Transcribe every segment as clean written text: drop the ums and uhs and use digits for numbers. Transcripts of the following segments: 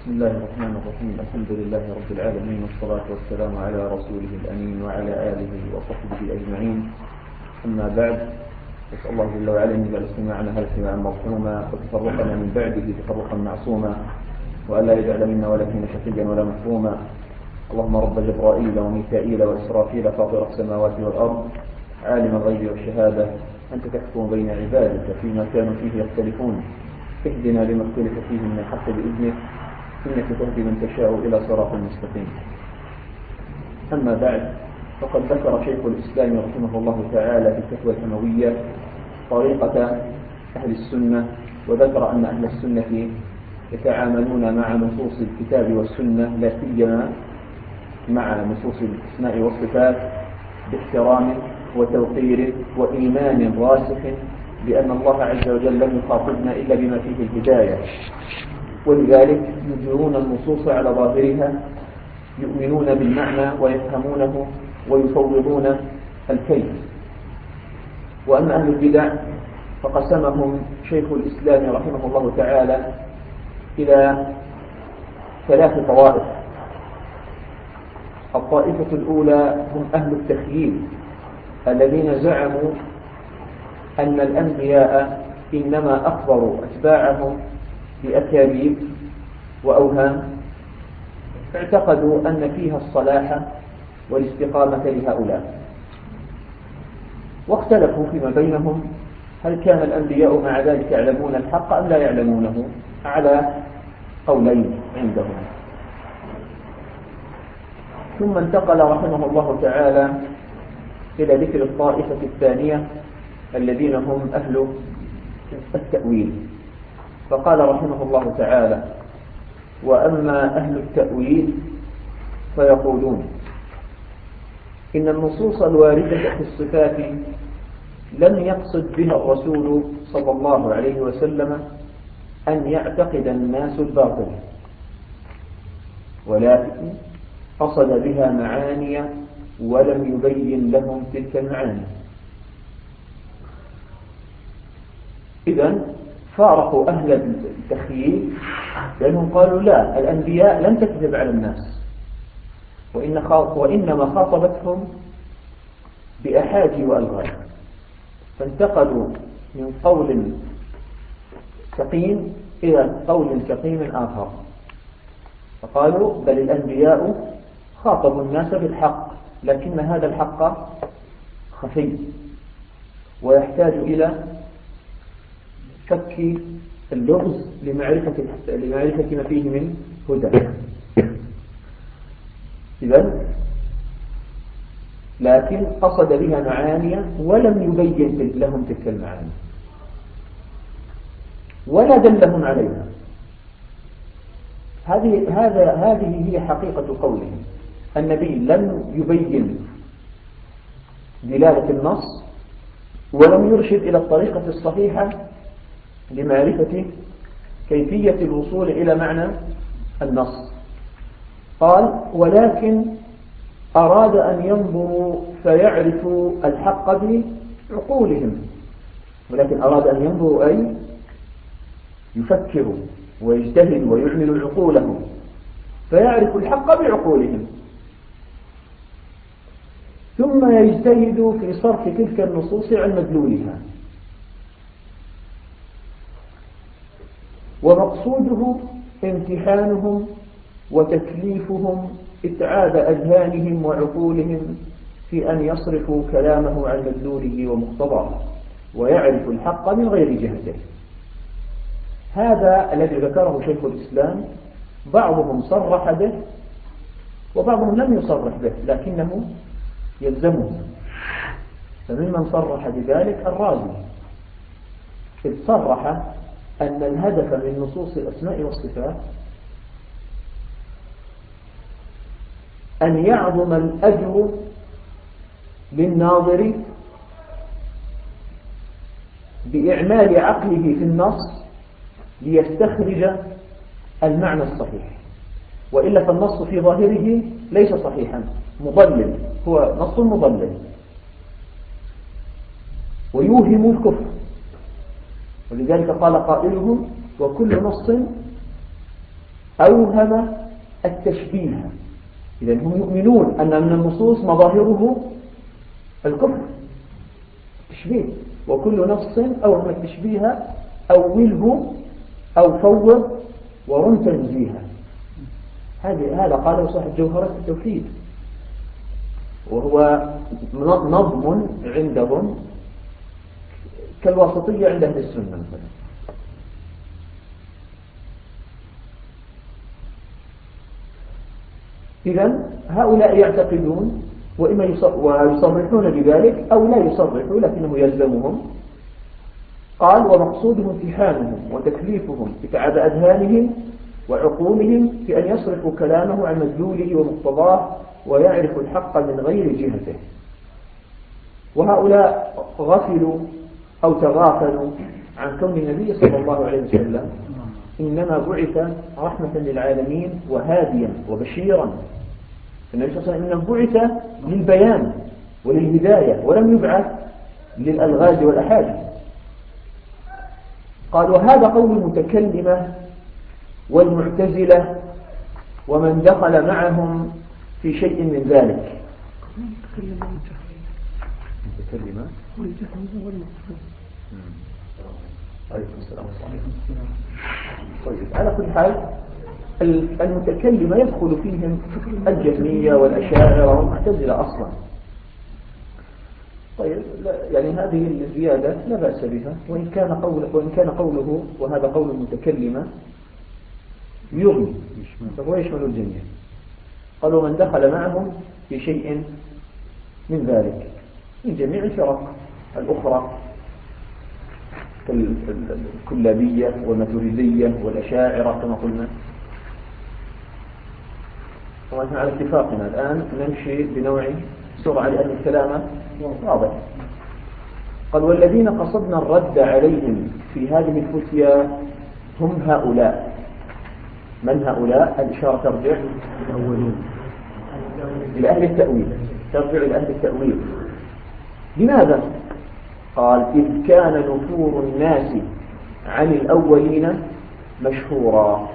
بسم الله الرحمن الرحيم. الحمد لله رب العالمين، والصلاة والسلام على رسوله الأمين وعلى آله وصحبه أجمعين. أما بعد، نسأل الله جل وعلا أن يجعل استماعنا هذا استماعا مرحوما، وتفرقنا من بعده تفرقا معصوما، وألا يجعل منا ولا فينا شقيا ولا محروما. اللهم رب جبرائيل وميكائيل وإسرافيل فاطر السماوات والأرض، عالم الغيب والشهادة، أنت تحكم بين عبادك فيما كانوا فيه يختلفون، اهدنا لما اختلف فيه من الحق بإذنك، إنك تهدي من تشاء إلى صراط مستقيم. أما بعد، فقد ذكر شيخ الإسلام رحمه الله تعالى في الفتوى الحموية طريقة أهل السنة، وذكر أن أهل السنة يتعاملون مع نصوص الكتاب والسنة، لا سيما مع نصوص الأسماء والصفات، باحترام وتوقير وإيمان راسخ بأن الله عز وجل لم يخاطبنا إلا بما فيه الهداية، ولذلك يجرون النصوص على ظاهرها، يؤمنون بالمعنى ويفهمونه ويفوضون الكيف. وأما أهل البدع فقسمهم شيخ الإسلام رحمه الله تعالى إلى 3 طوائف. الطائفة الأولى هم أهل التخييل، الذين زعموا أن الأنبياء إنما أخبروا أتباعهم بأكاذيب وأوهام، اعتقدوا أن فيها الصلاح والاستقامة لهؤلاء، واختلفوا فيما بينهم هل كان الأنبياء مع ذلك يعلمون الحق أم لا يعلمونه، على قولين عندهم. ثم انتقل رحمه الله تعالى إلى ذكر الطائفة الثانية الذين هم أهل التأويل، فقال رحمه الله تعالى: وأما أهل التأويل فيقولون إن النصوص الواردة في الصفات لم يقصد بها الرسول صلى الله عليه وسلم أن يعتقد الناس الباطل، ولكن قصد بها معاني ولم يبين لهم تلك المعاني. إذن فارقوا أهل التخييل لأنهم قالوا لا، الأنبياء لم تكذب على الناس، وإنما خاطبتهم بأحاجي وألغاز، فانتقلوا من قول سقيم إلى قول سقيم آخر، فقالوا بل الأنبياء خاطبوا الناس بالحق، لكن هذا الحق خفي ويحتاج إلى فك اللغز لمعرفة ما فيه من هدى. إذن لكن قصد بها معاني ولم يبين لهم تلك المعاني ولا دلهم عليها. هذه هي حقيقة قولهم. النبي لم يبين دلالة النص ولم يرشد إلى الطريقة الصحيحة لمعرفة كيفية الوصول إلى معنى النص. قال: ولكن أراد أن ينظروا فيعرفوا الحق بعقولهم، ولكن أراد أن ينظروا أي يفكروا ويجتهدوا ويعملوا عقولهم فيعرفوا الحق بعقولهم، ثم يجتهدوا في صرف تلك النصوص عن مدلولها. ومقصوده امتحانهم وتكليفهم إتعاب أذهانهم وعقولهم في أن يصرفوا كلامه عن مدلوله ومقتضاه ويعرفوا الحق من غير جهته. هذا الذي ذكره شيخ الإسلام، بعضهم صرح به وبعضهم لم يصرح به لكنه يلزمه. فممن صرح بذلك الرازي، إذ صرح أن الهدف من نصوص الأسماء والصفات أن يعظم الأجر للناظر بإعمال عقله في النص ليستخرج المعنى الصحيح، وإلا فالنص في ظاهره ليس صحيحا، مضلل، هو نص مضلل ويوهم الكفر. ولذلك قال قائلهم: وكل نص أوهم التشبيه. إذا هم يؤمنون أن من النصوص مظاهره الكفر تشبيه، وكل نص أوهم التشبيه أوله أو فوض ورم تنزيها. هذا قاله صاحب جوهرة التوحيد، وهو نظم عندهم كالواسطية عند أهل السنة مثلا. إذن هؤلاء يعتقدون وإما ويصرحون بذلك أو لا يصرحوا لكنه يلزمهم. قال ومقصودهم امتحانهم وتكليفهم بتعب أذهانهم وعقولهم في أن يصرفوا كلامه عن مدلوله ومقتضاه ويعرفوا الحق من غير جهته. وهؤلاء غفلوا أو تغافلوا عن كون النبي صلى الله عليه وسلم إنما بعث رحمة للعالمين وهاديا وبشيرا. النبي صلى الله عليه وسلم بعث للبيان وللهداية ولم يبعث للألغاز والأحاديث. قال وهذا قول المتكلمة والمعتزلة ومن دخل معهم في شيء من ذلك. المتكلمة عليكم السلام. طيب على كل حال المتكلمة يدخل فيهم الجهمية والأشاعرة والمعتزلة أصلا. طيب يعني هذه الزيادة لا بأس بها، وإن كان قوله وهذا قول المتكلمة يغني فهو يشمل الجميع. قالوا من دخل معهم في شيء من ذلك من جميع الفرق الأخرى الكلابية والماتريدية والأشاعرة كما قلنا. ونحن على اتفاقنا الآن نمشي بنوع سرعة لأن الكلام واضح. قال والذين قصدنا الرد عليهم في هذه الفتيا هم هؤلاء. من هؤلاء؟ الإشارة ترجع إلى أهل التأويل، ترجع إلى أهل التأويل. لماذا؟ قال إذ كان نفور الناس عن الأولين مشهورا.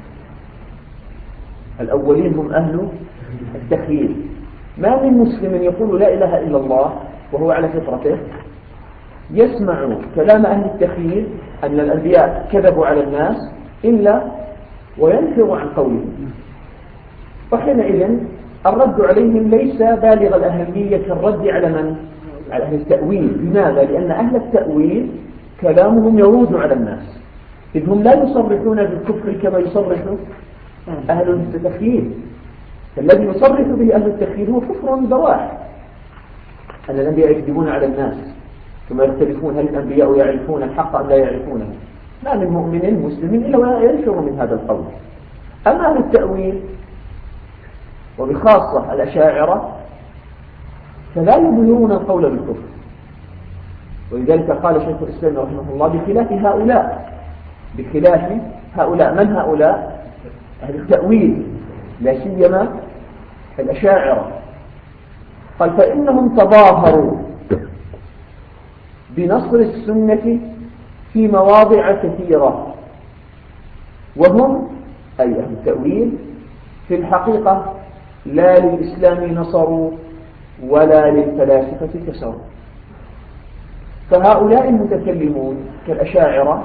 الأولين هم أهل التخييل. ما من مسلم يقول لا إله إلا الله وهو على فطرته يسمع كلام أهل التخييل أن الأنبياء كذبوا على الناس إلا وينفر عن قولهم. وحينئذ الرد عليهم ليس بالغ الأهمية كالرد على من؟ على أهل التأويل. لماذا؟ لأن أهل التأويل كلامهم يرود على الناس، إذ هم لا يصرحون بالكفر كما يصرح أهل التخييل. الذي يصرح به أهل التخييل هو كفر بواح، أن الأنبياء يكذبون على الناس ثم يختلفون هل الأنبياء يعرفون الحق أم لا يعرفونه. ما من مؤمن مسلم إلا ينشر من هذا القول. أما أهل التأويل وبخاصة الأشاعرة فلا يظهرون القول بالكفر. ولذلك قال شيخ الإسلام رحمه الله بخلاف هؤلاء. من هؤلاء؟ أهل التأويل لا سيما الأشاعرة. قال فإنهم تظاهروا بنصر السنة في مواضع كثيرة، وهم أي أهل التأويل في الحقيقة لا للإسلام نصروا ولا للفلاسفة كسروا. فهؤلاء المتكلمون كالأشاعرة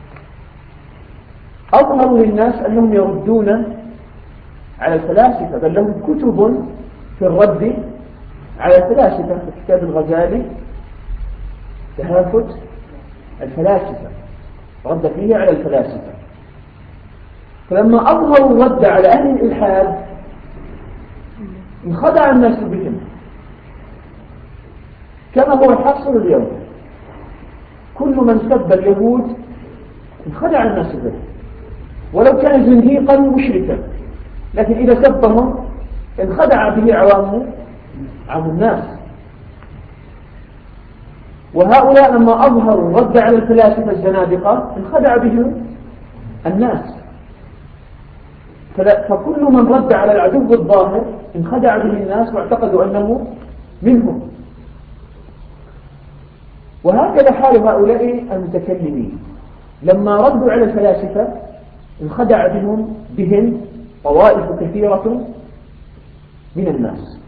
أظهروا للناس أنهم يردون على الفلاسفة، بل لهم كتب في الرد على الفلاسفة. في كتاب الغزالي تهافت الفلاسفة رد فيه على الفلاسفة. فلما أظهروا الرد على أهل الإلحاد انخدع الناس بهم كما هو الحاصل اليوم. كل من سب اليهود انخدع الناس به ولو كان زنديقا مشركا، لكن إذا سبهم انخدع به عوام الناس. وهؤلاء لما أظهروا الرد على الفلاسفة الزنادقة انخدع بهم الناس. فكل من رد على العدو الظاهر انخدع به الناس واعتقدوا أنه منهم. وهكذا حال هؤلاء المتكلمين لما ردوا على الفلاسفة انخدع بهم طوائف كثيرة من الناس.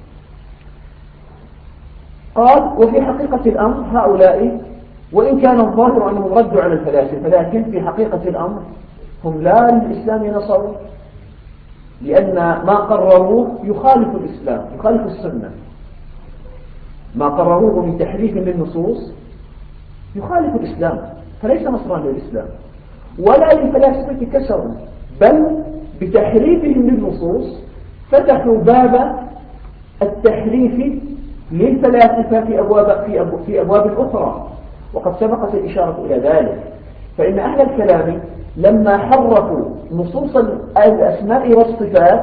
قال وفي حقيقة الأمر هؤلاء وإن كان الظاهر أنهم ردوا على الفلاسفة، لكن في حقيقة الأمر هم لا للإسلام نصروا، لأن ما قرروه يخالف الإسلام، يخالف السنة. ما قرروه من تحريف للنصوص يخالف الإسلام، فليس نصرا للإسلام ولا للفلاسفة كسروا، بل بتحريفهم للنصوص فتحوا باب التحريف للفلاسفة في أبواب أخرى، وقد سبقت الإشارة إلى ذلك. فإن أهل الكلام لما حرفوا نصوص الأسماء والصفات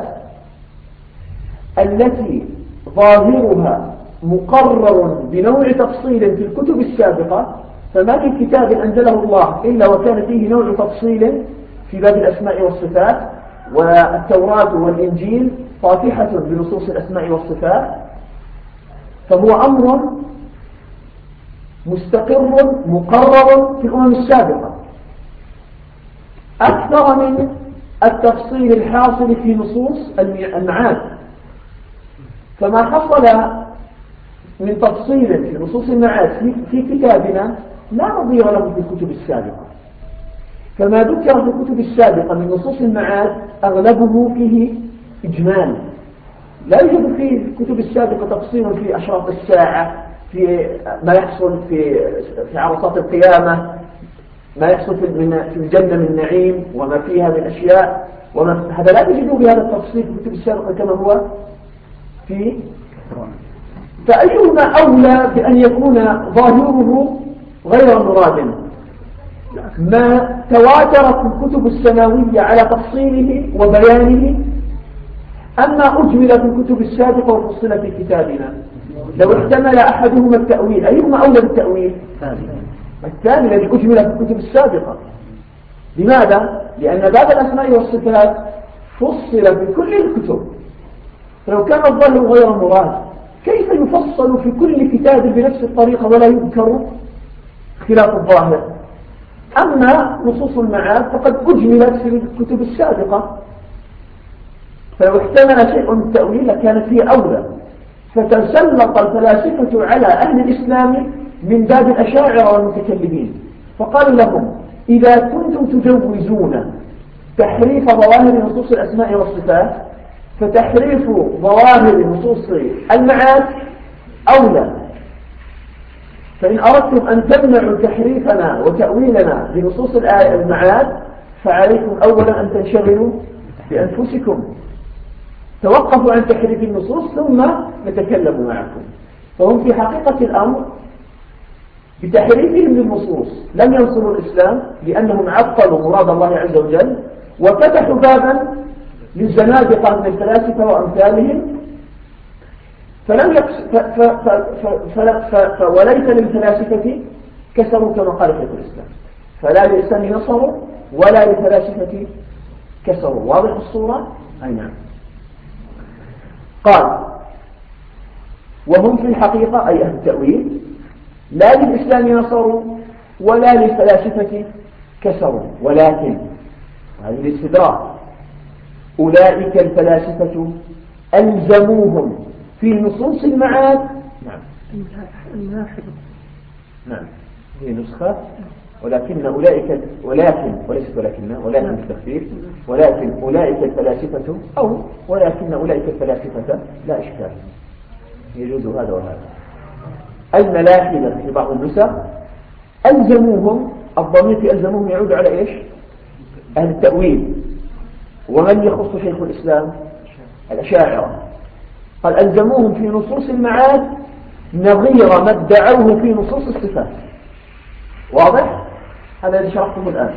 التي ظاهرها مقرر بنوع تفصيل في الكتب السابقة، فما في كتاب أنزله الله إلا وكان فيه نوع تفصيل في باب الأسماء والصفات، والتوراة والإنجيل طافحة بنصوص الأسماء والصفات، فهو أمر مستقر مقرر في الأمم السابقة أكثر من التفصيل الحاصل في نصوص المعاد. فما حصل من تفصيل في نصوص المعاد في كتابنا لا نظير له في الكتب السابقة. فما ذكر في الكتب السابقة من نصوص المعاد أغلبه فيه إجمال، لا يوجد في الكتب السابقة تفصيل في أشراط الساعة، في ما يحصل في عرصات القيامة، ما يحصل في الجنة من نعيم وما فيها من أشياء، هذا لا تجدوا بهذا التفصيل في الكتب السابقة كما هو في. فأيهما أولى بأن يكون ظاهره غير مراد؟ ما تواترت الكتب السماوية على تفصيله وبيانه، أما أجمل في الكتب السابقة وفصل في كتابنا؟ لو احتمل أحدهما التأويل أيهما أولى بالتأويل؟ الثاني الذي أجمل في الكتب السابقة. لماذا؟ لأن باب الأسماء والصفات فصل في كل الكتب، فلو كان الظاهر غير مراد كيف يفصل في كل كتاب بنفس الطريقة ولا يذكر خلاف الظاهر؟ أما نصوص المعاد فقد أجملت في الكتب السابقة، فلو احتمل شيء من التأويل لكانت هي أولى. فتسلط الفلاسفة على أهل الإسلام من باب الأشاعرة والمتكلمين، فقالوا لهم إذا كنتم تجوزون تحريف ظواهر نصوص الأسماء والصفات فتحريف ظواهر نصوص المعاد أولى. فإن أردتم أن تمنعوا تحريفنا وتأويلنا لنصوص المعاد فعليكم أولا أن تنشغلوا بأنفسكم، توقفوا عن تحريف النصوص ثم نتكلم معكم. فهم في حقيقة الأمر بتحريفهم للنصوص لم ينصروا الإسلام، لأنهم عطلوا مراد الله عز وجل وفتحوا بابا للزنادقة من الفلاسفة وأمثالهم، وليس للفلاسفة كسروا كما قال شيخ الإسلام، فلا للإسلام نصروا ولا للفلاسفة كسروا. واضح الصورة؟ أي نعم. قال وهم في الحقيقة أي أهل التأويل لا للإسلام نصروا ولا للفلاسفة كسروا، ولكن هذه الاستدراك أولئك الفلاسفة ألزموهم في نصوص المعاد. نعم نعم هي نسخة، ولكن أولئك وليست ولكن التخفيف، ولكن أولئك الفلاسفة أو ولكن أولئك الفلاسفة لا إشكال، يجوز هذا وهذا. الملاحدة في بعض النسخ ألزموهم، الضمير في ألزموهم يعود على إيش؟ أهل التأويل. ومن يخص شيخ الإسلام؟ الأشاعرة. قال ألزموهم في نصوص المعاد نظير ما ادعوه في نصوص الصفات. واضح؟ هذا الذي شرحته الآن.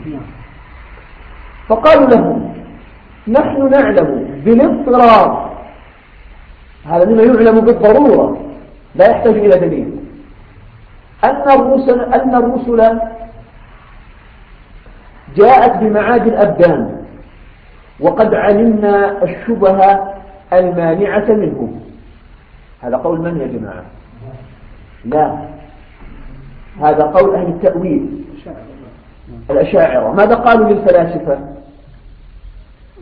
فقالوا لهم نحن نعلم بالاضطرار، هذا مما يعلم بالضرورة لا يحتاج إلى دليل، أن الرسل جاءت بمعاد الأبدان، وقد علمنا الشبه المانعة منه. هذا قول من يا جماعة؟ لا، هذا قول أهل التأويل الأشاعرة. ماذا قالوا للفلاسفة؟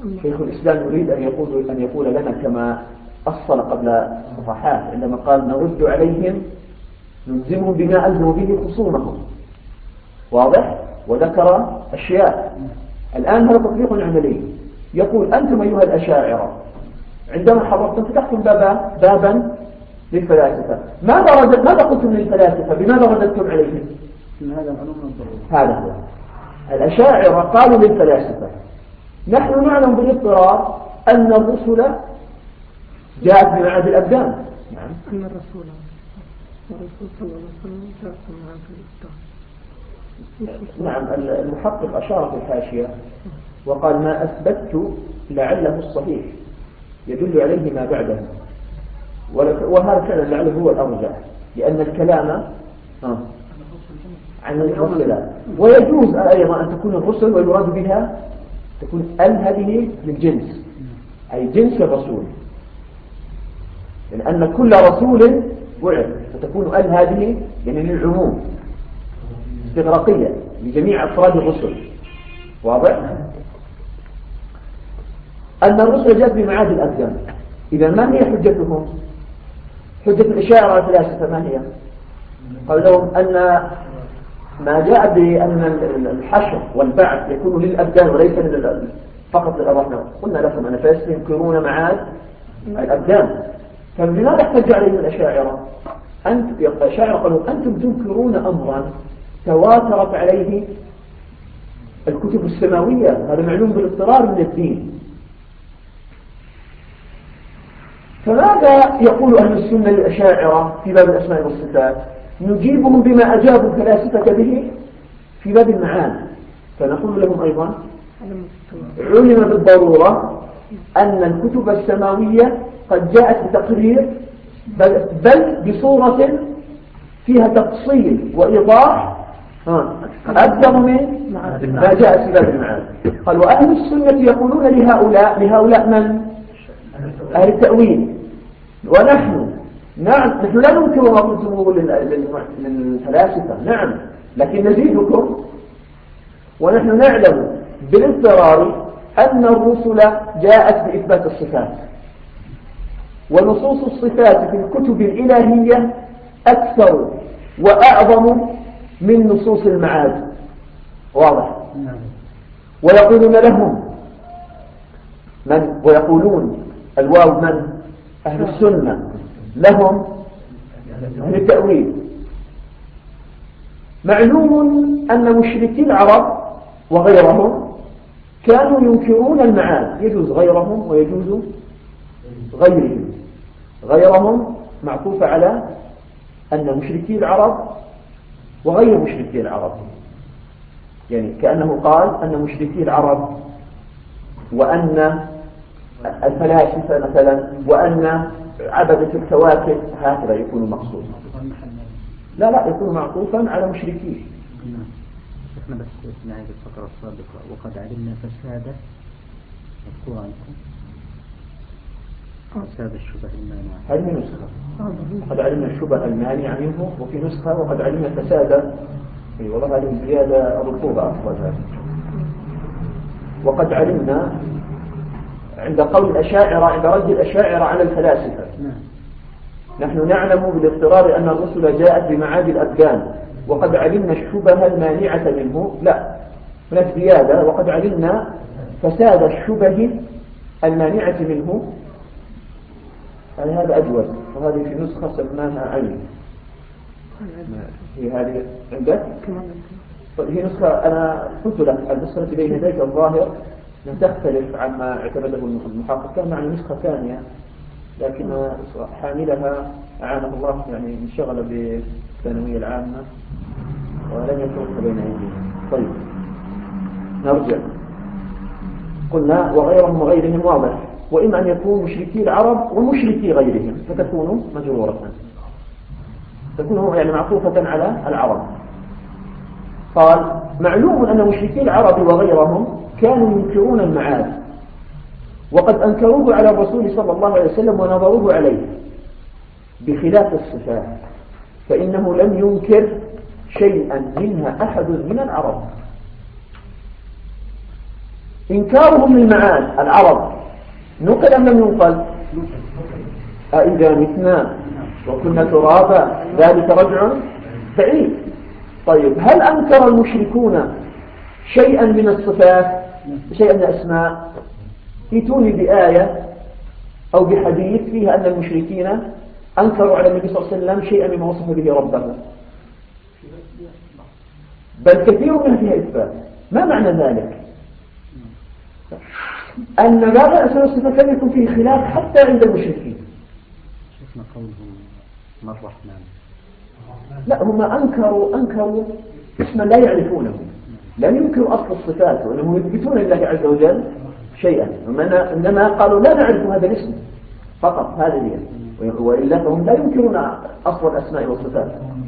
شيخ الإسلام يريد أن يقول لنا كما أصل قبل صفحات عندما قال نرد عليهم نلزمهم بما ألزموا به خصومهم، واضح؟ وذكر أشياء. الآن هذا تطبيق عملي. يقول أنتم أيها الأشاعرة عندما حضرتم فتحتم بابا للفلاسفة، ماذا قلتم للفلاسفة؟ بماذا رددتم عليهم؟ هذا هو. الأشاعرة قالوا للفلاسفة نحن نعلم بالاضطرار أن الرسل جاءت بمعاد الأبدان. نعم. أن الرسول صلى الله عليه وسلم جاءت بمعاد الأبدان. نعم. المحقق أشار في الحاشية وقال ما أثبت لعله الصحيح يدل عليه ما بعده، وهذا فعلا لعله هو الأرجح، لأن الكلام عن الرسل. ويجوز أيضا أن تكون الرسل ويراد بها تكون هذه للجنس، أي جنس الرسول، لأن كل رسول بعث، فتكون هذه يعني للعموم استغراقية لجميع أفراد الرسل. واضح؟ أن الرسل جاءت بمعاد الأبدان. إذا ما هي حجتهم؟ حجة الأشاعرة الفلاسفة ما هي؟ قال لهم أن ما جاء بأن الحشر والبعث يكون للأبدان وليس فقط للأرواح. قلنا لكم أن الفلاسفة ينكرون معاد الأبدان، فلماذا احتج عليهم الأشاعرة؟ الأشاعرة قالوا أنتم تنكرون أمرا تواترت عليه الكتب السماوية، هذا معلوم بالاضطرار من الدين. فماذا يقول أهل السنة للأشاعرة في باب الأسماء والصفات؟ نجيبهم بما أجابوا الفلاسفة به في باب المعاني، فنقول لهم أيضا علم بالضرورة أن الكتب السماوية قد جاءت بتقرير بل بصورة فيها تفصيل وإيضاح أكثر من ما جاء في باب المعاني. قال وأهل السنة يقولون لهؤلاء من؟ أهل التأويل. ونحن نحن لا ننكر ما قلتموه للفلاسفة، نعم، لكن نزيدكم، ونحن نعلم بالاضطرار أن الرسل جاءت بإثبات الصفات، ونصوص الصفات في الكتب الإلهية أكثر وأعظم من نصوص المعاد. واضح؟ ويقولون لهم ويقولون الواو من؟ أهل السنة، لهم أهل التأويل. معلوم أن مشركي العرب وغيرهم كانوا ينكرون المعاد، يجوز غيرهم ويجوز غيرهم. غيرهم معطوفة على أن مشركي العرب وغير مشركي العرب، يعني كأنه قال أن مشركي العرب وأن الفلاسفة مثلا وأن عبدة الكواكب، هكذا يكون مقصود. لا يكون معطوفا على مشركين. احنا بس نعيد الفقرة السابقة. وقد علمنا فساده مذكور عنكم فساد الشبه المانع. هذه نسخة وقد علمنا الشبه المانع منه، وفي نسخة وقد علمنا فساده. والله هذه زيادة رطوبة أفضل. هذه وقد علمنا عند قول الأشاعرة، عند رد الأشاعرة على الفلاسفة، نحن نعلم بالاضطرار أن الرسل جاءت بمعاد الأبدان، وقد علمنا الشبه المانعة منه. لا، هناك زيادة، وقد علمنا فساد الشبه المانعة منه. يعني هذا أجوز، وهذه في نسخة سماها عين. هي هذه عندك؟ هي نسخة أنا قلت لك النسخة بين يديك الظاهر لم تختلف عما اعتمده المحقق، كان معي نسخة ثانية لكن حاملها أعانه الله يعني انشغل بالثانوية العامة ولم يتركها بين أيدينا. طيب نرجع. قلنا وغيرهم وغيرهم واضح، وإما أن يكون مشركي العرب ومشركي غيرهم فتكون مجرورة، تكون يعني معطوفة على العرب. قال معلوم أن مشركي العرب وغيرهم كانوا ينكرون المعاد، وقد أنكروه على الرسول صلى الله عليه وسلم ونظروه عليه، بخلاف الصفات فإنه لم ينكر شيئا منها أحد من العرب. إنكارهم للمعاد العرب نقل أم لم ينقل؟ أإذا متنا وكنا ترابا ذلك رجع بعيد. طيب هل أنكر المشركون شيئا من الصفات، شيئا من الأسماء؟ ائتوني بآية أو بحديث فيها أن المشركين أنكروا على النبي صلى الله عليه وسلم شيئا مما وصف به ربه، بل كثير منها فيها إثبات. ما معنى ذلك؟ أن بعض الأسماء والصفات لم يكن فيه خلاف حتى عند المشركين. شفنا قولهم ما الرحمن، لا، هم أنكروا اسما لا يعرفونه، لم ينكروا أصل الصفات، وأنهم يثبتون لله عز وجل شيئا، إنما قالوا لا نعرف هذا الاسم فقط، هذا هي، وإلا فهم لا ينكرون أصل الأسماء والصفات.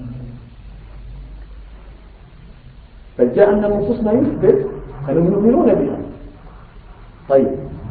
فجاء أن النصوص ما يثبت أنهم يؤمنون بها. طيب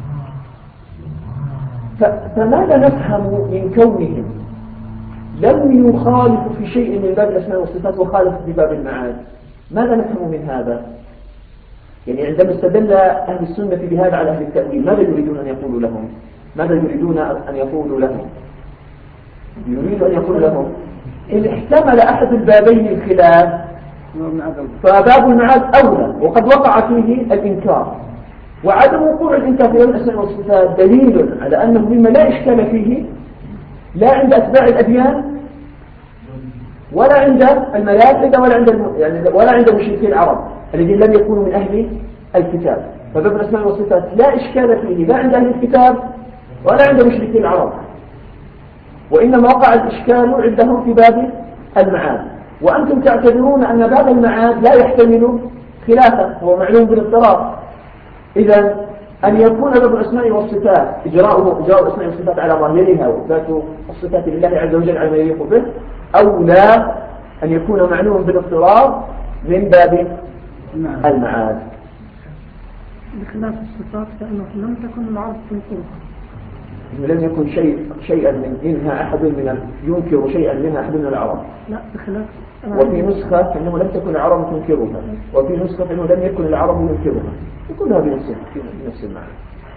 فماذا نفهم من كونهم لم يخالفوا في شيء من باب الأسماء والصفات وخالفوا في باب المعاد؟ ماذا نفهم من هذا؟ يعني عندما استدل أهل السنة بهذا على أهل التأويل، ماذا يريدون أن يقولوا لهم؟ ماذا يريدون أن يقولوا لهم؟ يريد أن يقول لهم إن احتمل أحد البابين الخلاف فباب المعاد أولى، وقد وقع فيه الإنكار، وعدم وقوع الإنكار في الأسماء والصفات دليل على أنه مما لا إشكال فيه لا عند أتباع الأديان ولا عند الملائكة ولا عند مشركي العرب الذين لم يكونوا من أهل الكتاب. فباب الأسماء والصفات لا إشكال فيه لا عند أهل الكتاب ولا عند مشركي العرب، وإنما وقع الإشكال عندهم في باب المعاد. وأنتم تعتبرون أن باب المعاد لا يحتمل خلافا، هو معلوم بالاضطراب. إذا أن يكون باب الأسماء والصفات إجراء الأسماء والصفات على ظاهرها وإثبات الصفات لله عز وجل على ما يليق به، أو لا أن يكون معلوم بالاضطراب من باب المعاد. بخلاف الصفات فإنه لم تكن العرب تنكرها، لم يكن شيئا منها أحد ينكر شيئا منها أحد من العرب. لا بخلاف. وفي نسخة فإنه لم تكن العرب تنكرها، وفي نسخة فإنه لم يكن العرب ينكرها، كلها بنفس المعنى.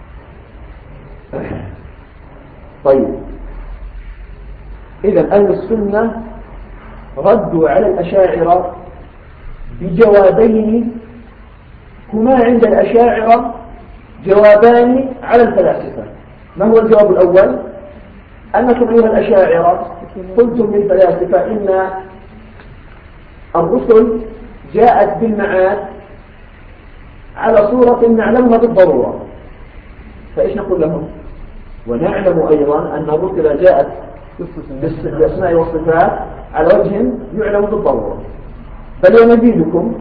طيب إذن أهل السنة ردوا على الأشاعرة بجوابين هما عند الأشاعرة جوابان على الفلاسفة. ما هو الجواب الأول؟ أنكم أيها الأشاعرة قلتم للفلاسفة إن الرسل جاءت بالمعاد على صورة نعلمها بالضرورة، فإيش نقول لهم؟ ونعلم أيضا أن الرسل جاءت بالأسماء والصفات على وجه يعلم بالضرورة، بل ونزيدكم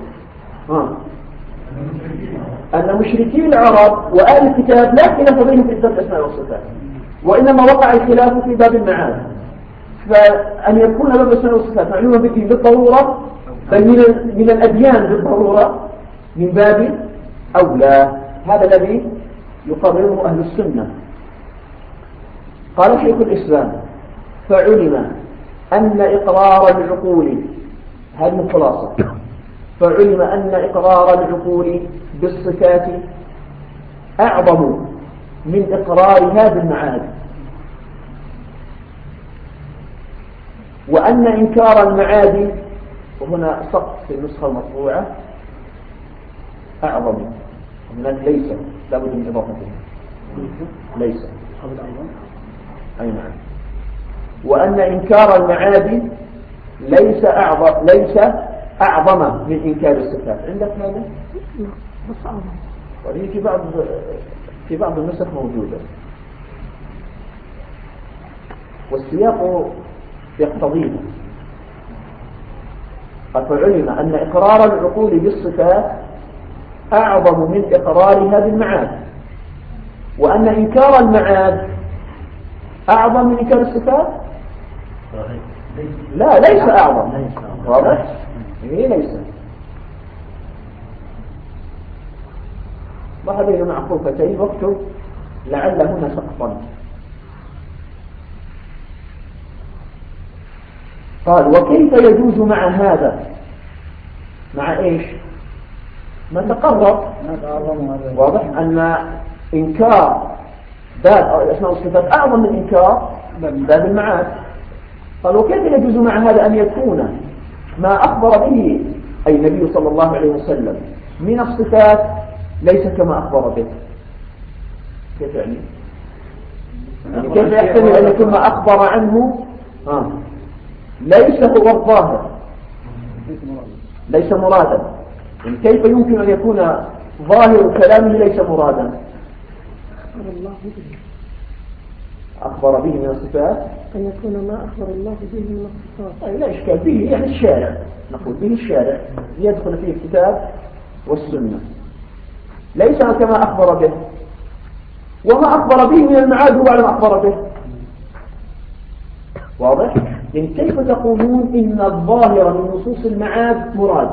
أن مشركي العرب وآل الكتاب لا خلاف بينهم في إثبات الأسماء والصفات، وإنما وقع الخلاف في باب المعاد. فأن يكون باب الأسماء والصفات معلومة به بالضرورة بل من الأديان بالضرورة من باب أولى. هذا الذي يقرره أهل السنة. قال شيخ الإسلام: فعلم أن إقرار العقول، هذه الخلاصة، فعلم أن إقرار العقول بالصفات أعظم من إقرار هذا المعاد، وأن إنكار المعاد، وهنا سقط في النسخة المطبوعة أعظم، هناك ليس، لابد من إضافتها ليس، أي نعم. وأن إنكار المعاد ليس أعظم من إنكار الصفات. عندك هذا؟ لا بس أعظم. وهي في بعض النسخ موجودة، والسياق يقتضيه. فعلم أن إقرار العقول بالصفات أعظم من إقرارها بالمعاد، وأن إنكار المعاد أعظم من إنكار الصفات. لا ليس أعظم، واضح؟ هي ليس. ضع بين معقوفتين واكتب لعل هنا سقطا. قال: وكيف يجوز مع هذا؟ مع إيش؟ ما تقرر. واضح أن إنكار باب الأسماء والصفات أعظم من إنكار باب المعاد. قال وكيف يجوز مع هذا أن يكون ما أخبر به أي النبي صلى الله عليه وسلم من الصفات ليس كما أخبر به؟ كيف يعني كيف يحتمل أن يكون ما أخبر عنه ليس هو الظاهر، ليس مرادا؟ يعني كيف يمكن أن يكون ظاهر كلامه ليس مرادا؟ أخبر به من الصفات أن يكون ما أخبر الله به من الصفات. لا إشكال به، يعني الشارع، نقول به الشارع يدخل فيه الكتاب والسنة، ليس كما أخبر به. وما أخبر به من المعاد هو على ما أخبر به. واضح؟ يعني كيف تقولون إن الظاهر من نصوص المعاد مراد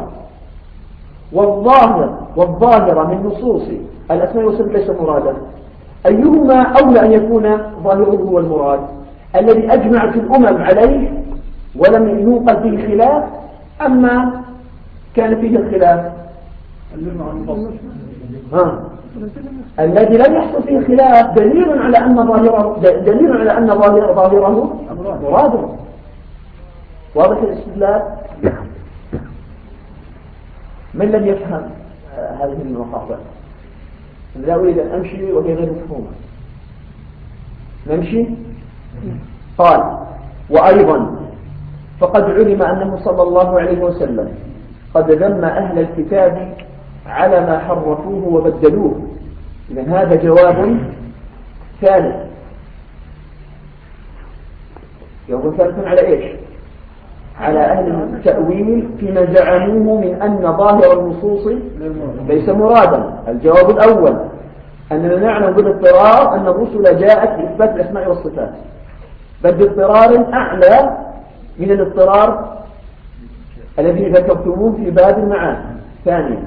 والظاهر من نصوص الأسماء والصفات ليس مرادا؟ أيهما أولى أن يكون ظاهره هو المراد الذي أجمعت الأمم عليه ولم ينقل فيه خلاف، أما كان فيه الخلاف الذي لم يحصل فيه خلاف دليل على أن ظاهره مراده. واضح الاستدلال؟ من لم يفهم هذه المقاطع؟ لا أريد أن أمشي وهي غير مفهومة. نمشي. قال وأيضا فقد علم أنه صلى الله عليه وسلم قد ذم أهل الكتاب على ما حرفوه وبدلوه. إذن هذا جواب ثالث. جواب ثالث على إيش؟ على أهل التأويل فيما زعموه من أن ظاهر النصوص ليس مرادا. الجواب الأول أننا نعلم بالاضطرار أن الرسل جاءت بإثبات الأسماء والصفات، بل باضطرار أعلى من الاضطرار الذي ذكرتموه في باب المعاد. ثانيا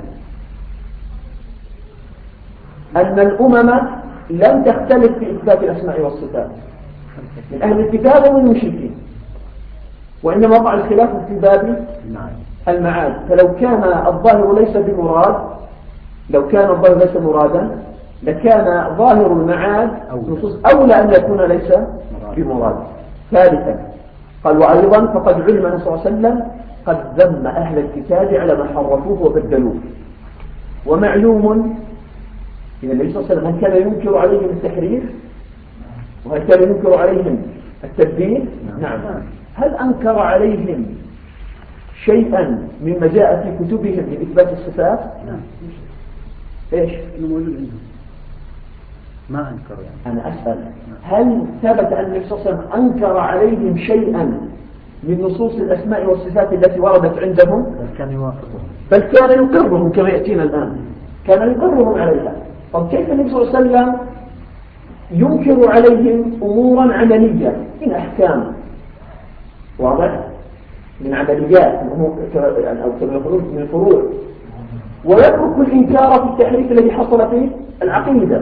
أن الأمم لم تختلف في إثبات الأسماء والصفات من أهل الكتاب ومن المشركين، وإنما وقع الخلاف في باب المعاد. فلو كان الظاهر ليس بمراد، لو كان الظاهر ليس مرادا لكان ظاهر المعاد نصوص أولى أن يكون ليس بمراد. ثالثا قال وأيضا فقد علم أنه صلى الله عليه وسلم قد ذم أهل الكتاب على ما حرفوه وبدلوه. ومعلوم إذا النبي صلى الله عليه وسلم هل كان ينكر عليهم التحريف وهل كان ينكر عليهم التبديل؟ نعم. هل أنكر عليهم شيئا مما جاء في كتبهم من إثبات الصفات؟ نعم. إيش؟ إنه موجود عندهم ما أنكر يعني. أنا أسأل هل ثبت أن النبي صلى الله عليه وسلم أنكر عليهم شيئا من نصوص الأسماء والصفات التي وردت عندهم؟ بل كان يقرهم كما يأتينا الآن، كان يقرهم عليها. طب كيف النبي صلى الله عليه وسلم ينكر عليهم أمورا عملية من أحكام واضح من عمليات أو من الفروع، ويترك الإنكار في التحريف الذي حصل في العقيدة؟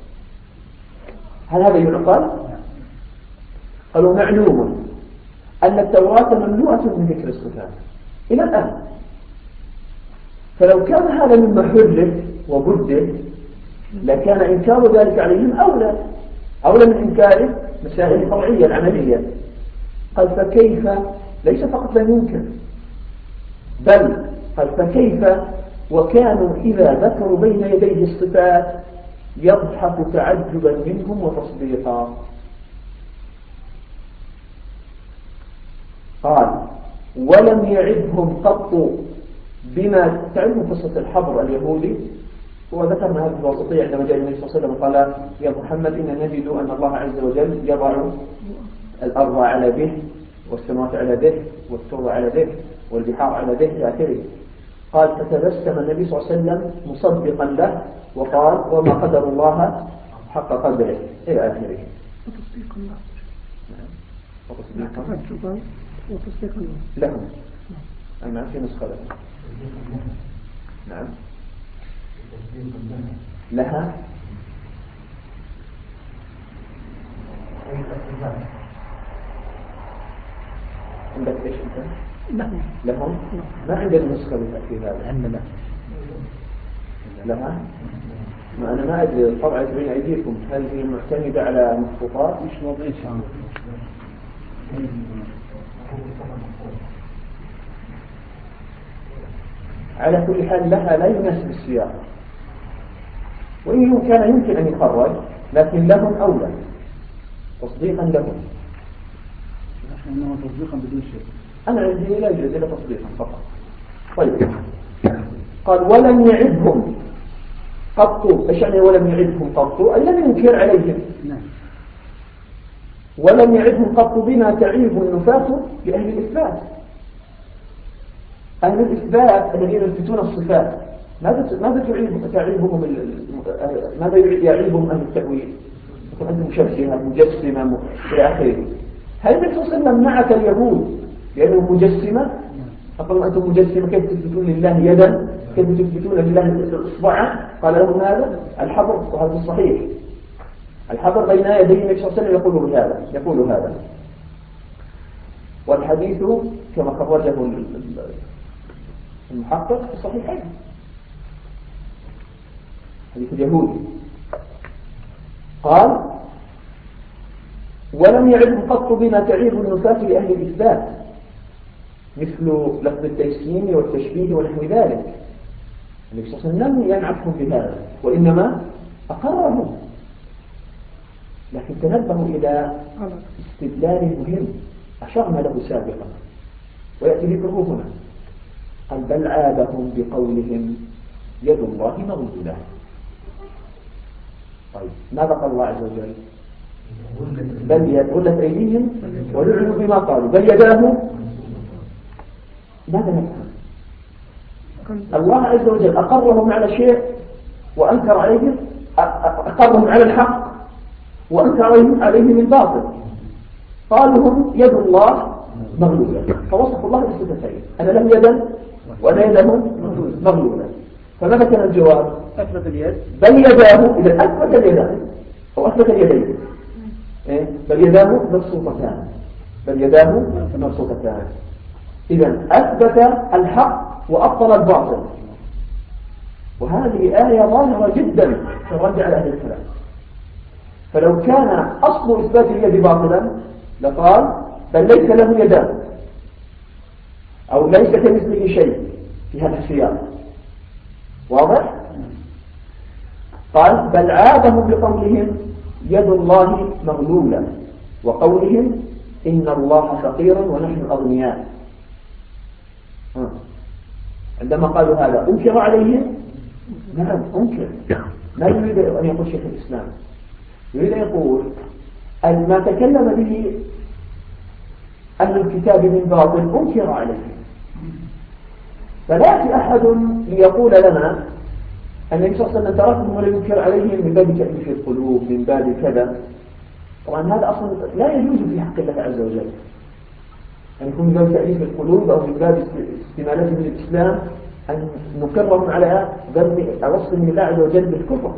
هل هذا يعقل؟ قالوا معلوم أن التوراة مملوءة من ذكر الصفات إلى الآن، فلو كان هذا مما حرف وبدل لكان إنكار ذلك عليهم أولى من إنكار مسائل الفرعية العملية. قال فكيف ليس فقط لم ينكر بل قال فكيف وكانوا إذا ذكروا بين يديه الصفات يضحك تعجبا منهم وتصديقا. قال ولم يعدهم قط بما تعلم قصة الحبر اليهودي، وذكرنا هذه الوسطية عندما جاء النبي صلى الله عليه وسلم قال يا محمد إن نجد أن الله عز وجل يضع الأرض على به والسماوات على به والتربة على به والبحار على به إلى آخره. قال فتبسم النبي صلى الله عليه وسلم مصدقا له وقال وما قدر الله حق قدره إلى آخره. وتصديق الله. نعم. وتصديق الله لهم. أنا في نسخة لهم. نعم. لها عندك ايش انت؟ لهم ما عندنا نسخة في هذا. عندنا لها؟ ما أنا ما أدري طبعا بين أيديكم هل هي معتمدة على مخطوطات؟ مش وضعي شعر. على كل حال لها لا يناسب السياق، وإن كان يمكن أن يخرج لكن لهم أولى تصديقا لهم. إنه تصديقا بدون شيء. أنا عندي لا يوجد إلا تصديقا فقط. طيب قال ولم يعدهم قط. إيش يعني ولم يعدهم قط؟ أي لم ينكر عليهم. نعم. ولم يعدهم قط بما تعيب النفاة بأهل الإثبات. أهل الإثبات الذين يثبتون الصفات ماذا تعيبهم ماذا يعيبهم أهل التأويل؟ يكون أنت مشبهة مجسمة إلى آخره. هل النبي صلى الله عليه وسلم نعت اليهود لأنه مجسمة؟ أقول أنتم مجسمة كيف تثبتون لله يدا؟ كيف تثبتون لله إصبعا؟ قال لهم هذا الحبر، وهذا الصحيح. الحبر بين يدي النبي صلى الله عليه وسلم يقول هذا. والحديث كما خرجه المحقق في الصحيحين حديث اليهودي. قال ولم يعدهم قط بما تعيب النفاة لأهل الإثبات مثل لفظ التجسيم والتشبيه ونحو ذلك. النبي صلى الله عليه وسلم لم ينعتهم بهذا وإنما أقرهم، لكن تنبهوا إلى استدلال مهم أشرنا له سابقا ويأتي ذكره هنا. قال بل عابهم بقولهم يد الله مغلولة. طيب ماذا قال الله عز وجل؟ بل غلت أيديهم ولعنوا بما قالوا بل يداه. ماذا نفهم؟ الله عز وجل أقرهم على شيء وأنكر عليهم، أقرهم على الحق وأنكر عليهم الباطل. قالوا هم يد الله مغلولة، فوصف الله بالصفتين أنا لهم يدا وأنا يدهم مغلولة. فماذا كان الجواب؟ أثبت اليد بل يداه. إذا أثبت اليدين أو أثبت اليدين بل يداه مبسوطتان، بل يداه مبسوطتان. إذا أثبت الحق وأبطل الباطل، وهذه آية ظاهرة جدا في الرد على أهل الكلام. فلو كان أصل إثبات اليد باطلا لقال بل ليس له يدان أو ليس كمثله شيء في هذا السياق. واضح؟ قال بل عابهم بقولهم يد الله مغلولة وقولهم إن الله فقير ونحن أغنياء. عندما قالوا هذا أنكر عليهم؟ نعم أنكر. ما يريد أن يقول شيخ الإسلام، يريد أن يقول أن ما تكلم به أهل الكتاب من باطل أنكر عليهم. فلا يأتي أحد ليقول لنا أن النبي صلى الله عليه وسلم تركهم ولم ينكر عليهم من باب تأليف القلوب من باب كذا. طبعا هذا أصلا لا يجوز في حق الله عز وجل أن يكون من باب تأليف القلوب أو من باب استمالته للإسلام أن نقرهم على وصف من الله عز وجل بالكفر.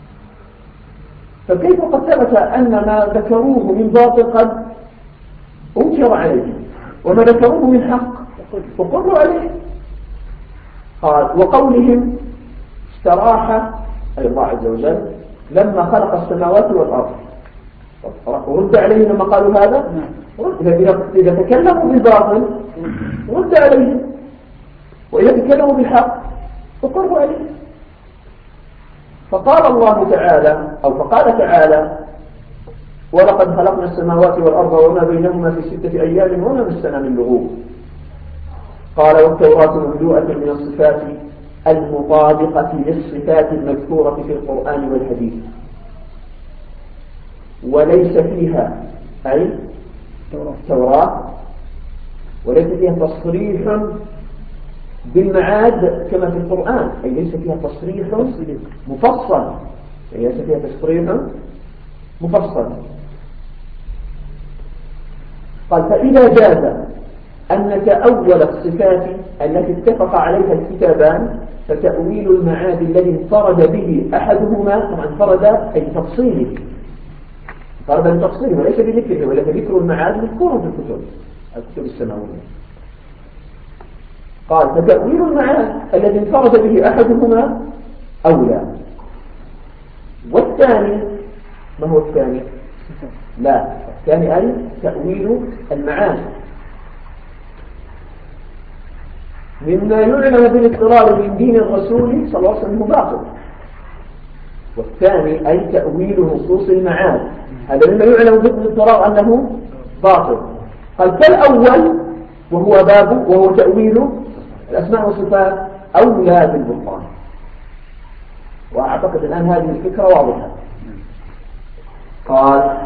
فكيف قد ثبت أن ما ذكروه من باطل قد أنكر عليه وما ذكروه من حق فقروا عليه؟ قال وقولهم استراح أي الله عز وجل لما خلق السماوات والأرض، ورد عليه لما قالوا هذا. إذا تكلموا بالباطل رد عليه، وإذا تكلموا بالحق فقروا عليه. فقال الله تعالى أو فقال تعالى ولقد خلقنا السماوات والأرض وما بينهما في 6 أيام وما مسنا من لغوب. قال والتوراة مملوءة من الصفات المطابقة للصفات المذكورة في القرآن والحديث وليس فيها أي توراة وليس فيها تصريح بالمعاد كما في القرآن، أي ليس فيها تصريح مفصل، أي ليس فيها تصريح مفصل. قال فإذا جاز أن نتأول الصفات التي اتفق عليها الكتابان فتأويل المعاد الذي انفرد به أحدهما، طبعا انفرد أي تفصيله، انفرد بتفصيله وليس بذكره، ولكن ذكر المعاد مذكور في الكتب السماوية. قال فتأويل المعاد الذي انفرد به أحدهما أولى. والثاني ما هو الثاني؟ لا، الثاني أي تأويل المعاني مما يعلم بالاضطرار من دين الرسول صلى الله عليه وسلم باطل. والثاني أي تأويل نصوص المعاني، هذا مما يعلم بالاضطرار أنه باطل. قال كالأول وهو تأويل الأسماء والصفات أولى بالبطلان. وأعتقد الآن هذه الفكرة واضحة. قال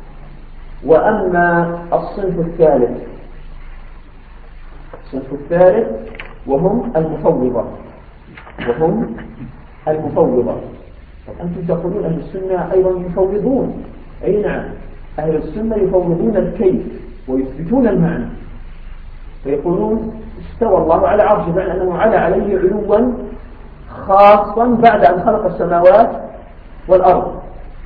وأما الصنف الثالث وهم المفوضة. أنتم تقولون أهل السنة أيضا يفوضون. أي نعم، أهل السنة يفوضون الكيف ويثبتون المعنى، فيقولون استوى الله على عرشه، بمعنى أنه عليه علوا خاصا بعد أن خلق السماوات والأرض.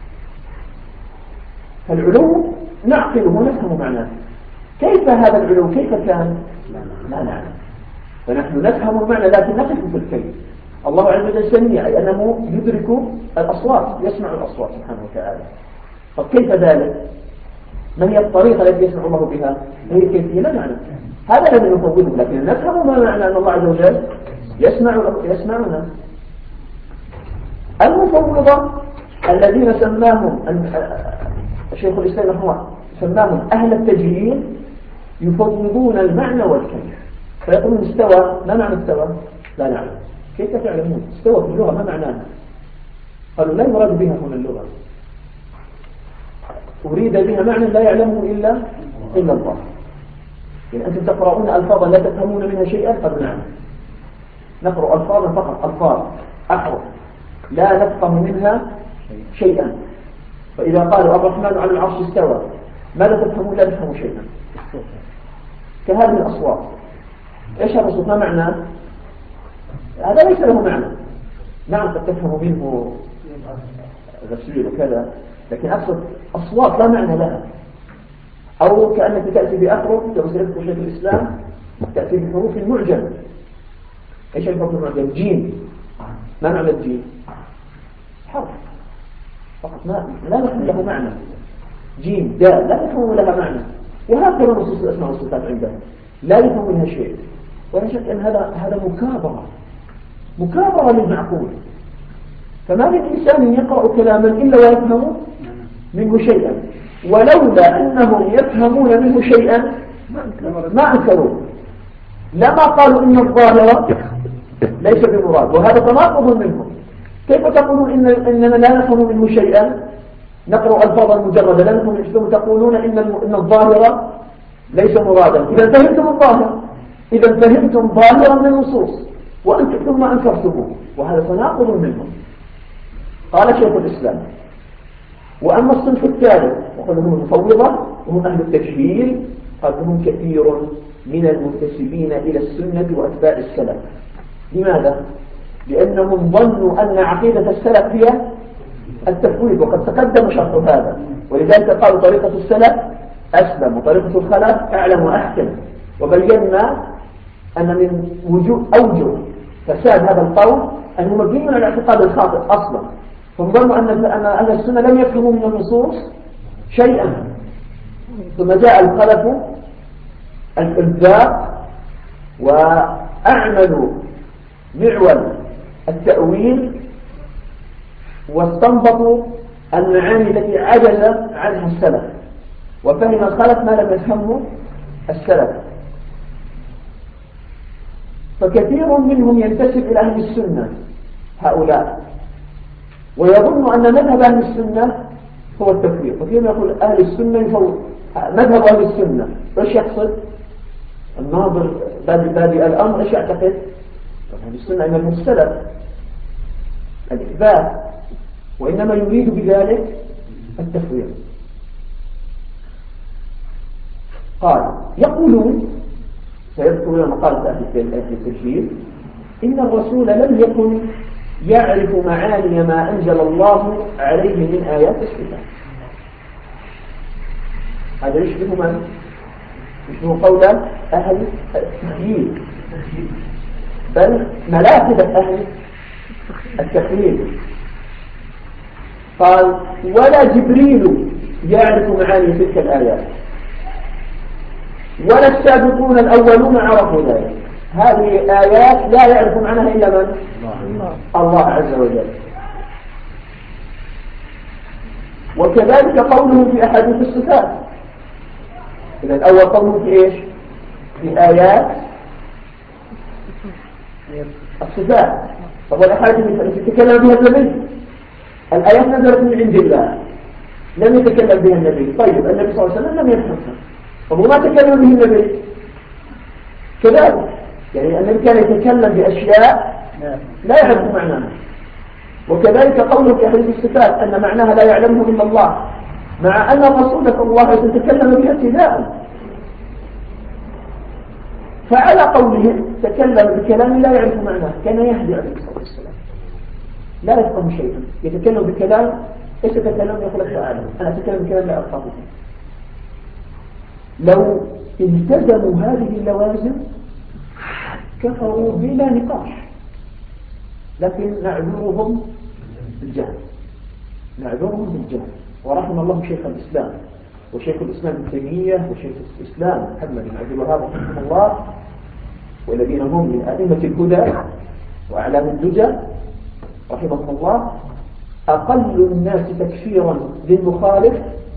فالعلو نعقله نفهم معناه. كيف هذا العلو؟ كيف كان؟ لا نعلم. فنحن نفهم المعنى لكن نقف في الكيف. الله عز وجل سميع، أي أنه يدرك الأصوات، يسمع الأصوات سبحانه وتعالى. طب كيف ذلك؟ ما هي الطريقة التي يسمع الله بها؟ هي كيفية لا نعلم. هذا الذي نفوضه، لكن نفهم ما معنى أن الله عز وجل يسمعنا. المفوضة الذين سماهم شيخ الإسلام رحمه الله سماهم أهل التجهيل، يفوضون المعنى والكيف. فيقولون استوى، ما معنى استوى؟ لا نعلم. كيف تعلمون؟ استوى في اللغة ما معناها؟ قالوا لا يراد بها هنا اللغة، أريد بها معنى لا يعلمه إلا الله. يعني أنتم تقرؤون ألفاظا لا تفهمون منها شيئا؟ قالوا نعم، نقرأ ألفاظا فقط، ألفاظ أحرف لا نفهم منها شيئا. فإذا قالوا الرحمن على العرش استوى، ماذا تفهمون؟ لا تفهموا شيئا. كهذه الأصوات، إيش هذا الصوت؟ ما معناه؟ هذا ليس له معنى. نعم قد تفهم منه غسيل وكذا، لكن أقصد أصوات لا معنى لها. أو كأنك تأتي بأحرف كما سيذكر شيخ الإسلام، تأتي بحروف معجم. إيش الحروف المعجم؟ جيم، ما معنى الجيم؟ حرف فقط، لا نفهم لها معنى. جيم دال لا يفهم لها معنى. وهكذا نصوص الأسماء والصفات عندهم لا يفهم منها شيء. ولا شك أن هذا مكابرة للمعقول. فما من إنسان يقرأ كلاما إلا ويفهم منه شيئا، ولولا أنهم يفهمون منه شيئا ما أنكروا، لما قالوا إن الظاهرة ليس بمراد. وهذا تناقض منهم. كيف تقولون إننا لا نفهم منه شيئا، نقرأ ألفاظا مجردة لا نفهم منه شيئا، تقولون إن الظاهرة ليس مرادا؟ إذا فهمتم الظاهر، إذا فهمتم ظاهرا من النصوص وأنتم ثم أنكرتموه، وهذا تناقض منهم. قال شيخ الإسلام وأما الصنف الثالث وقال هم المفوضة وهم أهل التجهيل، قال هم كثير من المنتسبين إلى السنة وأتباع السلف. لماذا؟ لأنهم ظنوا أن عقيدة السلف هي التفويض، وقد تقدم شرح هذا. ولذلك قالوا طريقة السلف أسلم وطريقة الخلف أعلم وأحكم. وبينا أن من أوجه فساد هذا القول أنه مبني على الاعتقاد الخاطئ أصلا. هم ظنوا أن أهل السنة لم يفهموا من النصوص شيئا، ثم جاء الخلف الكذاب وأعملوا معول التأويل واستنبطوا المعاني التي عجز عنها السلف، وفهم الخلف ما لم يفهمه السلف. فكثير منهم ينتسب إلى أهل السنة هؤلاء، ويظن أن مذهب أهل السنة هو التفويض. وفيما يقول أهل السنة يفوض مذهب أهل السنة، إيش يقصد؟ الناظر بادئ الأمر إيش يعتقد؟ أهل السنة إن السلف الإثبات، وإنما يريد بذلك التفويض. قال يقولون سيذكرون مقالة أهل التجهيل إن الرسول لم يكن يعرف معاني ما أنزل الله عليه من آيات الصفات. هذا يشبه من؟ يشبه قول أهل التجهيل، بل ملاحدة أهل التقليد. قال ولا جبريل يعرف معاني تلك الآيات ولا السابقون الأولون عرفوا ذلك. هذه آيات لا يعرف معناها إلا من؟ الله عز وجل. وكذلك قوله في أحاديث الصفات. إذا الأول قوله في إيش؟ في آيات الصفات. طب الأحاديث التي تكلم بها النبي، الآيات نزلت من عند الله لم يتكلم بها النبي. طيب النبي صلى الله عليه وسلم لم يفهمها، طب وما تكلم به النبي؟ كذلك يعني النبي كان يتكلم بأشياء لا يعرف معناها. وكذلك قوله في أحاديث الصفات أن معناها لا يعلمه إلا الله، مع أن الرسول صلى الله عليه وسلم تكلم بها ابتداء. فعلى قوله تكلم بكلام لا يعرف معناه كان يهدي عليه الصلاة والسلام، لا يفهم شيئا، يتكلم بكلام ايش يتكلم؟ يقول لك تعالى أنا أتكلم بكلام لا أفهمه. لو التزموا هذه اللوازم كفروا بلا نقاش، لكن نعذرهم بالجهل، نعذرهم بالجهل. ورحم الله شيخ الإسلام وشيخ الإسلام ابن تيمية وشيخ الإسلام محمد بن عبد الوهاب رحمه الله، والذين هم من أئمة الهدى وأعلام الدجى رحمهم الله، أقل الناس تكفيرا للمخالف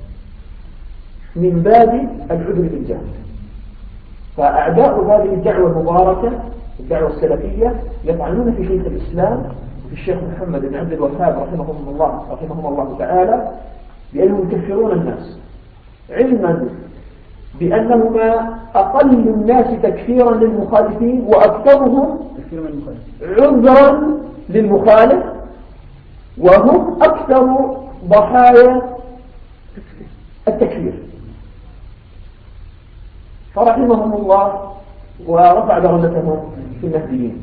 من باب العذر بالجهل. فأعداء هذه الدعوة المباركة الدعوة السلفية يطعنون في شيخ الإسلام وفي الشيخ محمد بن عبد الوهاب رحمهم الله تعالى بأنهم يكفرون الناس، علما بأنهما أقل الناس تكفيرا للمخالفين وأكثرهم عذرا للمخالف، وهم أكثر ضحايا التكفير. فرحمهم الله ورفع درجتهم في المهديين.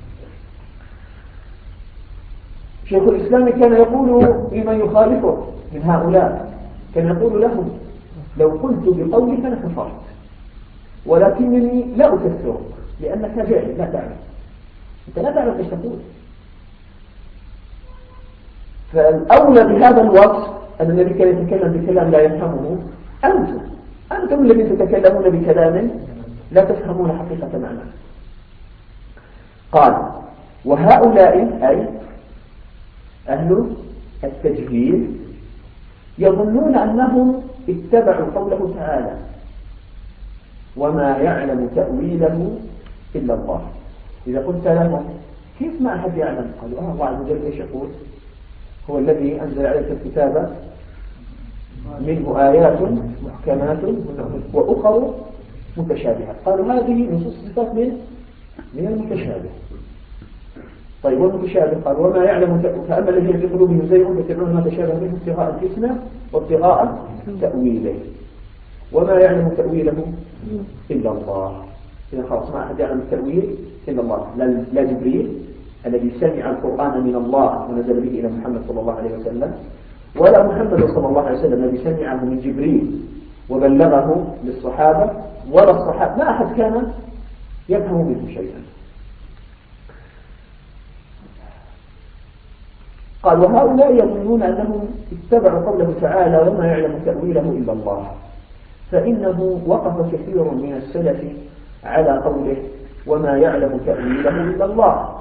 شيخ الإسلام كان يقول لمن يخالفه من هؤلاء، كان يقول لهم لو قلت بقولك لكفرت، ولكنني لا أكفرك لأنك جاهل لا تعلم، أنت لا تعلم ايش تقول. فالأولى بهذا الوصف أن النبي كان يتكلم بكلام لا يفهمه. أنتم الذين تتكلمون بكلام لا تفهمون حقيقة معناه. قال وهؤلاء أي أهل التجهيل يظنون أنهم اتبعوا قوله تعالى وما يعلم تأويله إلا الله. إذا قلت لهم كيف ما أحد يعلم؟ قالوا الله عز وجل إيش يقول؟ هو الذي أنزل عليك الكتاب منه آيات محكمات وأخر متشابهات. قالوا هذه نصوص صفات من المتشابه. طيب والمتشابه قال وما يعلم فأما الذين في قلوبهم زيغ فيتبعون ما تشابه منه ابتغاء الفتنة وابتغاء تأويله وما يعلم تأويله إلا الله. إذا خلاص ما أحد يعلم التأويل إلا الله، لا جبريل الذي سمع القرآن من الله ونزل به إلى محمد صلى الله عليه وسلم، ولا محمد صلى الله عليه وسلم الذي سمعه من جبريل وبلغه للصحابة، ولا الصحابة، ما أحد كان يفهم منه شيئا. قال وهؤلاء يظنون أنهم اتبعوا قوله تعالى وما يعلم تأويله إلا الله، فإنه وقف كثير من السلف على قوله وما يعلم تأويله إلا الله.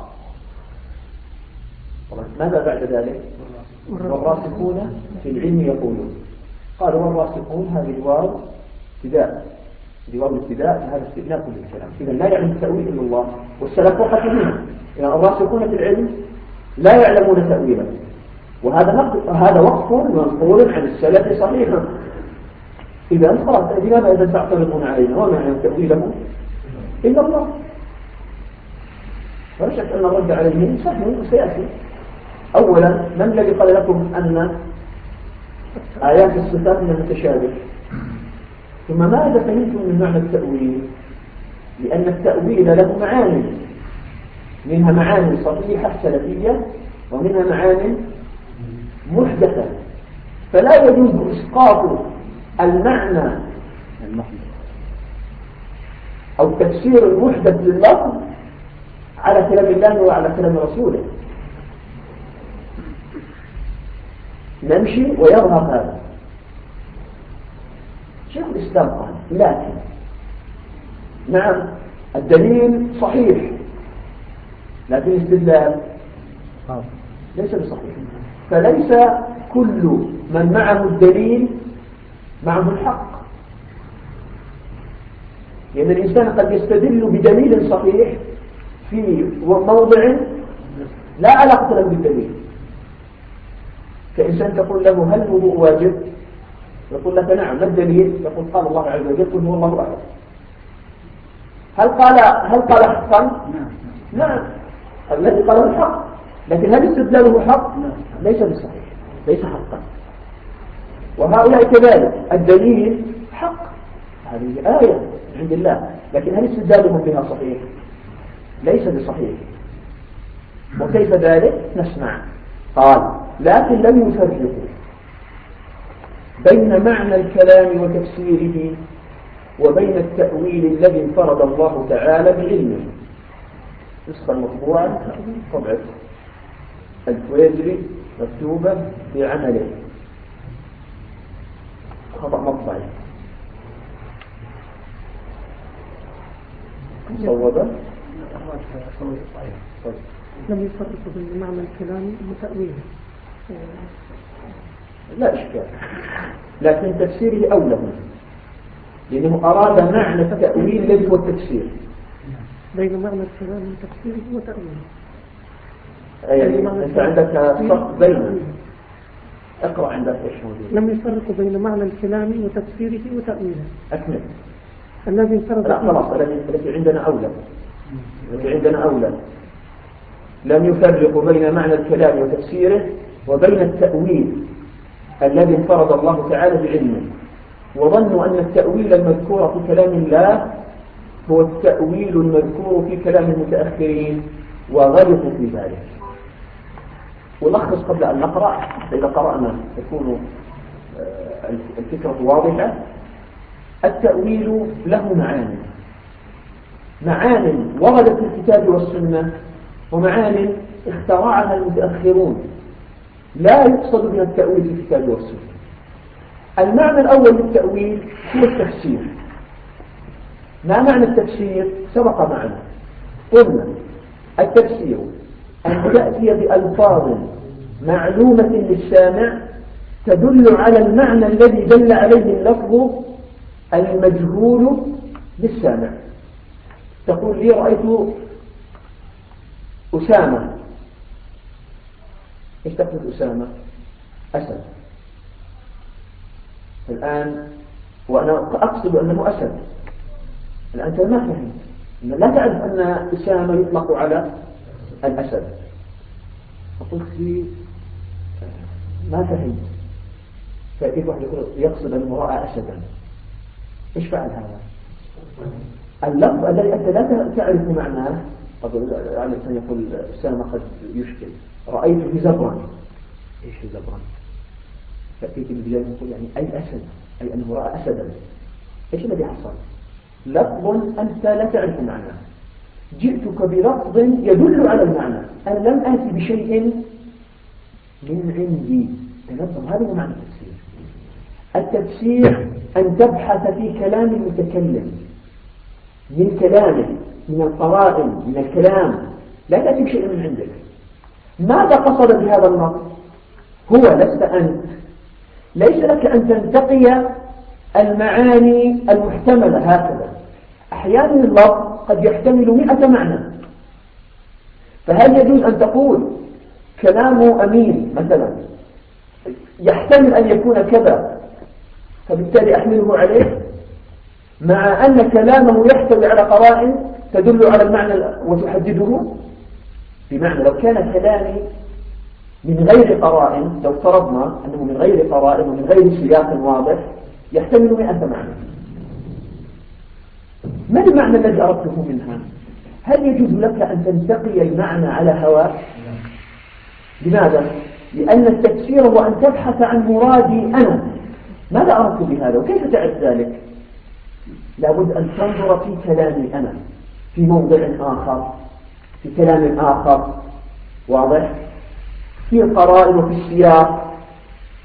ماذا بعد ذلك؟ والراسخون في العلم يقولون. قالوا والراسخون هذه الواو ابتداء، الواو الابتداء هذا استئناف للكلام، إذا لا يعلم التأويل إلا الله، والسلف وقفوا منه. يعني الراسخون في العلم لا يعلمون تأويله، وهذا وقف منقول عن السلف صحيحا. إذا خلاص لماذا تعترضون علينا وما يعلم تأويله إلا الله؟ فلا شك أن الرد عليهم سهل وسيأتي. أولا من الذي قال لكم أن آيات الصفات من المتشابه؟ ثم ماذا فهمتم من معنى التأويل؟ لأن التأويل له معاني، منها معاني صحيحة سلفية ومنها معاني محدثة، فلا يجوز إسقاط المعنى أو تفسير المحدث لللفظ على كلام الله وعلى كلام رسوله. نمشي ويظهر هذا. شيخ الإسلام قال لكن نعم الدليل صحيح لكن الاستدلال ليس بصحيح، فليس كل من معه الدليل معه الحق، لأن الإنسان قد يستدل بدليل صحيح في موضع لا علاقة له بالدليل. كإنسان تقول له هل الوضوء واجب؟ يقول لك نعم، ما الدليل؟ يقول قال الله عز وجل قل هو الله أحد. هل قال حقا؟ نعم، الذي قاله الحق، لكن هل استدلاله حق؟ ليس بصحيح، ليس حقا. وهؤلاء كذلك الدليل حق، هذه آية عند الله، لكن هل استدلالهم بها صحيح؟ ليس بصحيح. وكيف ذلك؟ نسمع. قال لكن لم يفرقوا بين معنى الكلام وتفسيره وبين التأويل الذي انفرد الله تعالى بعلمه. نسخة مطبوعة طبعة الكويزري مكتوبة بعمله، خطأ مطبعي مصوبة. لم يفرقوا بين معنى الكلام وتأويله. لا إشكال، لكن تفسيره أولى لأنه أراد معنى التأويل الذي هو التفسير. بين معنى الكلام وتفسيره وتأويله. يعني أنت عندك فرق بين، اقرأ عندك إيش موجود. لم يفرقوا بين معنى الكلام وتفسيره وتأويله. أكمل. الذي انفرد. لا خلاص، التي عندنا أولى. التي عندنا أولى. لم يفرقوا بين معنى الكلام وتفسيره وبين التأويل الذي انفرد الله تعالى بعلمه، وظنوا أن التأويل المذكور في كلام الله هو التأويل المذكور في كلام المتأخرين وغلطوا في ذلك. ولخص قبل أن نقرأ، إذا قرأنا تكون الفكرة واضحة. التأويل له معاني وردت في الكتاب والسنة، ومعاني اخترعها المتأخرون لا يقصد بها التأويل في الكتاب والسنة. المعنى الأول للتأويل هو التفسير. ما معنى التفسير؟ سبق معنا قلنا التفسير أن تأتي بألفاظ معلومة للسامع تدل على المعنى الذي دل عليه اللفظ المجهول للسامع. تقول لي رأيت أسامة، إيش تقصد أسامة؟ أسد. الآن وأنا أقصد أنه أسد، الآن أنت ما فهمت، لا تعرف أن أسامة يطلق على الأسد. فقلت لي ما فهمت. فكيف واحد يقصد أنه رأى أسدا؟ إيش فعل هذا؟ اللفظ الذي أنت لا تعرف معناه، على الإنسان يقول أسامة قد يشكل رأيت زبرا. إيش زبرا؟ فأتيت بالبداية يقول يعني أي أسد، أي أنه رأى أسدا. إيش الذي حصل؟ لفظ أنت لا تعرف معناه، جئتك بلفظ يدل على المعنى. أنا لم آتي بشيء من عندي. تنبه، هذا هو معنى التفسير. التفسير أن تبحث في كلام المتكلم، من كلامه، من القرائن، من الكلام، لا تأتي بشيء من عندك. ماذا قصد بهذا النص؟ هو لست أنت، ليس لك أن تنتقي المعاني المحتملة هكذا. أحيانا اللفظ قد يحتمل 100 معنى، فهل يجوز أن تقول كلام أمين مثلا يحتمل أن يكون كذا فبالتالي أحمله عليه، مع أن كلامه يحتوي على قرائن تدل على المعنى وتحدده؟ بمعنى لو كان كلامي من غير قرائن، لو فرضنا أنه من غير قرائن ومن غير سياق واضح يحتمل 100 معنى، ما المعنى الذي أردته منها؟ هل يجوز لك أن تنتقي المعنى على هواك؟ لماذا؟ لأن التفسير هو أن تبحث عن مرادي أنا، ماذا أردت بهذا وكيف تعرف ذلك؟ لابد أن تنظر في كلامي أنا في موضع آخر، في كلام آخر، واضح؟ في القرائن وفي السياق،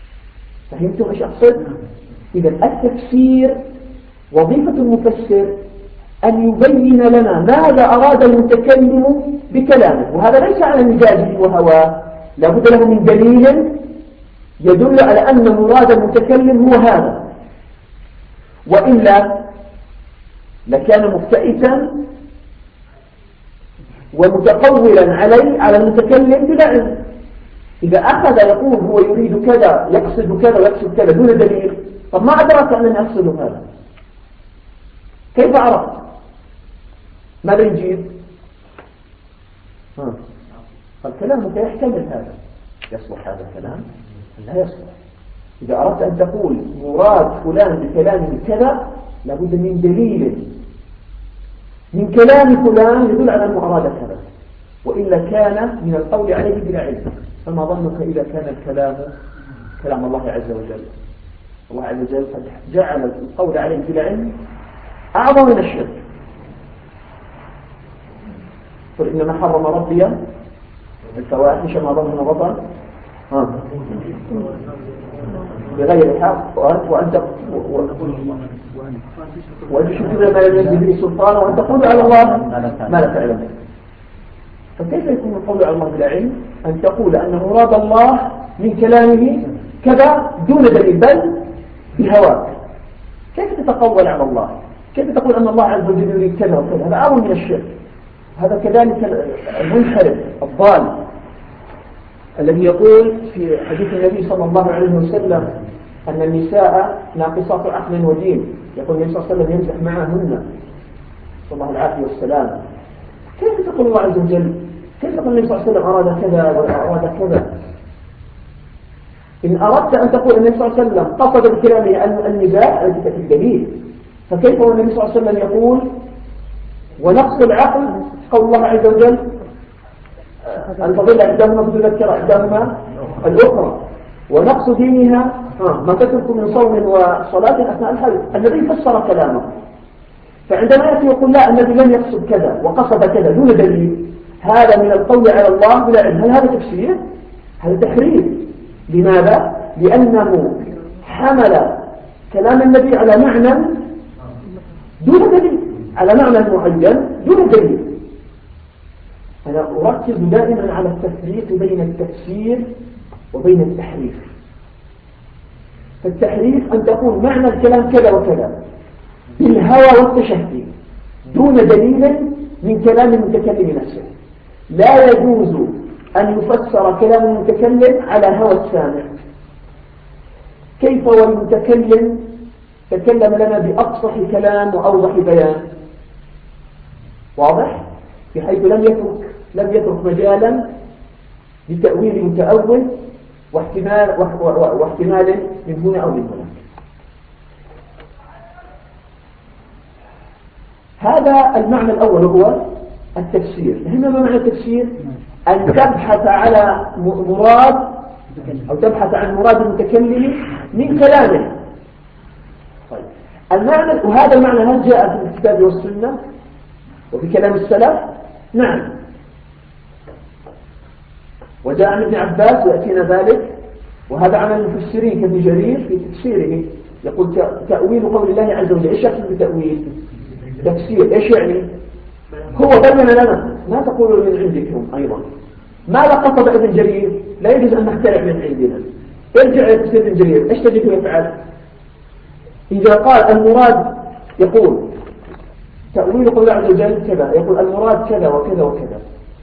فهمتم ايش أقصد؟ إذا التفسير وظيفة المفسر أن يبين لنا ماذا أراد المتكلم بكلامه، وهذا ليس على مزاجه وهواه، لابد له من دليل يدل على أن مراد المتكلم هو هذا، وإلا لكان مفتئتا ومتقولا على المتكلم بلا علم. إذا أخذ يقول هو يريد كذا يقصد كذا ويقصد كذا دون دليل، طب ما أدرك أنني أقصد هذا؟ كيف عرفت؟ ماذا يجيب؟ فالكلام يحتمل هذا، يصلح هذا الكلام؟ لا يصلح. إذا أردت أن تقول مراد فلان بكلامه كذا لابد من دليل من كلام فلان يدل على أنه أراد كذا، وإلا كان من القول عليه بلا علم. فما ظنك إذا كان الكلام كلام الله عز وجل؟ الله عز وجل قد جعل القول عليه بلا علم أعظم من الشرك. قل إنما حرم ربي الفواحش ما ظهر وبطن بغير حق وأن تشركوا ما لم ينزل به سلطان وأن تقولوا على الله ما لا تعلمون. فكيف يكون القول على الله بلا علم؟ أن تقول أن مراد الله من كلامه كذا دون دليل بل بهواك. كيف تتقول على الله؟ كيف تقول أن الله عز وجل يريد كذا وكذا؟ هذا أعظم من الشرك. هذا كذلك المنحرف الضال الذي يقول في حديث النبي صلى الله عليه وسلم أن النساء ناقصات عقل ودين، يقول النبي صلى الله عليه وسلم يمزح معهن صلى الله العافية والسلام. كيف تقول الله عز وجل؟ كيف تقول النبي صلى الله عليه وسلم أراد كذا وأراد كذا؟ إن أردت أن تقول أن النبي صلى الله عليه وسلم قصد بكلامه النزاع التي تأتي الدليل، فكيف هو النبي صلى الله عليه وسلم يقول ونقص العقل قول الله عز وجل الفضيلة إحداهما تذكر إحداهما الأخرى، ونقص دينها ما تترك من صوم وصلاة أثناء الحج. النبي فسر كلامه، فعندما يأتي يقول لا النبي لم يقصد كذا وقصد كذا دون دليل، هذا من القول على الله بلا علم. هل هذا تفسير؟ هذا تحريف. لماذا؟ لأنه حمل كلام النبي على معنى دون دليل، على معنى معين دون دليل. أنا أركز دائما على التفريق بين التفسير وبين التحريف. فالتحريف أن تقول معنى الكلام كذا وكذا بالهوى والتشهي دون دليل من كلام المتكلم نفسه. لا يجوز أن يفسر كلام المتكلم على هوى السامع. كيف والمتكلم تكلم لنا بأقصح كلام وأوضح بيان واضح، بحيث لم يترك مجالا لتأويل متأول واحتمال من هنا أو من هناك. هذا المعنى الأول هو التفسير. فهمنا ما معنى التفسير؟ أن تبحث على مراد أو تبحث عن مراد المتكلم من كلامه. طيب المعنى، وهذا المعنى هل جاء في الكتاب والسنة وفي كلام السلف؟ نعم، وجاء عن ابن عباس ويأتينا ذلك، وهذا عمل المفسرين كابن جرير في تفسيره يقول تأويل قول الله عز وجل. ايش يقصد بتأويل؟ تفسير. ايش يعني؟ هو بين لنا، ما تقولوا من عندكم أيضا. ماذا قصد ابن جرير؟ لا يجوز أن نخترع من عندنا. ارجع إلى تفسير ابن جرير، ايش تجده يفعل؟ إذا قال المراد يقول تأويل قول الله عز وجل كذا، يقول المراد كذا وكذا وكذا،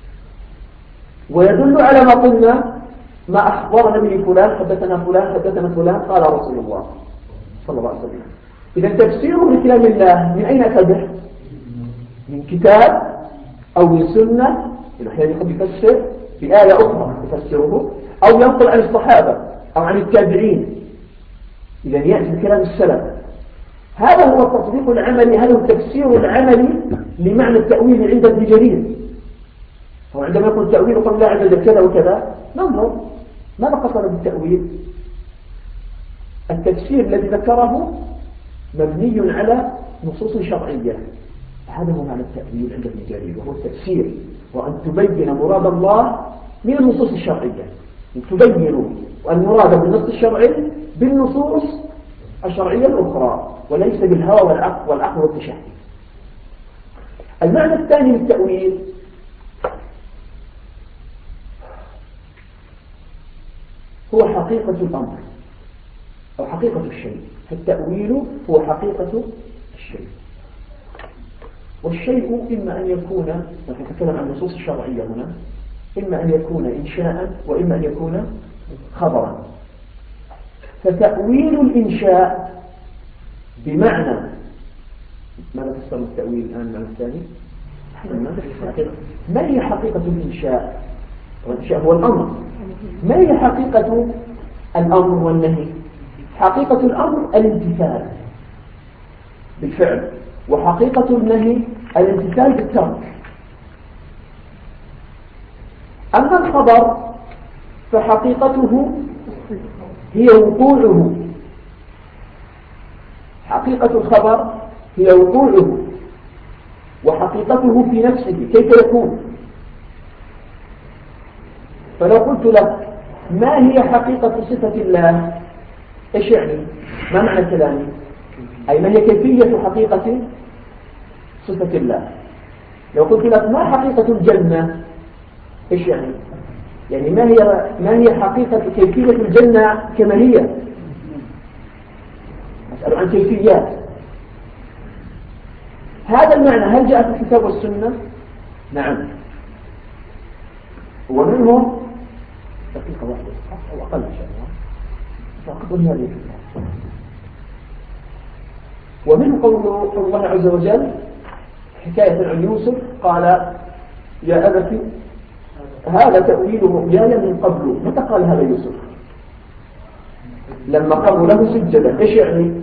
ويدل على ما قلنا ما أخبرنا به فلان حدثنا فلان قال رسول الله صلى الله عليه وسلم. إذا تفسيره لكلام الله من أين أتبه؟ من كتاب أو من سنة، أحيانا يقول يفسر بآية أخرى يفسره، أو ينقل عن الصحابة أو عن التابعين. إذا يأتي بكلام السلف. هذا هو التطبيق العملي، هذا هو التفسير العملي لمعنى التأويل عند ابن جرير. وعندما يقول تأويل قول الله عز وجل كذا وكذا ننظر ماذا قصد بالتأويل. التفسير الذي ذكره مبني على نصوص شرعية، هذا هو معنى التأويل عند ابن جرير، وهو التفسير، وأن تبين مراد الله من النصوص الشرعية. تبين أن يراد بالنص الشرعي بالنصوص الشرعية الأخرى وليس بالهوى والعقل والتشهي. المعنى الثاني للتأويل هو حقيقة الأمر أو حقيقة الشيء. فالتأويل هو حقيقة الشيء، والشيء إما أن يكون، نحن نتكلم عن النصوص الشرعية هنا، إما أن يكون إنشاء وإما أن يكون خبرا. فتأويل الإنشاء بمعنى ماذا تفسر التأويل الآن المعنى الثاني؟ ما هي حقيقة الإنشاء؟ والإنشاء هو الأمر. ما هي حقيقة الأمر والنهي؟ حقيقة الأمر الامتثال بالفعل، وحقيقة النهي الامتثال بالترك. أما الخبر فحقيقته هي وقوعه. حقيقة الخبر هي وقوعه، وحقيقته في نفسه كيف يكون. فلو قلت لك ما هي حقيقة صفة الله، إيش يعني؟ ما معنى كلامي؟ أي ما هي كيفية حقيقة صفة الله. لو قلت لك ما حقيقة الجنة، إيش يعني؟ يعني ما هي حقيقة كيفية الجنة كما هي؟ أسأل عن كيفيات. هذا المعنى هل جاء في الكتاب والسنة؟ نعم. ومنهم دقيقة واحدة أو أقل إن شاء الله فأقبل هذه الكتاب. ومنه قول الله عز وجل حكاية عن يوسف قال يا أبت هذا تأويل رؤياي من قبل. متى قال هذا يوسف؟ لما قالوا له سجدا. إيش يعني؟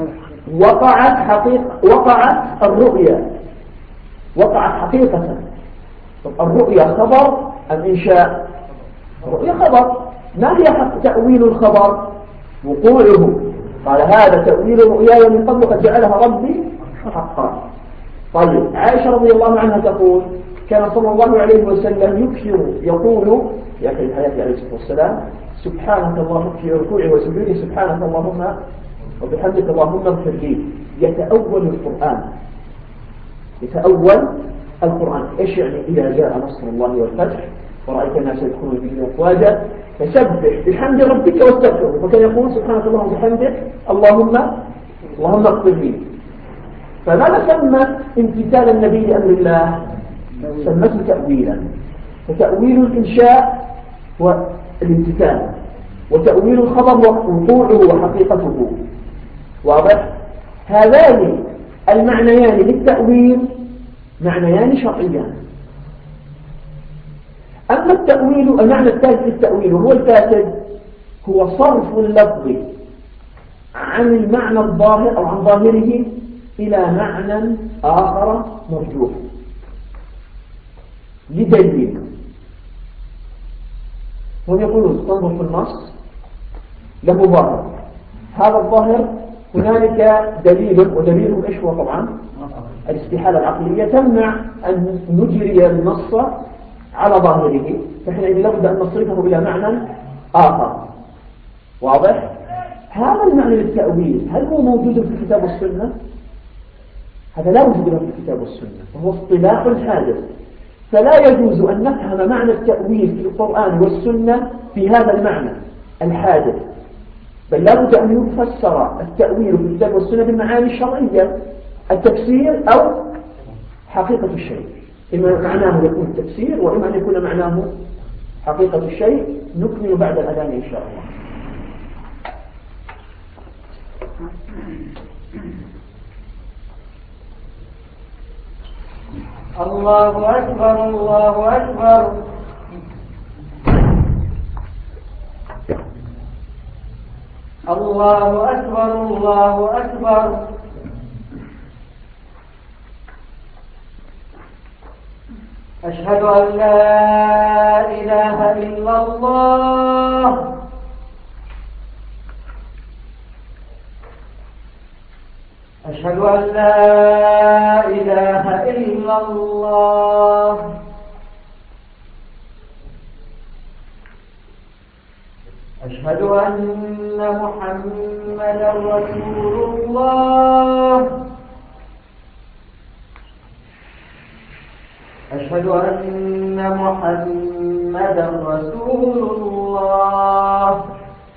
وقعت الرؤيا، وقعت حقيقة. الرؤيا خبر أم إنشاء؟ الرؤيا خبر. ما هي تأويل الخبر؟ وقوعه. قال هذا تأويل رؤياي من قبل قد جعلها ربي حقا. طيب عائشة رضي الله عنها تقول كان صلى الله عليه وسلم يكثر يقول في آخر الحياة عليه الصلاة والسلام سبحانك اللهم في ركوعه وسجوده سبحانك اللهم وبحمدك اللهم اغفر لي. يتأول القرآن، يتأول القرآن. إيش يعني؟ إذا جاء نصر الله والفتح ورأيت الناس يدخلون في دين أفواجا فسبح بحمد ربك واستغفره. فكان يقول سبحانك اللهم وبحمدك اللهم اغفر لي. فماذا سمى امتثال النبي لأمر الله؟ سمته تأويلا. فتأويل الإنشاء والامتثال، وتأويل الخبر وقوعه وحقيقته. واضح؟ هذان المعنيان للتأويل معنيان شرعيان. أما التأويل المعنى الثالث للتأويل وهو الفاسد هو صرف اللفظ عن المعنى الظاهر أو عن ظاهره إلى معنى آخر مرجوح لدليل. هم يقولون تنظر في النص له ظاهر، هذا الظاهر هنالك دليل، ودليله إيش هو؟ طبعا الاستحالة العقلية تمنع أن نجري النص على ظاهره، فحينئذ لابد أن نصرفه إلى معنى آخر. واضح؟ هذا المعنى للتأويل هل هو موجود في الكتاب والسنة؟ هذا لا وجود له في الكتاب والسنة، وهو اصطلاح حادث. فلا يجوز أن نفهم معنى التأويل في القرآن والسنة في هذا المعنى الحادث، بل لا بد أن يفسر التأويل في الكتاب والسنة بالمعاني الشرعية، التفسير أو حقيقة الشيء. إما معناه يكون التفسير وإما أن يكون معناه حقيقة الشيء. نكمل بعد الأذان إن شاء الله. الله أكبر الله أكبر. الله أكبر الله أكبر. أشهد أن لا إله إلا الله. أشهد أن لا إله إلا الله. أشهد أن محمدا رسول الله. أشهد أن محمدا رسول الله.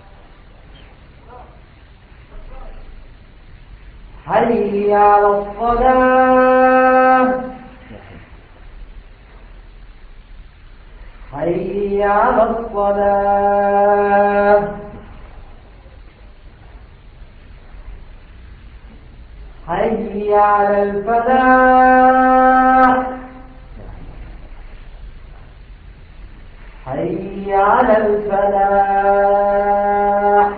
حي على الصلاة. حي على الصلاة. حي على الفلاح. حي على الفلاح.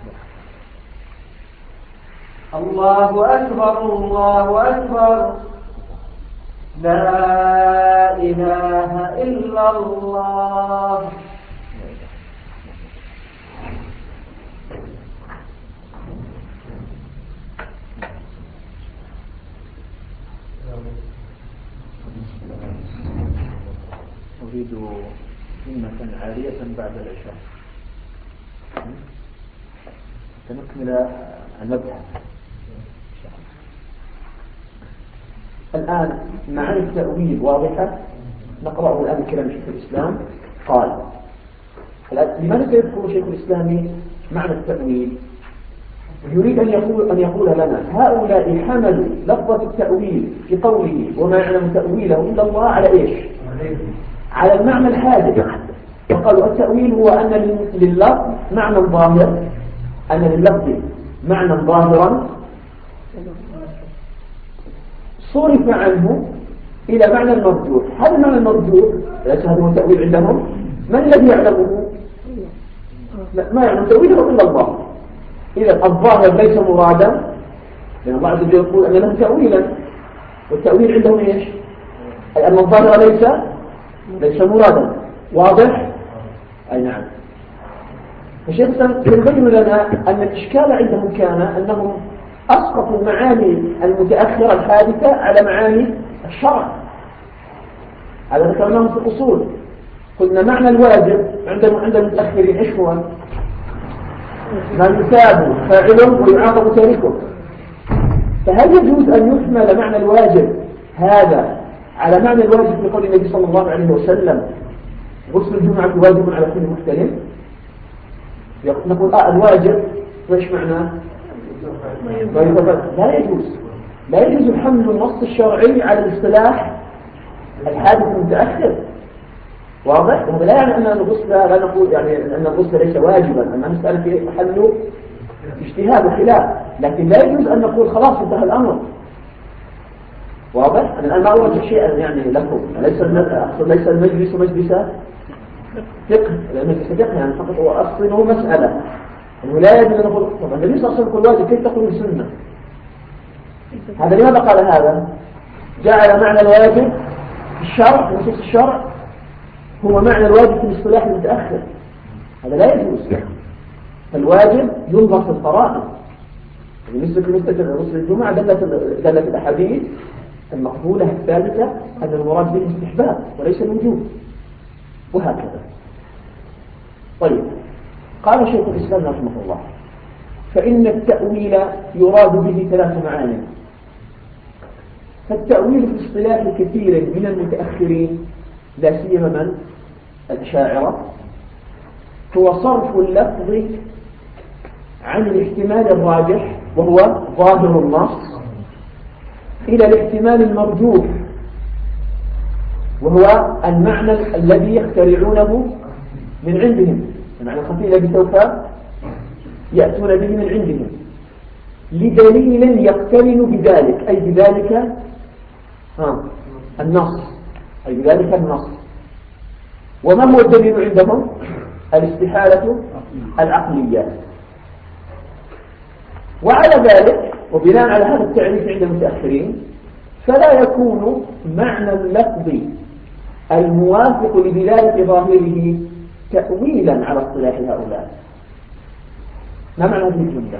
الله أكبر الله أكبر. لا إله إلا الله. أريد همة عالية بعد العشاء تنكمل المبحث. الآن معاني التأويل واضحة. نقرأه الآن كلام شيخ الإسلام. قال لماذا سيذكر شيخ الإسلام معنى التأويل؟ يريد أن يقول لنا هؤلاء حملوا لفظة التأويل في قوله وما يعلم تأويله إلا الله على إيش؟ على المعنى الحادث. وقالوا التأويل هو أن لللفظ معنى ظاهر، أن لللفظ معنى ظاهرا صرف عنه إلى معنى المرجوح. هذا المعنى المرجوح ليس هذا هو التأويل عندهم. من الذي يعلمه؟ لا، ما يعلم تأويله إلا الله. إذا الظاهر ليس مرادا، لأن الله عز وجل يقول أن له تأويلا، والتأويل عندهم إيش؟ أي أن الظاهر ليس مرادا. واضح؟ أي نعم. فالشيخ يبين لنا أن الإشكال عندهم كان أنهم أسقطوا المعاني المتأخرة الحادثة على معاني الشرع. هذا ذكرناه في الأصول. قلنا معنى الواجب عند المتأخرين إيش هو؟ ما يثاب فاعله ويعاقب تاركه. فهل يجوز أن يحمل معنى الواجب هذا على معنى الواجب في قول النبي صلى الله عليه وسلم غسل الجمعة واجب على كل محتلم؟ نقول الواجب ايش معناه؟ لا يجوز حمل النص الشرعي على الاصطلاح الحادث المتأخر. واضح؟ هذا لا يعني أن الغسل لا نقول يعني أن الغسل ليس واجبا، أن المسألة في محل اجتهاد وخلاف، لكن لا يجوز أن نقول خلاص انتهى الأمر. واضح؟ أنا الآن ما أوجه شيئا يعني لكم، ليس المجلس مجلس فقه، مجلس فقه يعني فقط هو أصله مسألة أنه لا يجوز أن نقول طبعا النبي صلى الله عليه وسلم يقول واجب، كيف تقول السنة؟ هذا لماذا قال هذا؟ جعل معنى الواجب في الشرع، في نصوص الشرع، هو معنى الواجب في الاصطلاح المتأخر. هذا لا يجوز. الواجب ينظر في الفرائض. بالنسبة لغسل الجمعة دلت الأحاديث المقبولة الثابتة أن المراد به الاستحباب وليس الوجوب، وهكذا. طيب، قال شيخ الإسلام رحمه الله فإن التأويل يراد به 3 معاني. فالتأويل في اصطلاح كثير من المتأخرين لا سيما من الأشاعرة هو صرف اللفظ عن الاحتمال الراجح وهو ظاهر النص إلى الاحتمال المرجوح وهو المعنى الذي يخترعونه من عندهم، المعنى الخفي الذي سوف يأتون به من عندهم لدليل يقترن بذلك، أي بذلك النص، أي بذلك النص. وما هو الدليل عندهم؟ الاستحالة العقلية. وعلى ذلك وبناء على هذا التعريف عند المتأخرين فلا يكون معنى اللفظ الموافق لدلالة ظاهره تأويلا على اصطلاح هؤلاء. ما معنى هذه الجملة؟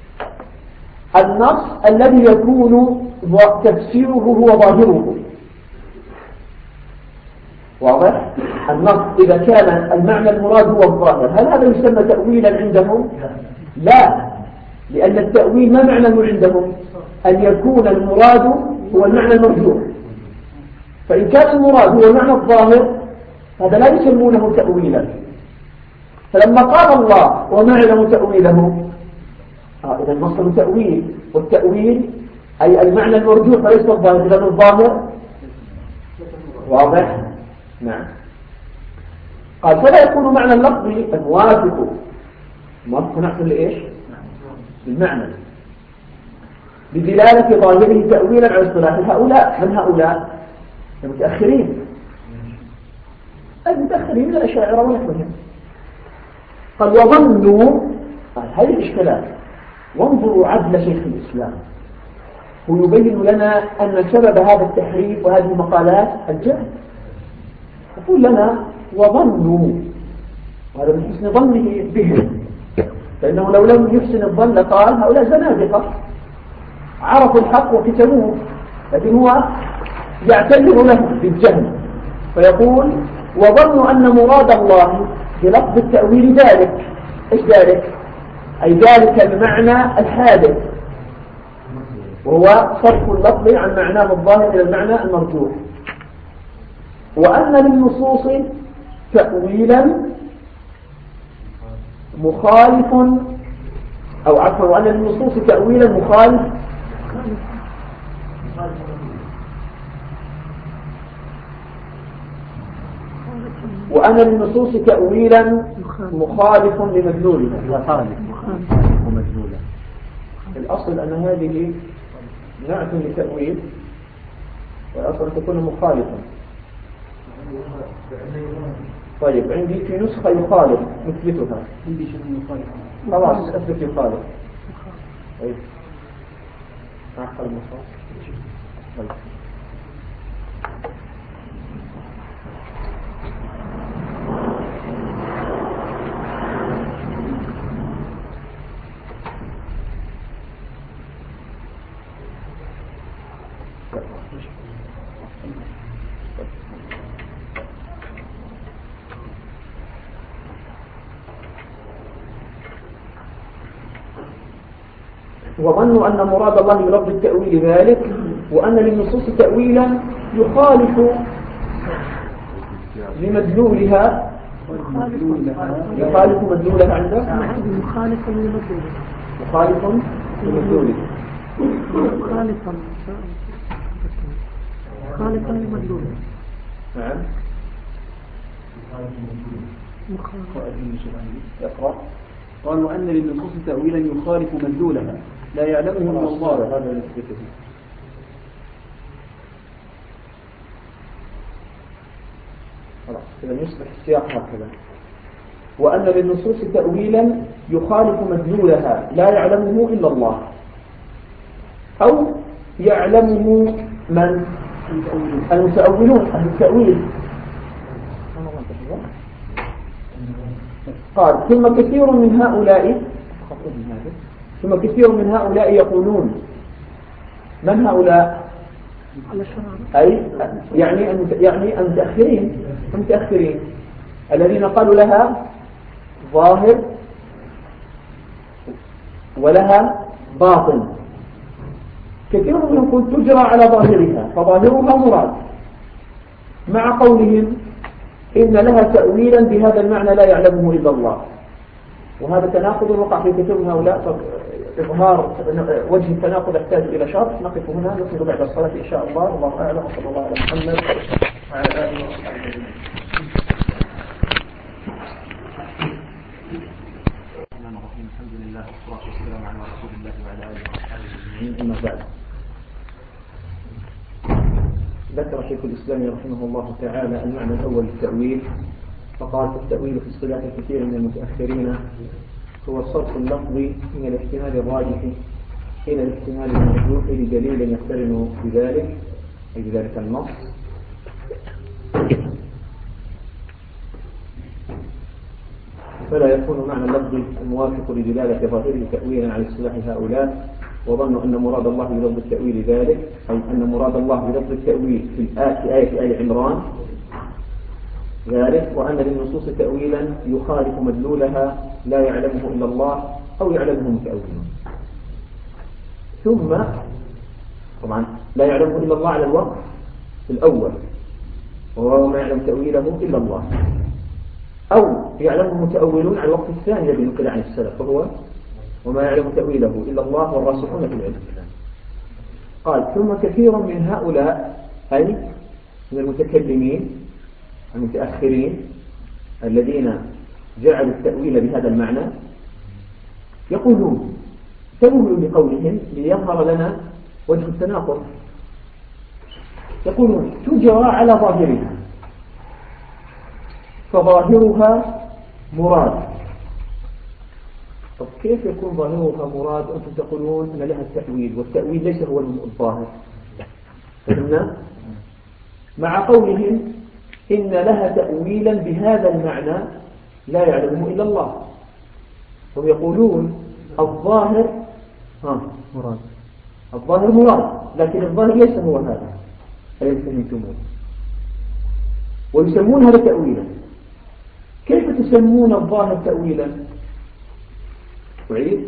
النص الذي يكون تفسيره هو ظاهره. واضح؟ النص إذا كان المعنى المراد هو الظاهر، هل هذا يسمى تأويلا عندهم؟ لا، لأن التأويل ما معناه عندهم؟ أن يكون المراد هو المعنى المرجوح. فإن كان المراد هو المعنى الظاهر هذا لا يسمونه تأويلا. فلما قال الله وما يعلم تأويله إذا المصدر تأويل، والتأويل أي المعنى المرجوح فليس الظاهر، لأن الظاهر واضح. نعم. قال فلا يكون معنى اللفظ الموافق نحن لإيش؟ المعنى بدلالة ظاهره تأويلا على اصطلاح هؤلاء. من هؤلاء؟ المتأخرين من الأشاعرة ونحوهم. قال وظنوا هذه الإشكالات. وانظروا عدل شيخ الإسلام، هو يبين لنا أن سبب هذا التحريف وهذه المقالات الجهل. يقول لنا وظنوا، وهذا من حسن ظنه بهم، فإنه لو لم يحسن الظن قال هؤلاء زنادقة عرفوا الحق وكتموه، لكن هو يعتذر لهم بالجهل فيقول وظنوا أن مراد الله بلفظ التأويل ذلك. إيش ذلك؟ أي ذلك المعنى الحادث، وهو صرف اللفظ عن معناه الظاهر إلى المعنى المرجوح، وأن للنصوص تأويلا مخالف، أو عفوا وأن للنصوص تأويلا مخالف وأن للنصوص تأويلا مخالف لمدلولها. الأصل أن هذه نعت لتأويل، والأصل أن تكون مخالفا. طيب عندي في نسخة يخالف مثبتها، عندي شيء مخالف خلاص أثبت يخالف. طيب أعقل المصاب. طيب وظنوا أن مراد الله بلفظ التأويل ذلك، وأن للنصوص تأويلا يخالف لمدلولها. يخالف مدلولها عنده مخالف لمدلولها. مخالف لمدلولها. مخالف لمدلولها. نعم. يقرأ. قال وأن للنصوص تأويلا يخالف مدلولها لا يعلمه إلا الله. هذا نثبته. خلاص إذا يصبح السياق هكذا. وأن للنصوص تأويلا يخالف مدلولها لا يعلمه إلا الله، أو يعلمه من؟ المتأولون أهل التأويل. قال ثم كثير من هؤلاء يقولون. من هؤلاء؟ أي يعني المتأخرين الذين قالوا لها ظاهر ولها باطن. كثير منهم يقول تجرى على ظاهرها فظاهرها مراد، مع قولهم إن لها تأويلا بهذا المعنى لا يعلمه إلا الله. وهذا تناقض وقع في كثير من هؤلاء، إظهار وجه التناقض يحتاج إلى شرح. نقف هنا، نصل بعد الصلاة إن شاء الله. الله أعلم، وصلى الله على محمد وعلى آله وصحبه أجمعين. الحمد لله والصلاة والسلام على رسول الله وعلى آله وصحبه أجمعين. أما بعد، ذكر شيخ الإسلام رحمه الله تعالى المعنى الأول للتأويل، فقال التأويل في اصطلاح كثير من المتأخرين هو صرف اللفظ من الاحتمال الراجح إلى الاحتمال المرجوح لدليل يقترن بذلك أي بذلك النص، فلا يكون معنى اللفظ الموافق لدلالة ظاهره تأويلا على اصطلاح هؤلاء. وظنوا أن مراد الله بلفظ التأويل ذلك، أي أن مراد الله بلفظ التأويل في آية آل عمران ذلك وأن للنصوص تأويلا يخالف مدلولها لا يعلمه إلا الله أو يعلمه متأولون. ثم طبعا لا يعلمه إلا الله على الوقت الأول وهو ما يعلم تأويله إلا الله، أو يعلمه متأولون على الوقت الثاني الذي نقل عن السلف وهو وما يعلم تأويله إلا الله والراسخون في العلم. قال ثم كثير من هؤلاء أي من المتكلمين المتأخرين الذين جعلوا التأويل بهذا المعنى يقولون تأويل بقولهم ليظهر لنا وجه التناقض، يقولون تجرى على ظاهرها فظاهرها مراد. طب كيف يكون ظاهرها مراد وأنتم تقولون أن لها التأويل والتأويل ليس هو الظاهر؟ فهمنا؟ مع قولهم إن لها تأويلا بهذا المعنى لا يعلمه إلا الله، هم يقولون الظاهر مراد، الظاهر مراد، لكن الظاهر ليس هو هذا الذي فهمتموه ويسمون هذا تأويلا. كيف تسمون الظاهر تأويلا؟ أعيد؟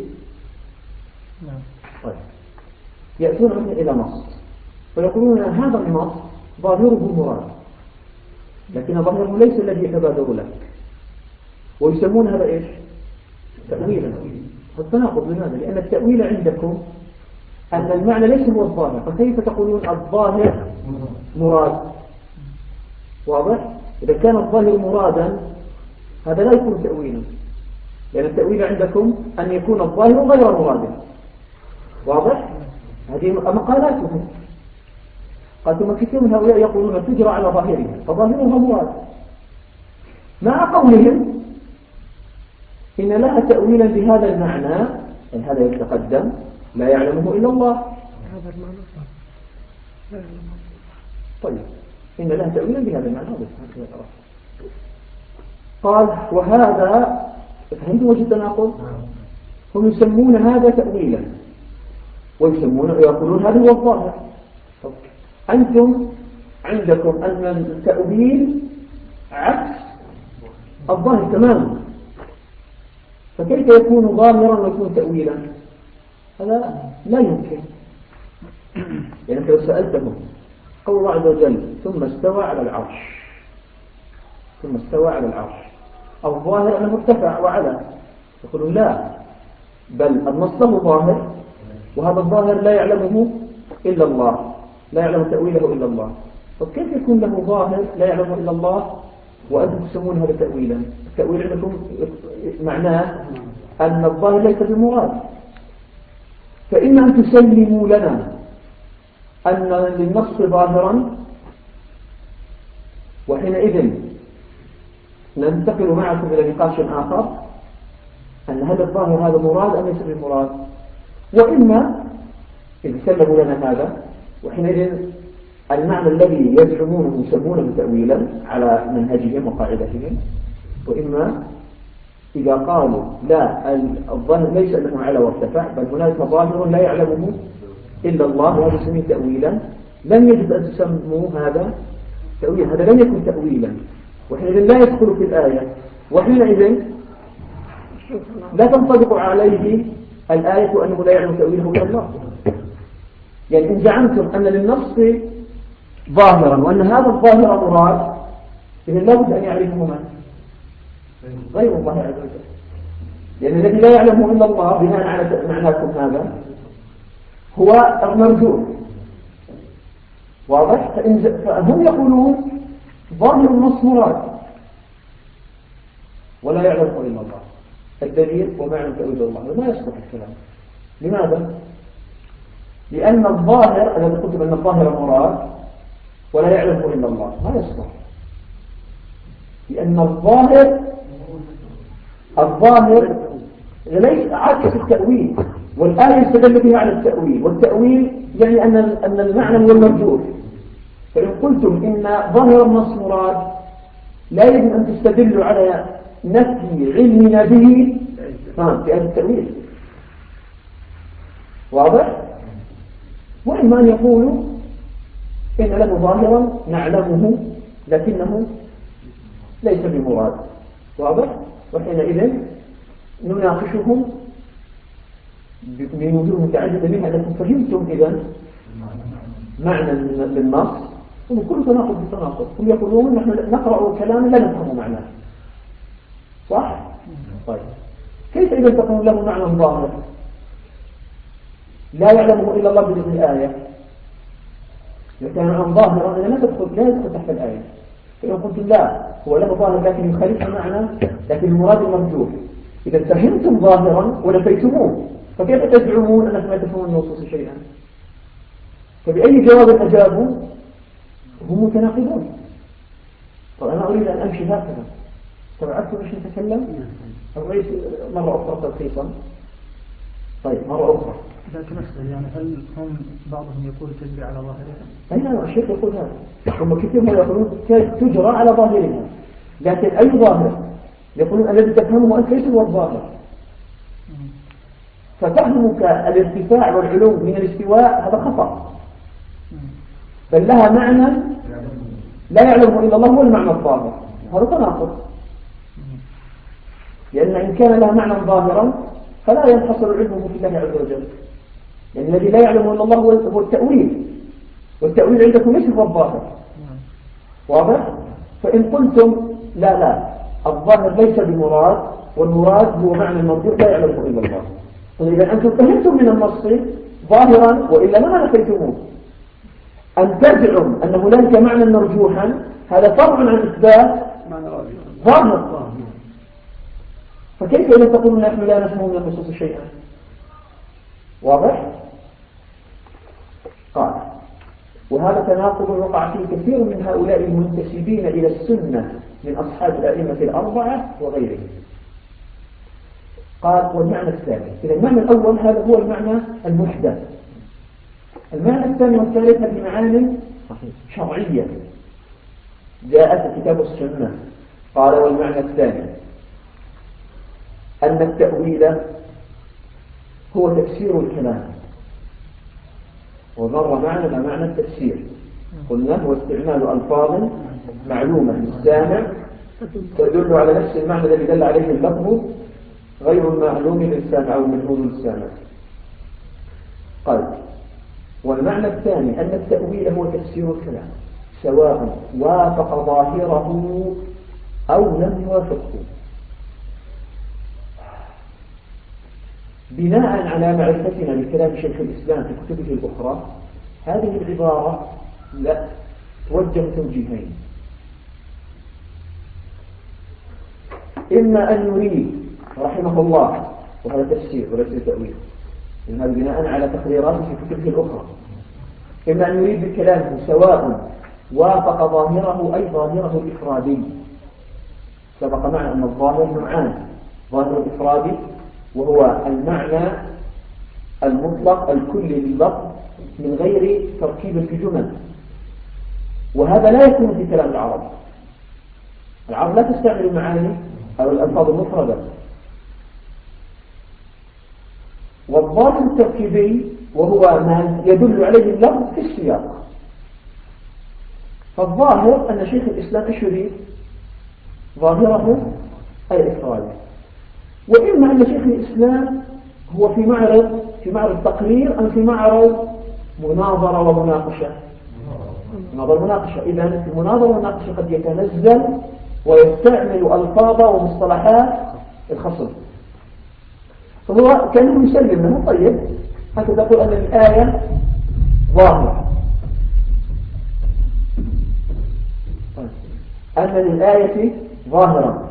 طيب. يأتون مثلا إلى نص فيقولون هذا النص ظاهره مراد لكن ظاهره ليس الذي يتبادر لك، ويسمون هذا إيش؟ تأويلا. التناقض لماذا؟ لأن التأويل عندكم أن المعنى ليس هو الظاهر، فكيف تقولون الظاهر مراد؟ واضح؟ إذا كان الظاهر مرادا هذا لا يكون تأويلا، لأن التأويل عندكم أن يكون الظاهر غير مراد. واضح؟ هذه مقالاتهم. قال ثم كثير من هؤلاء يقولون تجرى على ظاهرها فظاهرها مراد، مع قولهم إن لها تأويلا بهذا المعنى، أي هذا يتقدم لا يعلمه إلا الله. هذا المعنى لا يعلمه. طيب إن لها تأويلا بهذا المعنى. قال وهذا فهمتم وجه التناقض؟ هم يسمون هذا تأويلا ويقولون هذا هو الظاهر. أنتم عندكم أن التأويل عكس الظاهر تماما، فكيف يكون ظاهرا ويكون تأويلا؟ هذا لا يمكن. يعني لو سألتهم قول الله عز وجل ثم استوى على العرش، ثم استوى على العرش، الظاهر أنه ارتفع وعلى، يقولون لا، بل النص له ظاهر وهذا الظاهر لا يعلمه إلا الله، لا يعلم تأويله إلا الله. فكيف يكون له ظاهر لا يعلمه إلا الله وأنتم تسمون هذا تأويلا؟ التأويل عندكم معناه أن الظاهر ليس بمراد. فإما أن تسلموا لنا أن للنص ظاهرا وحينئذ ننتقل معكم إلى نقاش آخر أن هل الظاهر هذا مراد أم ليس بمراد، وإما إذا سلموا لنا هذا وحينئذ المعنى الذي يزعمونه يسمونه تأويلا على منهجهم وقاعدتهم، وإما إذا قالوا لا الظاهر ليس أنه على وارتفع بل هناك ظاهر لا يعلمه إلا الله وهذا يسميه تأويلا، لم يجب أن تسموا هذا تأويلا، هذا لم يكن تأويلا وحينئذ لا يدخل في الآية، وحينئذ لا تنطبق عليه الآية أنه لا يعلم تأويله إلا الله. يعني إن زعمتم أن للنص ظاهرا وأن هذا الظاهر مراد إذن لابد أن يعرفه من؟ غير الله عز وجل، لأن الذي لا يعلمه إلا الله بناء على معناكم هذا هو المرجوح. واضح؟ فهم يقولون ظاهر النص مراد ولا يعلمه إلا الله، الدليل وما يعلم تأويل الله، ما يصلح الكلام. لماذا؟ لأن الظاهر الذي قلت بأن الظاهر مراد ولا يعلمه إلا الله ما يصلح، لأن الظاهر ليس عكس التأويل، والآية يستدل بها على التأويل، والتأويل يعني أن المعنى هو المرجوح. فإن قلتم إن ظاهر النص مراد لا يجب أن تستدلوا على نفي علمنا به في هذا التأويل. واضح؟ وإما أن يقولوا إن له ظاهرا نعلمه لكنه ليس بمراد. واضح؟ وحينئذ نناقشهم من وجوه متعددة منها أنكم فهمتم إذن معنى للنص وكل تناقض بالتناقض. هم يقولون نحن نقرأ كلاما لا نفهم معناه، صح؟ طيب كيف إذا تكون له معنى ظاهر لا يعلمه إلا الله بجزء الآية؟ إذا كان معنى ظاهرا لا يدخل تحت الآية. فإن قلتم لا هو له ظاهر لكن يخالف معنى لكن المراد المرجوح، إذا فهمتم ظاهرا ونفيتموه فكيف تزعمون أنكم لا تفهمون النصوص شيئا؟ فبأي جواب أجابوا؟ هم متناقضون. طب أنا أريد أن أمشي هكذا، تبعتوا باش نتكلم؟ أريد مرة أخرى تلخيصا. طيب مرة أخرى. لكن أسأل يعني هل هم بعضهم يقول تجري على ظاهرها؟ أي نعم الشيخ يقول هذا. هم كثير ما يقولون تجرى على ظاهرها، لكن أي ظاهر؟ يقولون الذي تفهمه أنت ليس هو الظاهر. ففهمك الارتفاع والعلو من الاستواء هذا خطأ، بل لها معنى لا يعلمه إلا الله هو المعنى الظاهر. هذا تناقض، لأن إن كان لها معنى ظاهرا فلا ينحصر علمه في الله عز وجل، لأن الذي لا يعلمه إلا الله هو التأويل، والتأويل عندكم ليس هو الظاهر. واضح؟ فإن قلتم لا الظاهر ليس بمراد والمراد هو معنى المرجوح لا يعلمه إلا الله، فإذا أنتم فهمتم من النص ظاهرا وإلا ما نفيتموه. أن تزعم أن هناك معنى مرجوحا هذا فرع عن إثبات ظاهر. فكيف إذا تقولون نحن لا نفهم من النصوص شيئا؟ واضح؟ قال وهذا تناقض وقع فيه كثير من هؤلاء المنتسبين إلى السنة من أصحاب الأئمة الأربعة وغيرهم. قال والمعنى الثاني، إذا المعنى الأول هذا هو المعنى المحدث. المعنى الثاني والثالث هذه معاني شرعية جاءت في كتاب السنة. قال والمعنى الثاني أن التأويل هو تفسير الكلام، ومر معنا معنى التفسير قلنا هو استعمال ألفاظ معلومة للسامع تدل على نفس المعنى الذي دل عليه اللفظ غير المعلوم للسامع أو المجهول للسامع. قال والمعنى الثاني أن التأويل هو تفسير الكلام سواء وافق ظاهره أو لم يوافقه، بناء على معرفتنا بكلام شيخ الإسلام في كتبه الأخرى. هذه العبارة لا توجه توجيهين، إما أن يريد رحمه الله وهذا تفسير وليس تأويل، لأن هذا بناء على تقريراته في كتبه الأخرى، إما أن يريد بكلامه سواء وافق ظاهره أي ظاهره الإفرادي. سبق معنا أن الظاهر نوعان، ظاهر الإفرادي وهو المعنى المطلق الكلي لللفظ من غير تركيب في جمل، وهذا لا يكون في كلام العرب. العرب لا تستعمل المعاني أو الألفاظ المفردة. والظاهر التركيبي وهو ما يدل عليه اللفظ في السياق. فالظاهر أن شيخ الإسلام إيش يريد؟ ظاهره أي إفراد، وإما أن شيخ الإسلام هو في معرض تقرير أم في معرض مناظرة ومناقشة. مناظرة ومناقشة، إذن في المناظرة والمناقشة قد يتنزل ويستعمل ألفاظ ومصطلحات الخصم، فهو كان يسلم له طيب هكذا تقول أن الآية ظاهرة، أن للآية ظاهرة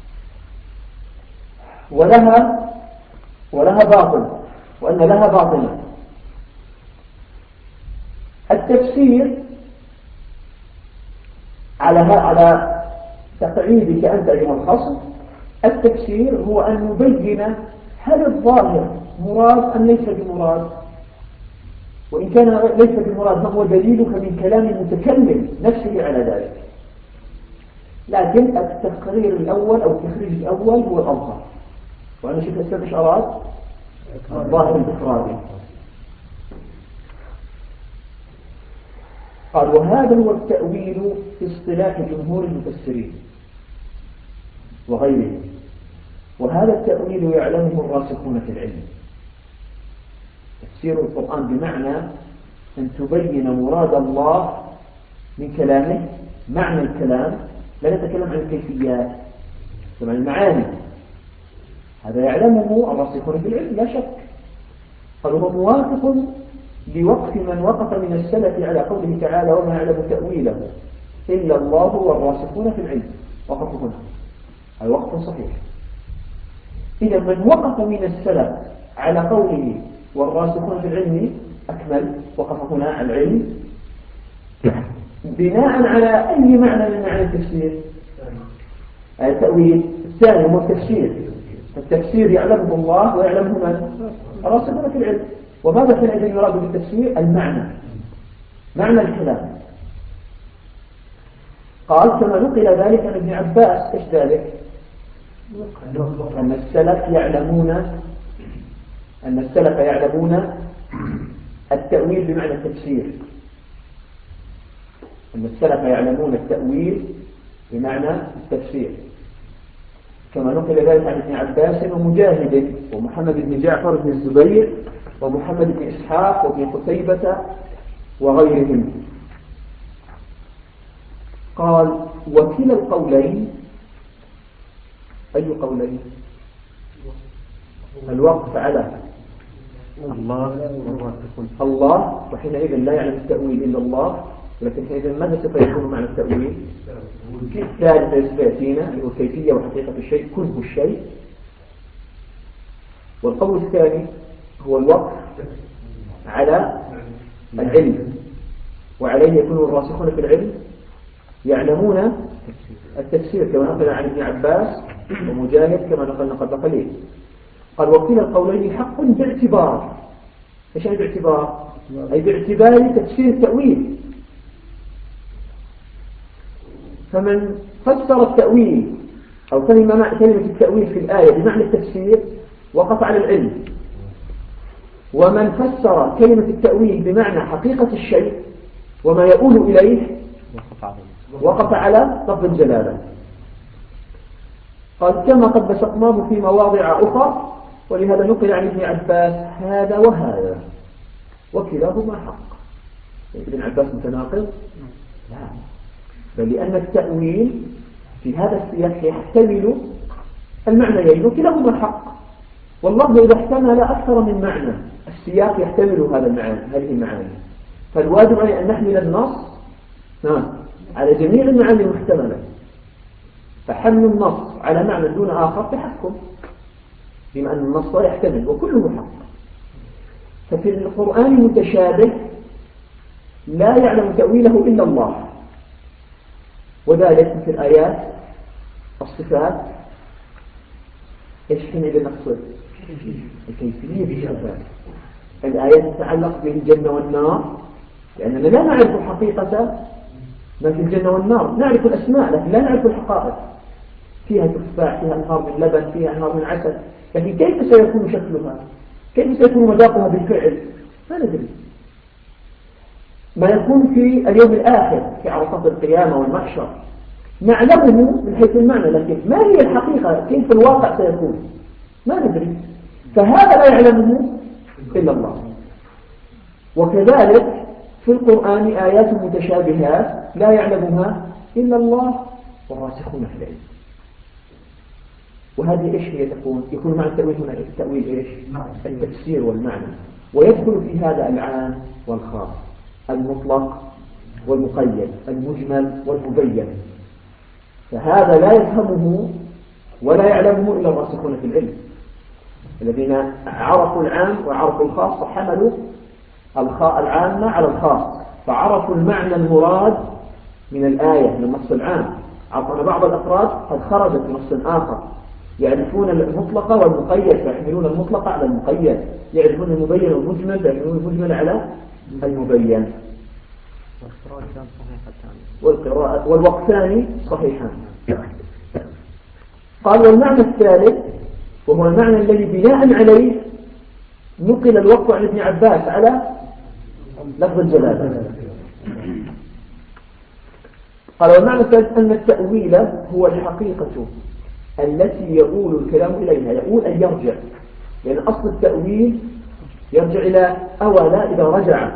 ولها باطن وأن لها باطنة. التفسير على تقعيدك أنت أيها الخصم، التفسير هو أن نبين هل الظاهر مراد أم ليس بمراد، وإن كان ليس بمراد ما هو دليلك من كلام المتكلم نفسه على ذلك. لكن التقرير الأول أو التخريج الأول هو الأظهر، وأنا شوف السبب إيش أراد؟ الظاهر الإفرادي. قال وهذا هو التأويل في اصطلاح جمهور المفسرين. وغيره. وهذا التأويل يعلمه الراسخون في العلم. تفسير القرآن بمعنى أن تبين مراد الله من كلامه، معنى الكلام، لا نتكلم عن الكيفيات، عن المعاني. هذا يعلمه الراسخون في العلم لا شك. قال هو موافق لوقف من وقف من السلف على قوله تعالى وما يعلم تأويله إلا الله والراسخون في العلم. وقف هنا هذا وقف صحيح. إذا من وقف من السلف على قوله والراسخون في العلم أكمل، وقف هنا على العلم بناء على أي معنى من معاني التفسير؟ التأويل الثاني هو التفسير. التفسير يعلمه الله ويعلمه من؟ الراسخون في العلم. وماذا حينئذ يراد بالتفسير؟ المعنى، معنى الكلام. قال كما نقل ذلك عن ابن عباس. ايش ذلك؟ أن السلف يعلمون التأويل بمعنى التفسير. أن السلف يعلمون التأويل بمعنى التفسير، كما نقل ذلك عن ابن عباس ومجاهد ومحمد بن جعفر بن الزبير ومحمد بن إسحاق وابن قتيبة وغيرهم. قال وكلا القولين، أي قولين؟ الوقف على الله، وحينئذ لا يعلم التأويل إلا الله. ولكن حينئذ ماذا سوف يكون معنى التأويل؟ الثالث سيأتينا اللي هو الكيفية وحقيقة الشيء، كنه الشيء. والقول الثاني هو الوقف على العلم، وعليه يكون الراسخون في العلم يعلمون التفسير، كما نقل عن ابن عباس ومجاهد كما نقلنا قبل قليل. قال وكلا القولين حق باعتبار. ايش يعني باعتبار؟ أي باعتبار تفسير التأويل. فمن فسر التأويل أو فهم كلمة التأويل في الآية بمعنى التفسير وقف على العلم، ومن فسر كلمة التأويل بمعنى حقيقة الشيء وما يؤول إليه وقف على لفظ الجلالة. قال كما قد بسطناه في مواضع أخرى، ولهذا نقل عن ابن عباس هذا وهذا وكلاهما حق. ابن عباس متناقض؟ لا، بل لأن التأويل في هذا السياق يحتمل المعنيين وكلاهما حق. واللفظ إذا احتمل أكثر من معنى السياق يحتمل هذه المعاني، فالواجب عليه أن نحمل النص على جميع المعاني المحتملة. فحمل النص على معنى دون آخر تحكم، بما أن النص يحتمل وكله حق. ففي القرآن متشابه لا يعلم تأويله إلا الله، وذلك في الآيات الصفات. إيش حينئذ نقصد؟ الكيفية بالصفات. الآيات تتعلق بالجنة والنار، لأننا لا نعرف حقيقة ما في الجنة والنار، نعرف الأسماء لكن لا نعرف الحقائق. فيها تفاح، فيها أنهار من لبن، فيها أنهار من عسل، لكن كيف سيكون شكلها؟ كيف سيكون مذاقها بالفعل؟ ما ندري. ما يكون في اليوم الآخر في عرصات القيامة والمحشر نعلمه من حيث المعنى، لكن ما هي الحقيقة؟ كيف الواقع سيكون؟ ما ندري. فهذا لا يعلمه إلا الله. وكذلك في القرآن آيات متشابهات لا يعلمها إلا الله والراسخون في العلم. وهذه إيش هي تكون؟ يكون مع التأويل هنا التأويل إيش؟ التفسير والمعنى. ويدخل في هذا العام والخاص، المطلق والمقيد، المجمل والمبين. فهذا لا يفهمه ولا يعلمه إلا الراسخون في العلم، الذين عرفوا العام وعرفوا الخاص فحملوا العامة على الخاص، فعرفوا المعنى المراد من الآية من النص العام. عرفنا بعض الأفراد قد خرجت نص آخر، يعرفون المطلق والمقيد فيحملون المطلق على المقيد، يعرفون المبين والمجمل فيحملون المجمل على المبين. والقراءة والوقتان صحيحان. قال والمعنى الثالث وهو المعنى الذي بناء عليه نقل الوقف عن ابن عباس على لفظ الجلالة. قال والمعنى الثالث أن التأويل هو الحقيقة التي يؤول الكلام إليها. يؤول أن يرجع، لأن أصل التأويل يرجع إلى أول إذا رجع.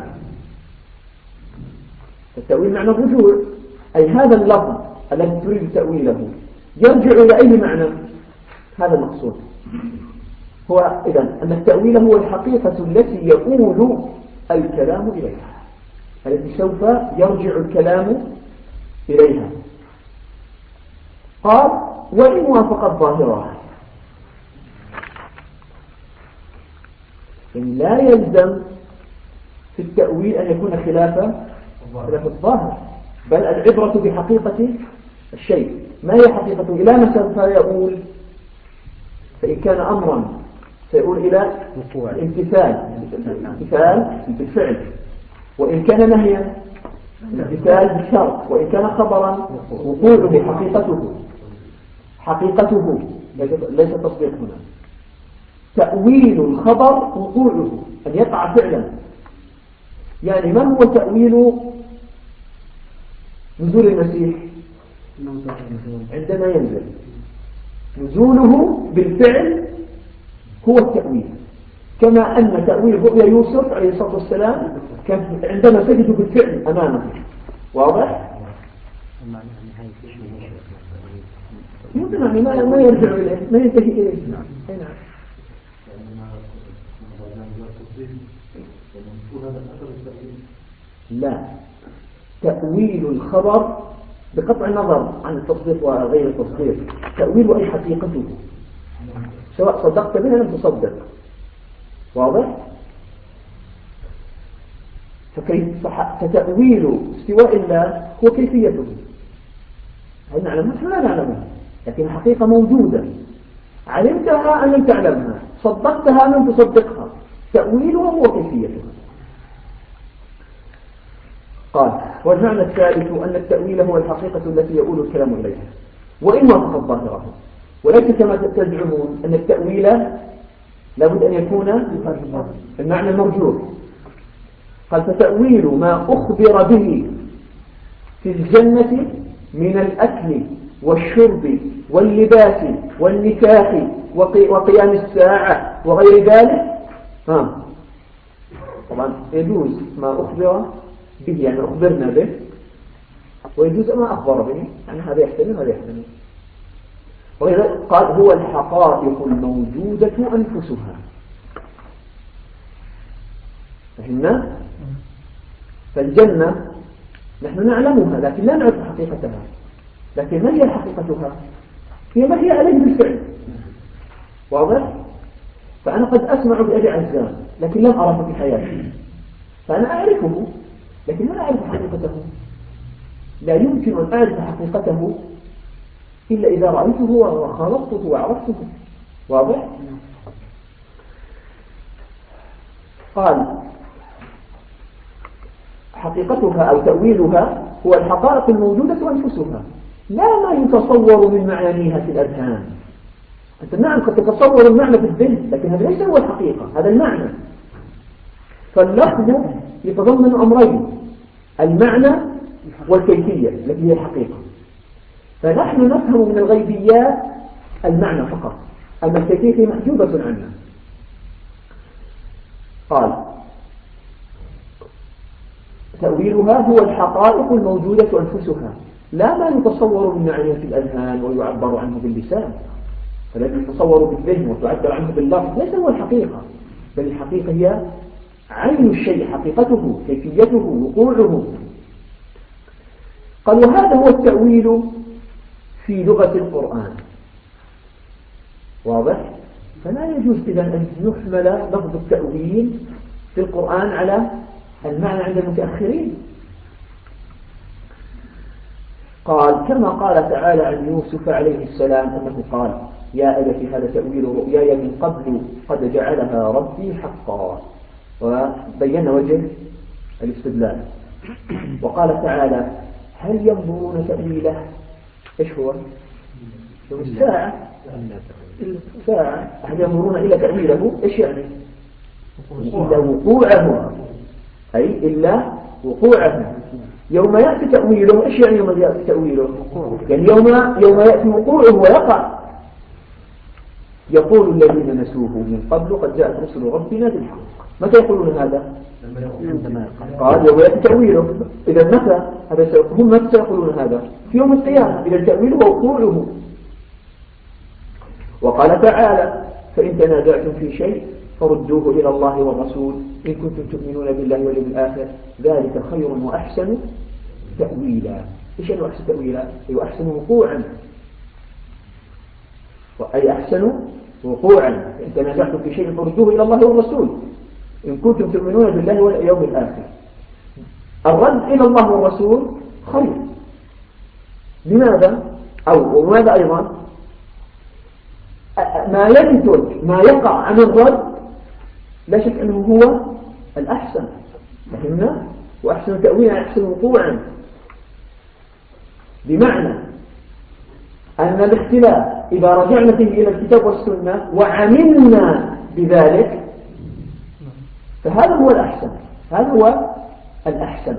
التأويل معنى الرجوع، أي هذا اللفظ الذي تريد تأويله يرجع إلى أي معنى؟ هذا المقصود. هو إذن أن التأويل هو الحقيقة التي يؤول الكلام إليها، التي سوف يرجع الكلام إليها. قال وإن وافقت ظاهرها، يعني لا يلزم في التأويل أن يكون خلاف الظاهر، بل العبرة بحقيقة الشيء. ما هي حقيقته؟ إلى ما سوف يقول؟ فإن كان أمرا سيقول إلى الامتثال بالفعل، وإن كان نهيا الامتثال بالشرط، وإن كان خبرا وقوعه حقيقته ليس تصديق هنا. تأويل الخبر وقوعه أن يقع فعلا. يعني ما هو تأويل نزول المسيح؟ عندما ينزل نزوله بالفعل هو التأويل، كما أن تأويل رؤيا يوسف عليه الصلاة والسلام كان عندما سجدوا بالفعل أمامه. واضح؟ يعني ما يرجع إليه، ما ينتهي إليه. لا، تأويل الخبر بقطع النظر عن التصديق وغير التصديق، تأويل أي حقيقته، سواء صدقت بها لم تصدق. واضح؟ فتأويل استواء الله هو كيفيته، هل نعلمها؟ نحن لا نعلمها، لكن الحقيقة موجودة، علمتها أم لم تعلمها، صدقتها أم لم تصدقها، تأويلها هو كيفيتها. قال والمعنى الثالث أن التأويل هو الحقيقة التي يؤول الكلام إليها وإن وافقت ظاهره، وليس كما تزعمون أن التأويل لابد أن يكون المعنى المرجوح. قال فتأويل ما أخبر به في الجنة من الأكل والشرب واللباس والنكاح وقيام الساعة وغير ذلك، طبعا يجوز ما أخبر به يعني أخبرنا به، ويجوز ما أخبر به يعني هذا يحتمل هذا يحتمل. قال هو الحقائق الموجودة أنفسها. فهمنا؟ فالجنة نحن نعلمها لكن لا نعرف حقيقتها، لكن ما هي حقيقتها؟ هي ما هي عليه بالفعل. واضح؟ فأنا قد أسمع بأبي عزام لكن لم أره في حياتي، فأنا أعرفه لكن لا أعرف حقيقته. لا يمكن أن أعرف حقيقته إلا إذا رأيته وخالطته وعرفته. واضح؟ قال حقيقتها أو تأويلها هو الحقائق الموجودة أنفسها، لا ما يتصور من معانيها في الأذهان. أنت نعم قد تتصور المعنى في الذهن، لكن هذا ليس هو الحقيقة، هذا المعنى. فاللفظ يتضمن أمرين، المعنى والكيفية التي هي الحقيقة. فنحن نفهم من الغيبيات المعنى فقط، أما الكيفية محجوبة عنا. قال تأويلها هو الحقائق الموجودة أنفسها، لا ما يتصور من معانيها في الأذهان ويعبر عنه باللسان. فالذي يتصور بالذهن وتعبر عنه باللفظ ليس هو الحقيقة، بل الحقيقة هي عين الشيء، حقيقته، كيفيته، وقوعه. قال وهذا هو التأويل في لغة القرآن. واضح؟ فلا يجوز إذن أن يحمل لفظ التأويل في القرآن على المعنى عند المتأخرين. قال كما قال تعالى عن يوسف عليه السلام أنه قال يا أبت هذا تأويل رؤياي من قبل قد جعلها ربي حقا، وبين وجه الاستدلال. وقال تعالى هل ينظرون تأويله؟ إيش هو؟ الساعة. هل ينظرون إلى تأويله؟ إيش يعني؟ إلا وقوعه، أي إلا وقوعه. يوم يأتي تأويله، إيش يعني يوم يأتي تأويله؟ يعني يوم يأتي وقوعه ويقع. يقول الذين نسوه من قبل قد جاءت رسل ربنا بالحق. متى يقولون هذا؟ قال يوم يأتي تأويله. إذا متى هم متى يقولون هذا؟ في يوم القيامة إذا التأويل ووقوعه. وقال تعالى فإن تنازعتم في شيء فردوه إلى الله والرسول إن كنتم تؤمنون بالله واليوم الآخر ذلك خير وأحسن تأويلا. إيش أنه أحسن تأويلا؟ أي أحسن وقوعا، أي أحسن وقوعا. إن تنازعتم في شيء فردوه إلى الله والرسول إن كنتم تؤمنون بالله واليوم الآخر. الرد إلى الله والرسول خير. لماذا؟ وماذا أيضا؟ ما ينتج ما يقع عن الرد لا شك أنه هو الأحسن. فهمنا؟ وأحسن تأويلا أحسن وقوعا، بمعنى أن الاختلاف إذا رجعنا فيه إلى الكتاب والسنة وعملنا بذلك فهذا هو الأحسن، هذا هو الأحسن.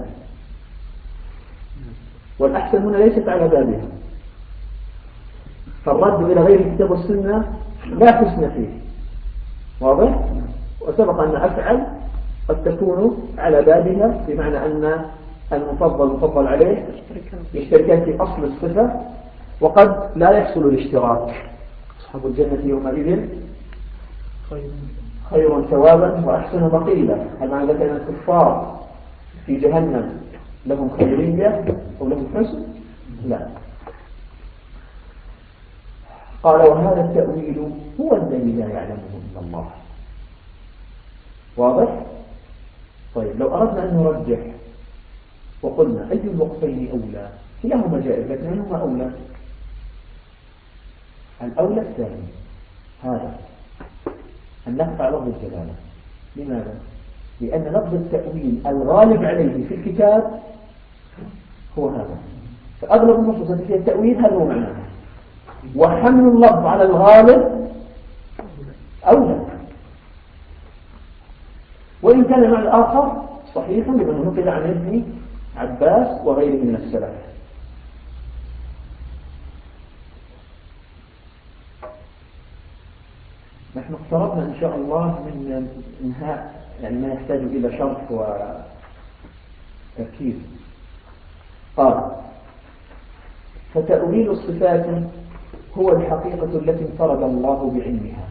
والأحسن هنا ليست على بابها، فالرد إلى غير الكتاب والسنة لا حسن فيه. واضح؟ وسبق أن أفعل قد تكون على بابها، بمعنى أن المفضل عليه يشتركان في أصل الصفة، وقد لا يحصل الاشتراك. أصحاب الجنة يومئذ خير ثوابا وأحسن مقيلا. هل معنى ذلك أن الكفار في جهنم لهم خيرية أو لهم حسن؟ لا. قال وهذا التأويل هو الذي لا يعلمه إلا الله. واضح؟ طيب لو أردنا أن نرجح وقلنا أي الوقفين أولى؟ كلاهما جائز، لكن أيهما أولى؟ الأولى الثاني، هذا أن نقطع لفظ الجلالة. لماذا؟ لأن لفظ التأويل الغالب عليه في الكتاب هو هذا، فأغلب النصوص التي فيها التأويل هذا هو معناه، وحمل اللفظ على الغالب أولى. وإن كان معنى آخر صحيح لمن نقل عن ابن عباس وغيره من السلف. نحن اقتربنا إن شاء الله من انهاء يعني ما يحتاج إلى شرح وتركيز. قال فتأويل الصفات هو الحقيقة التي انفرد الله بعلمها.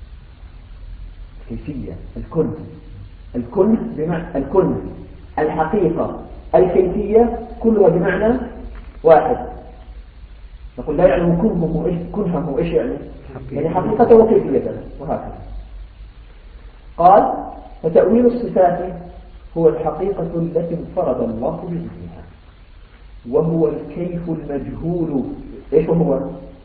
كيفية الكن بمعنى الكن، الحقيقة، الكيفية كلها بمعنى واحد. نقول لا يعلم كنهه إيش يعني؟ يعني حقيقته وكيفيته وهكذا. قال فتأويل الصفات هو الحقيقة التي انفرد الله بعلمها، وهو الكيف المجهول. إيش هو؟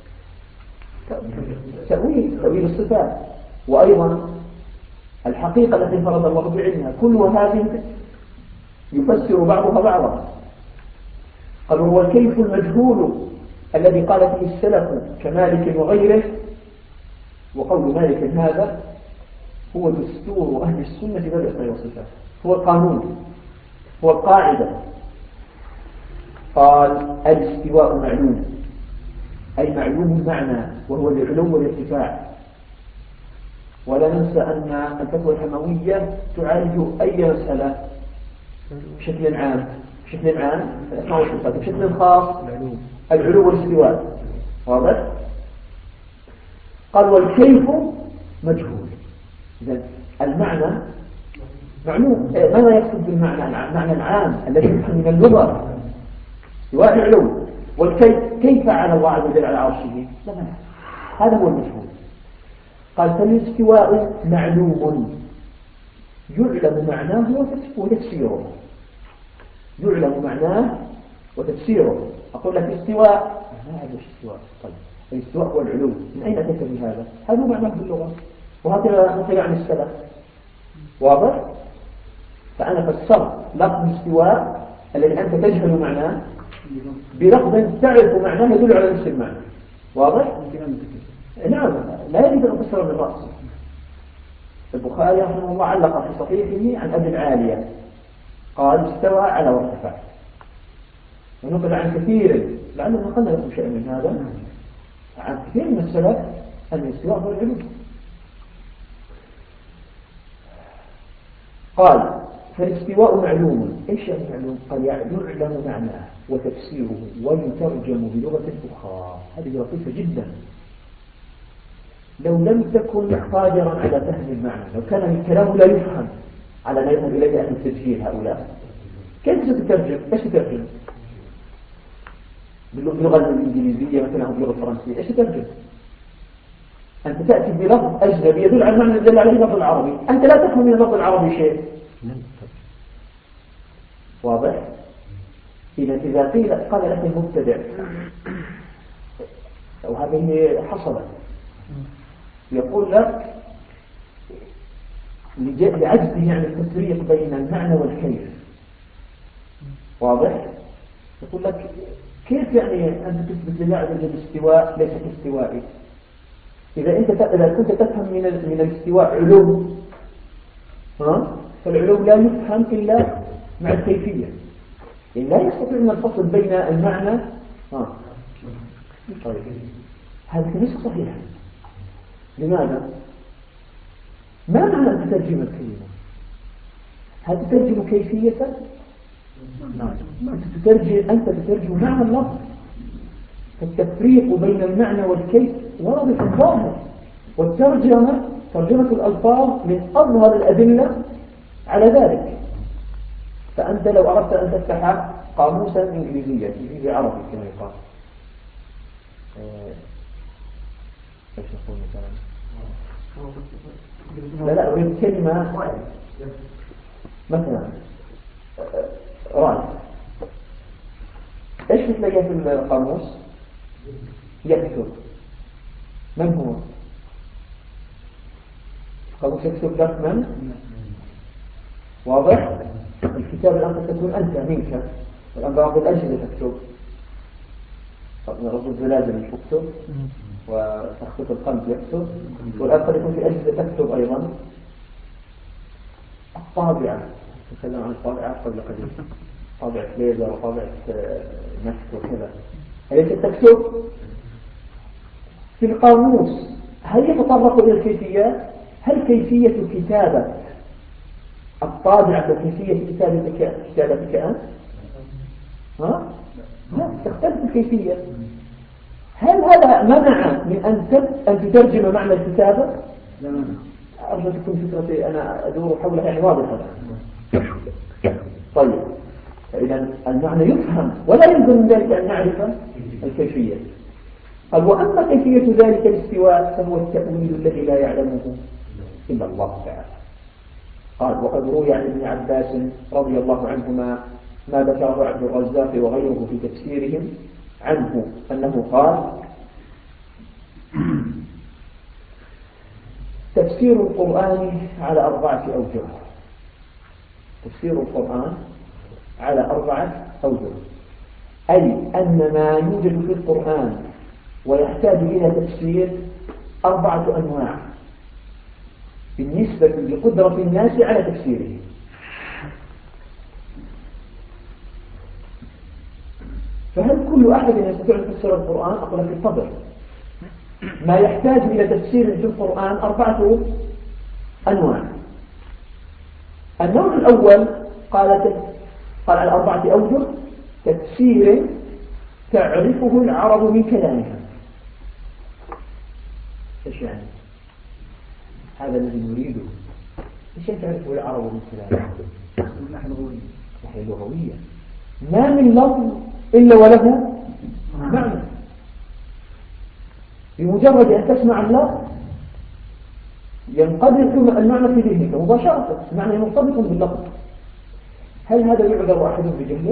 تأويل الصفات، وأيضا الحقيقة التي انفرد الله بعلمها. كل هذه يفسر بعضها بعضا. قال هو الكيف المجهول الذي قال فيه السلف كمالك وغيره. وقول مالك هذا هو دستور أهل السنة في الأسماء والصفات، هو القانون، هو القاعدة. قال الاستواء معلوم، أي معلوم المعنى، وهو العلو والارتفاع. ولا ننسى أن الفتوى الحموية تعالج أي مسألة بشكل عام، الأسماء والصفات، بشكل خاص العلو والاستواء. واضح؟ قال والكيف مجهول. إذن المعنى معلوم. ماذا يقصد بالمعنى؟ المعنى العام الذي يفهم من اللغة، استواء العلو. والكيف على الله عز وجل على عرشه؟ لا، هذا هو المجهول. قال فالاستواء معلوم يعلم معناه وتفسيره. يعلم معناه وتفسيره. أقول لك استواء، ما أعرف استواء. طيب الاستواء هو العلو، من أين أتيت بهذا؟ هذا هو معناه باللغة، وهكذا نقل عن السلف. واضح؟ فأنا فسرت لفظ الاستواء الذي أنت تجهل معناه بلفظ تعرف معناه يدل على نفس المعنى. واضح؟ نعم، لا يجب أن أفسر من رأسه. البخاري رحمه الله علق في صحيحه عن أبي العالية قال استوى على وارتفع. ونقل عن كثير، لعلنا نقلنا لكم شيء من هذا، عن كثير من السلف أن الاستواء هو العلو. قال فالاستواء معلوم. إيش يعني معلوم؟ قال يعلم معناه وتفسيره ويترجم بلغة أخرى. هذه لطيفة جدا. لو لم تكن قادرا على فهم المعنى، لو كان الكلام لا يفهم على ما يذهب إليه أهل التسجيل هؤلاء، كيف ستترجم؟ إيش تترجم؟ باللغة الإنجليزية مثلا أو باللغة الفرنسية، إيش تترجم؟ أنت تأتي بلفظ أجنبي يدل على المعنى الذي عليه اللفظ العربي، أنت لا تفهم من اللفظ العربي شيء. واضح؟ إذا قيل قال لك المبتدع وهذه حصلت، يقول لك لعجزه عن التفريق بين المعنى والكيف. واضح؟ يقول لك كيف يعني أنت تثبت لله عز وجل الاستواء ليس كاستوائي؟ إذا كنت تفهم من الاستواء علو، فالعلو لا يفهم إلا مع الكيفية، يعني لا يستطيع الفصل بين المعنى. طيب هذا ليس صحيحا. لماذا؟ ما معنى أن تترجم الكلمة؟ هل تترجم كيفية؟ أنت تترجم معنى اللفظ. فالتفريق بين المعنى والكيف واضح ظاهر، والترجمة ترجمة الألفاظ من أظهر الأدلة على ذلك. فأنت لو أردت أن تفتح قاموسا إنجليزيا إنجليزي عربي كما يقال، ايش نقول مثلا؟ لا أريد كلمة مثلا راي، ايش بتلاقيها في القاموس؟ يكتب. من هو؟ القاموس يكتب لك من؟ واضح؟ الكتاب الآن قد تكون أنت منك، الآن بعض الأجهزة تكتب، رب الزلازل يكتب، وتخطيط القلب يكتب، والآن قد يكون في أجهزة تكتب أيضا. الطابعة، نتكلم عن الطابعة قبل قليل، طابعة ليزر وطابعة نفط وكذا، أليس تكتب؟ في القاموس هل يتطرق إلى الكيفيات؟ هل كيفية كتابة الطابعة وكيفية كتابتك أنت؟ لا، تختلف الكيفية. هل هذا منع من أن تترجم معنى الكتابة؟ لا. أرجو تكون فكرتي أنا أدور حولها يعني واضحة. طيب، إذا المعنى يفهم ولا يلزم من ذلك أن نعرف الكيفية. قال وأما كيفية ذلك الاستواء فهو التأويل الذي لا يعلمه إلا الله تعالى. قال وقد روي عن ابن عباس رضي الله عنهما ما ذكره عبد الرزاق وغيره في تفسيرهم عنه أنه قال تفسير القرآن على 4 أوجه. تفسير القرآن على 4 أوجه، أي أن ما يوجد في القرآن ويحتاج إلى تفسير 4 أنواع بالنسبة لقدرة الناس على تفسيره. فهل كل أحد يستطيع أن يفسر القرآن؟ أقول لك الفضل. ما يحتاج إلى تفسير في القرآن 4 أنواع. النوع الأول قال على 4 أوجه تفسير تعرفه العرب من كلامها. إيش يعني؟ هذا الذي نريده. إيش تعرفه العرب من كلامها؟ نحن لغوية. ما من لفظ إلا وله معنى. بمجرد أن تسمع اللفظ ينقدر المعنى في ذهنك مباشرة، المعنى مرتبط باللفظ. هل هذا يعذر أحد بجهله؟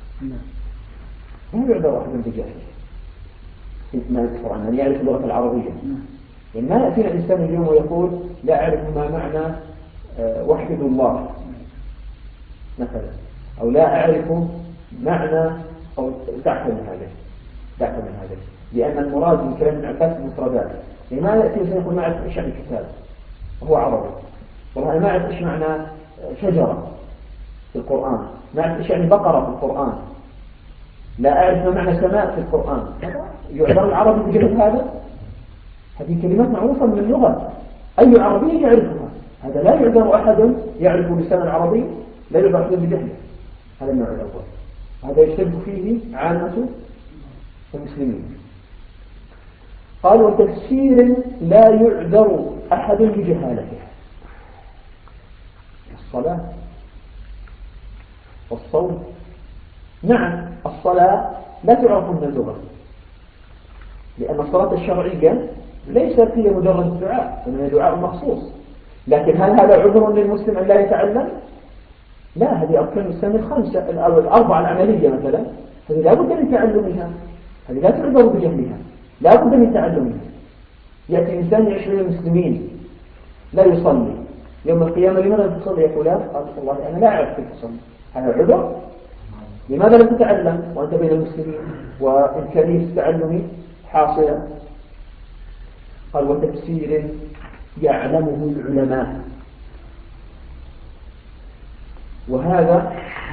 لا يعذر أحد بجهله. ما القرآن أن يعرف اللغة العربية. يعني ما يأتينا الإنسان اليوم ويقول لا أعرف ما معنى وحد الله مثلا، أو لا أعرف معنى، أو دعك من هذا لأن المراد من كلام ابن عباس المفردات. يعني ما يأتي الإنسان يقول ما أعرف إيش يعني كتاب وهو عربي، والله ما أعرف إيش معنى شجرة في القرآن، ما أعرف إيش يعني بقرة في القرآن، لا أعرف ما معنى سماء في القرآن. يعذر العربي بجهل هذا؟ هذه كلمات معروفة من اللغة، أي عربي يعرفها. هذا لا يعذر أحد يعرف لسان العربي، لا يعذر أحد بجهله. هذا النوع الأول، هذا يشترك فيه عامة المسلمين. قال وتفسير لا يعذر أحد بجهالته. الصلاة والصوم. نعم الصلاة لا تعرف من اللغة، لأن الصلاة الشرعية ليست هي مجرد الدعاء، إنما دعاء مخصوص. لكن هل هذا عذر للمسلم أن لا يتعلم؟ لا، هذه أركان الإسلام الخمسة الأربعة العملية مثلا، هذه لا بد من تعلمها، هذه لا تعذر بجهلها، لا بد من تعلمها. يأتي إنسان يعيش بين المسلمين لا يصلي، يوم القيامة لماذا لا تصلي يا فلان؟ قال والله أنا لا أعرف كيف أصلي. هذا عذر؟ لماذا لا تتعلم وأنت بين المسلمين وإمكانية التعلم حاصلة؟ قال وتفسير يعلمه العلماء. وهذا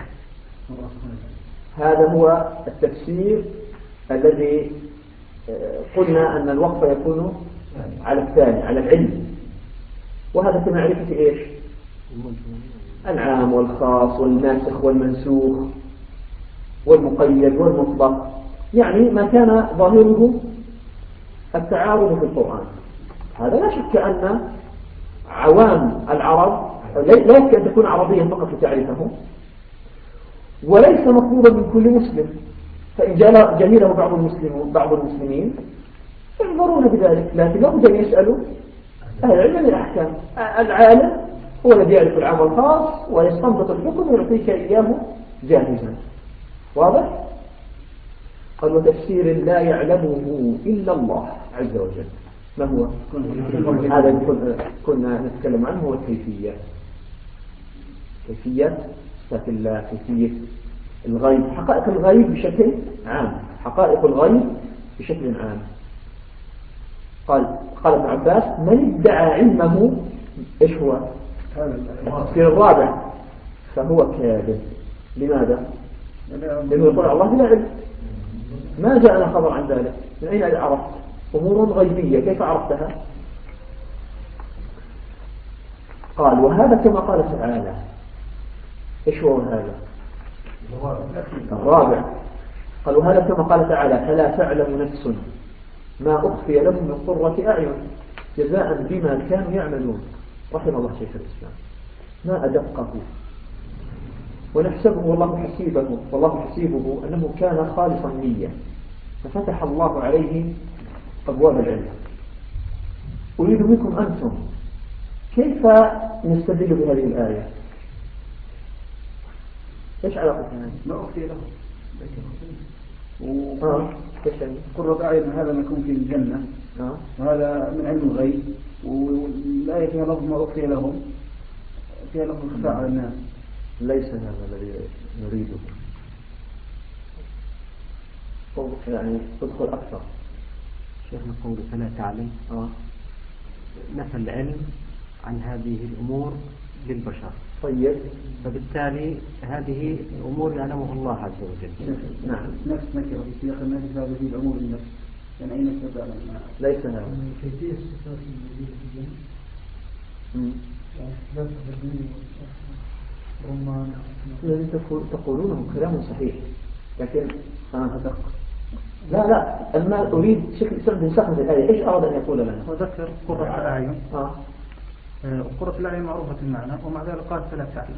هو التفسير الذي قلنا أن الوقف يكون على الثاني، على العلم. وهذا كمعرفة إيش؟ العام والخاص والناسخ والمنسوخ والمقيد والمطلق، يعني ما كان ظاهره التعارض في القرآن. هذا لا شك أن عوام العرب لا يمكن أن تكون عربيا فقط لتعرفه، وليس مطلوبا من كل مسلم. فإن جهله بعض المسلمين يعذرون بذلك، لكن لابد أن يسألوا أهل العلم الأحكام. العالم هو الذي يعرف العام والخاص ويستنبط الحكم ويعطيك إياه جاهزا. واضح؟ قال وتفسير لا يعلمه إلا الله عز وجل. ما هو؟ هذا كنا نتكلم عنه، هو الكيفية. كيفية صفات الله، كيفية الغيب، حقائق الغيب بشكل عام، حقائق الغيب بشكل عام. قال ابن عباس من ادعى علمه ايش هو؟ في الرابع فهو كاذب. لماذا؟ لأنه يقول الله بلا علم، ما جاءنا خبر عن ذلك، من أين عرفت؟ أمور غيبية كيف عرفتها؟ قال وهذا كما قال تعالى. ايش هو هذا؟ الرابع. قال وهذا كما قال تعالى فلا تعلم نفس ما أخفي لهم من قرة أعين جزاء بما كانوا يعملون. رحم الله شيخ الإسلام، ما أدقه. ونحسبه والله حسيبه أنه كان خالصا نية، ففتح الله عليه أبواب العلم. أريد منكم أنتم كيف نستدل بهذه الآية؟ إيش علاقتها؟ ما أخفي له قرة أعين، هذا ما يكون في الجنة، وهذا من علم الغيب. والآية فيها لفظ ما أخفي لهم، فيها لفظ الخفاء على الناس. ليس هذا الذي نريده. يعني تدخل أكثر. شيخنا قوله فلا تعلم نفى العلم عن هذه الأمور للبشر. طيب، فبالتالي هذه الأمور يعلمها الله عز وجل. نعم، نفس نكرة في سياق النفي هذه الأمور للنفس، يعني أين تبدأ؟ ليس هذا. كيفية الصفات الموجودة في الجنة لا تقدمين رمان. الذي تقولونه كلام صحيح، لكن أدق. لا أما أريد شكل سرد سخن الآية. إيش أراد أن يقول لنا؟ وذكر قرة الأعين. قرة الأعين معروفة المعنى، ومع ذلك قال فلا تعلم.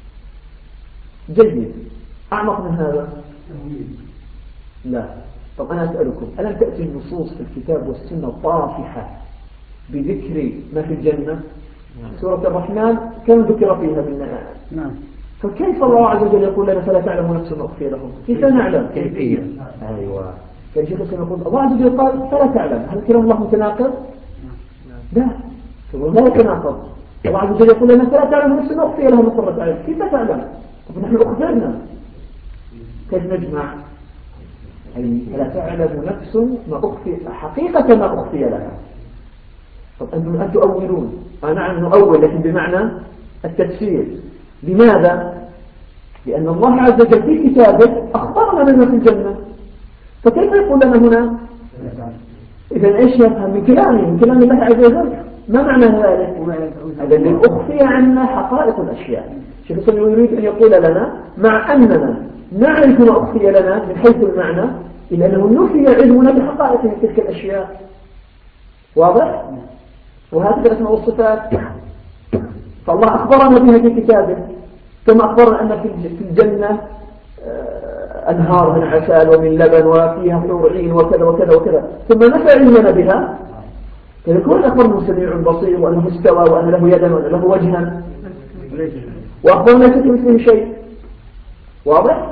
جيد. أعمق من هذا؟ لا. طب أنا أسألكم، ألم تأتي النصوص في الكتاب والسنة طافحة بذكر ما في الجنة؟ سورة الرحمن كم ذكر فيها من نعم. فكيف الله عز وجل يقول لنا فلا تعلم نفس ما أخفي لهم؟ كيف نعلم؟ كيفية. أيوة. كان شيخ يقول الله عز وجل قال فلا تعلم. هل كلام الله متناقض؟ لا. لا يتناقض. الله عز وجل يقول لنا فلا تعلم نفس ما أخفي لهم من قرة أعين. كيف تعلم؟ طب نحن أخبرنا. كيف نجمع؟ أي فلا تعلم نفس ما أخفي، حقيقة ما أخفي لها. طب أنتم تؤولون. نعم نؤول، لكن بمعنى التفسير. لماذا؟ لأن الله عز وجل في كتابه أخبرنا بما في الجنة، فكيف يقول لنا هنا إذا إيش يفهم من كلامي من كلام الله عز وجل؟ ما معنى ذلك؟ الذي أخفي عنا حقائق الأشياء. شيخ الإسلام يريد أن يقول لنا مع أننا نعرف ما أخفي لنا من حيث المعنى إلا أنه نفي علمنا بحقائق تلك الأشياء. واضح؟ وهذه الأسماء والصفات فالله أخبرنا بها في كتابه، كما أخبرنا أن في الجنة أنهار من عسل ومن لبن وفيها حور عين وكذا وكذا وكذا، ثم نفى علمنا بها فيكون أخبرنا سميع بصير وأنه استوى وأن له يدا وأن له وجها، وأخبرنا ليس كمثله شيء. واضح؟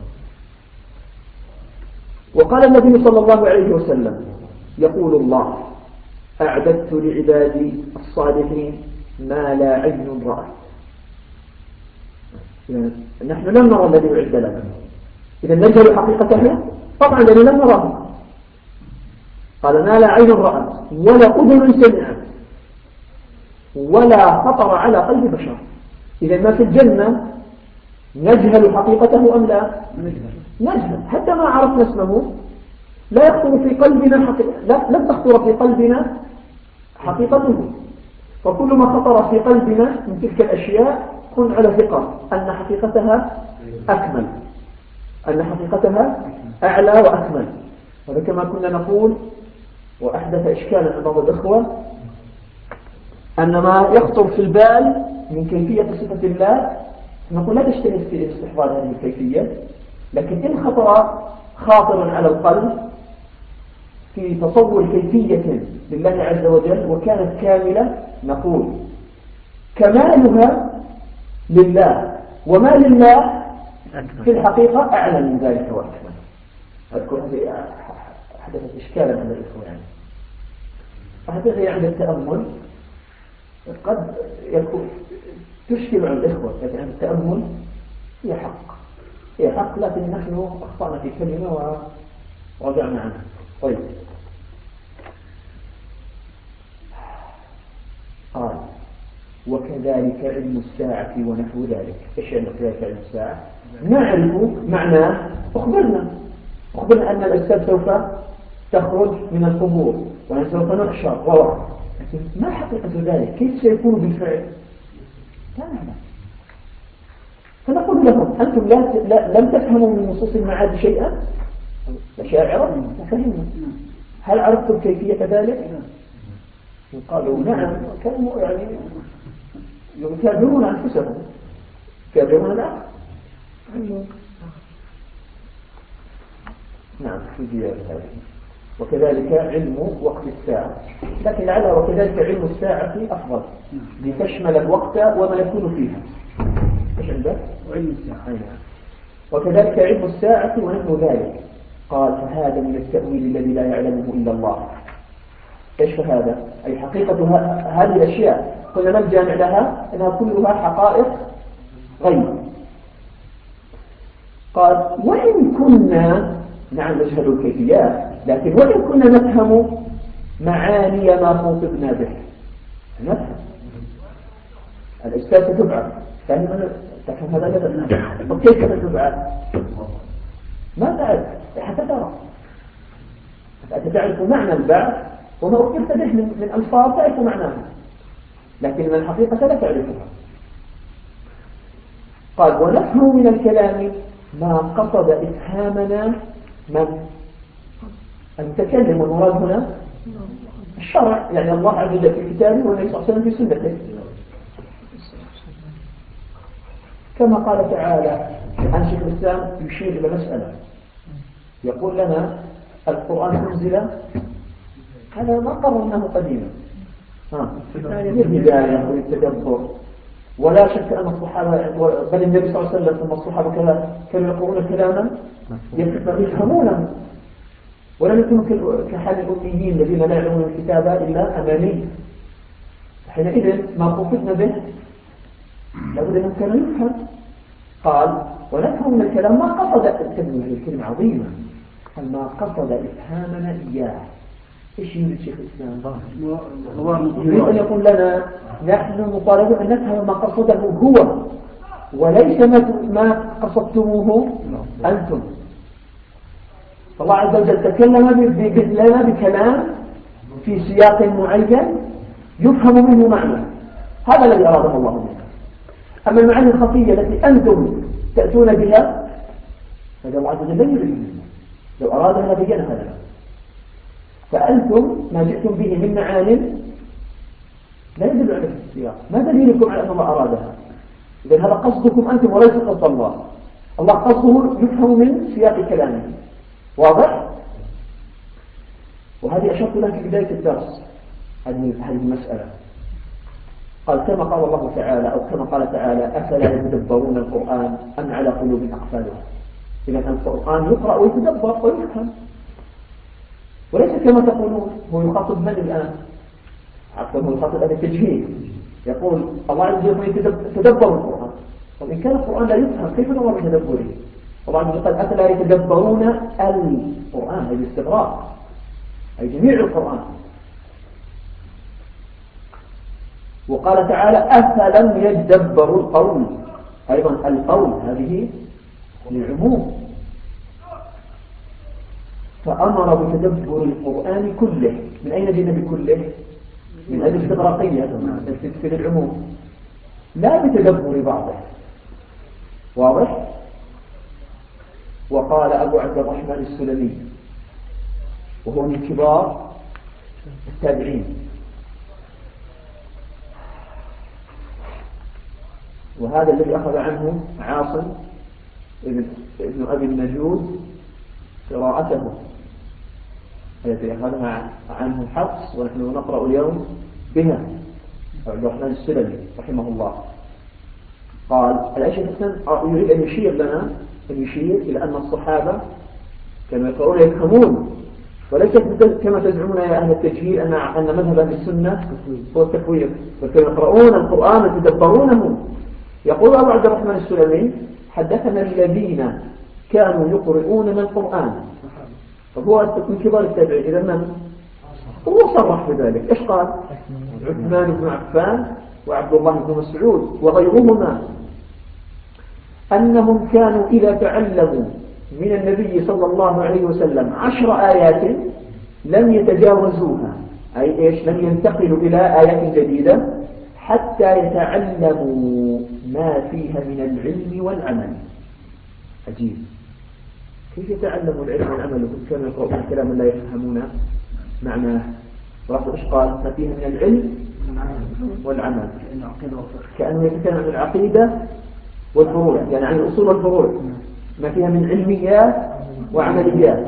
وقال النبي صلى الله عليه وسلم يقول الله أعددت لعبادي الصالحين ما لا عين رأت. نحن لم نرى الذي يعد لنا، إذا نجهل حقيقته طبعا لأننا لم نراه. قال ما لا عين رأت ولا أذن سمعت ولا خطر على قلب بشر. إذا ما في الجنة نجهل حقيقته أم لا؟ نجهل، حتى ما عرفنا اسمه لا يخطر في قلبنا حقيقة، لم تخطر في قلبنا حقيقته. فكل ما خطر في قلبنا من تلك الأشياء كن على ثقة أن حقيقتها أكمل، أن حقيقتها أعلى وأكمل. هذا كما كنا نقول وأحدث إشكالا عند بعض الإخوة أن ما يخطر في البال من كيفية صفة الله نقول لا تجتهد في استحضار هذه الكيفية، لكن إن خطر خاطر على القلب في تصور كيفية لله عز وجل وكانت كاملة نقول كمالها لله وما لله في الحقيقة أعلى من ذلك وأكمل. أذكر هذه حدثت إشكالا عند الإخوة يعني. فحقيقة عند التأمل قد يكون تشكل على الإخوة، لكن عند التأمل هي حق لكن نحن أخطأنا في كلمة ورجعنا عنها. طيب قال وكذلك علم الساعة ونحو ذلك. إيش يعني كذلك علم الساعة؟ نعرف معناه أخبرنا أن الأجساد سوف تخرج من القبور وأن سوف نحشر لكن ما حقيقة ذلك؟ كيف سيكون بالفعل؟ لا نعلم. فنقول لهم أنتم لم تفهموا من نصوص المعاد شيئا؟ الأشاعرة فهمنا. هل عرفتم كيفية ذلك؟ قالوا نعم. كانوا يعني يكابرون أنفسهم يكابرون العقل. نعم في زيادة هذه. وكذلك علم وقت الساعة، لكن لعل وكذلك علم الساعة أفضل لتشمل الوقت وما يكون فيها. إيش عندك؟ علم الساعة. وكذلك علم الساعة ونحو ذلك. قال فهذا من التأويل الذي لا يعلمه إلا الله. إيش فهذا؟ أي حقيقة هذه الأشياء قلنا ما الجامع لها؟ إنها كلها حقائق غيب. قال وإن كنا نعم نجهل الكيفيات، لكن وإن كنا نفهم معاني ما خاطبنا به نفهم الأجساد تبعث. تفهم هذا لذا؟ وكيف تبعث؟ ما تعرف حتى ترى. أنت تعرف معنى البعث وما أخبرت به من ألفاظ تعرف معناها، لكن من الحقيقة لا تعرفها. قال ونفهم من الكلام ما قصد إفهامنا من المتكلم، والمراد هنا الشرع، يعني الله عز وجل في كتابه والنبي صلى الله عليه وسلم في سنته. كما قال تعالى عن شيخ الإسلام يشير إلى مسألة يقول لنا القرآن أنزل، هذا ما قررناه قديما للهداية وللتدبر، ولا شك أن الصحابة بل النبي صلى الله عليه وسلم ثم الصحابة كانوا يقولون كلاما يفهمونه، ولم يكونوا كحال الأميين الذين لا يعلمون الكتابة إلا أماني. حينئذ ما خطبنا به لابد أن كان يفهم. قال ونفهم من الكلام ما قصد التنويه، الكلمة عظيمة، ما قصد إفهامنا إياه. إيش يريد شيخ الإسلام؟ يريد أن يقول لنا نحن مطالبون أن نفهم ما قصده هو وليس ما قصدتموه أنتم. فالله عز وجل تكلم لنا بكلام في سياق معين يفهم منه معنى، هذا الذي أراده الله منه. أما المعاني الخفية التي أنتم تأتون بها فهذا الله عز وجل لا يريد منه، لو أرادها لبينها لنا. فأنتم ما جئتم به من معان لا يدل على السياق، ما دليلكم على أن الله أرادها؟ إذن هذا قصدكم أنتم وليس قصد الله. الله قصده يفهم من سياق كلامه، واضح؟ وهذه أشرت لها في بداية الدرس، هذه المسألة. قال كما قال الله تعالى أو كما قال تعالى أفلا يتدبرون القرآن أم على قلوب أقفالها. إذن القرآن يقرأ ويتدبر ويفهم، وليس كما تقولون. هو يخاطب من الآن؟ عفوا هو يخاطب أهل التجهيل. يقول الله عز وجل يتدبر القرآن. طب إن كان القرآن لا يفهم كيف نمر بتدبره؟ الله عز وجل قال أفلا يتدبرون القرآن، هذا الاستغراق، أي جميع القرآن. وقال تعالى أفلم يتدبروا القول، أيضا القول هذه للعموم، فأمر بتدبر القرآن كله. من أين جئنا بكله؟ من أجل الاستغراقية في العموم، لا بتدبر بعضه، واضح؟ وقال أبو عبد الرحمن السلمي وهو من كبار التابعين، وهذا الذي أخذ عنه عاصم ابن أبي النجود قراءته التي أخذها عنه حفص ونحن نقرأ اليوم بها، عبد الرحمن السلمي رحمه الله. قال الأشياء يريد أن يشير لنا، أن يشير إلى أن الصحابة كانوا يقرؤون يفهمون، وليس كما تزعمون يا أهل التجهيل أن مذهب أهل السنة هو التكوير، بل كانوا يقرؤون القرآن ويتدبرونه. يقول أبو عبد الرحمن السلمي حدثنا الذين كانوا يقرؤون القرآن، فهو من كبار التابعين. إذا من هو صرح بذلك؟ إيش قال؟ عثمان بن عفان وعبد الله بن مسعود وغيرهما أنهم كانوا إذا تعلموا من النبي صلى الله عليه وسلم 10 آيات لم يتجاوزوها، أي إيش؟ لم ينتقلوا إلى آيات جديدة حتى يتعلموا ما فيها من العلم والعمل. عجيب، كيف يتعلموا العلم والعمل وهم كانوا يقرؤون كلاما لا يفهمون معناه؟ ورحمة إيش قال؟ ما فيها من العلم والعمل، كأنه يتكلم عن العقيدة والفروع، يعني عن الأصول والفروع، ما فيها من علميات وعمليات.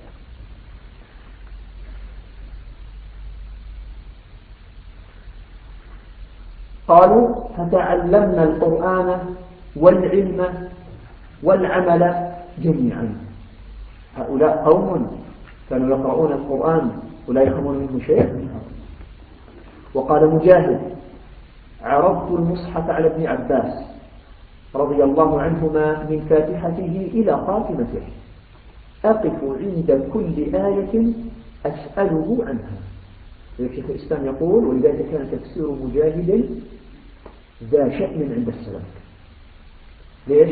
قالوا فتعلمنا القرآن والعلم والعمل جميعا. هؤلاء قوم كانوا يقرؤون القرآن ولا يفهمون منه شيء. وقال مجاهد عرضت المصحف على ابن عباس رضي الله عنهما من فاتحته إلى خاتمته أقف عند كل آية أسأله عنها. شيخ الإسلام يقول ولذلك كان تفسير مجاهد ذا شأن عند السلف. ليش؟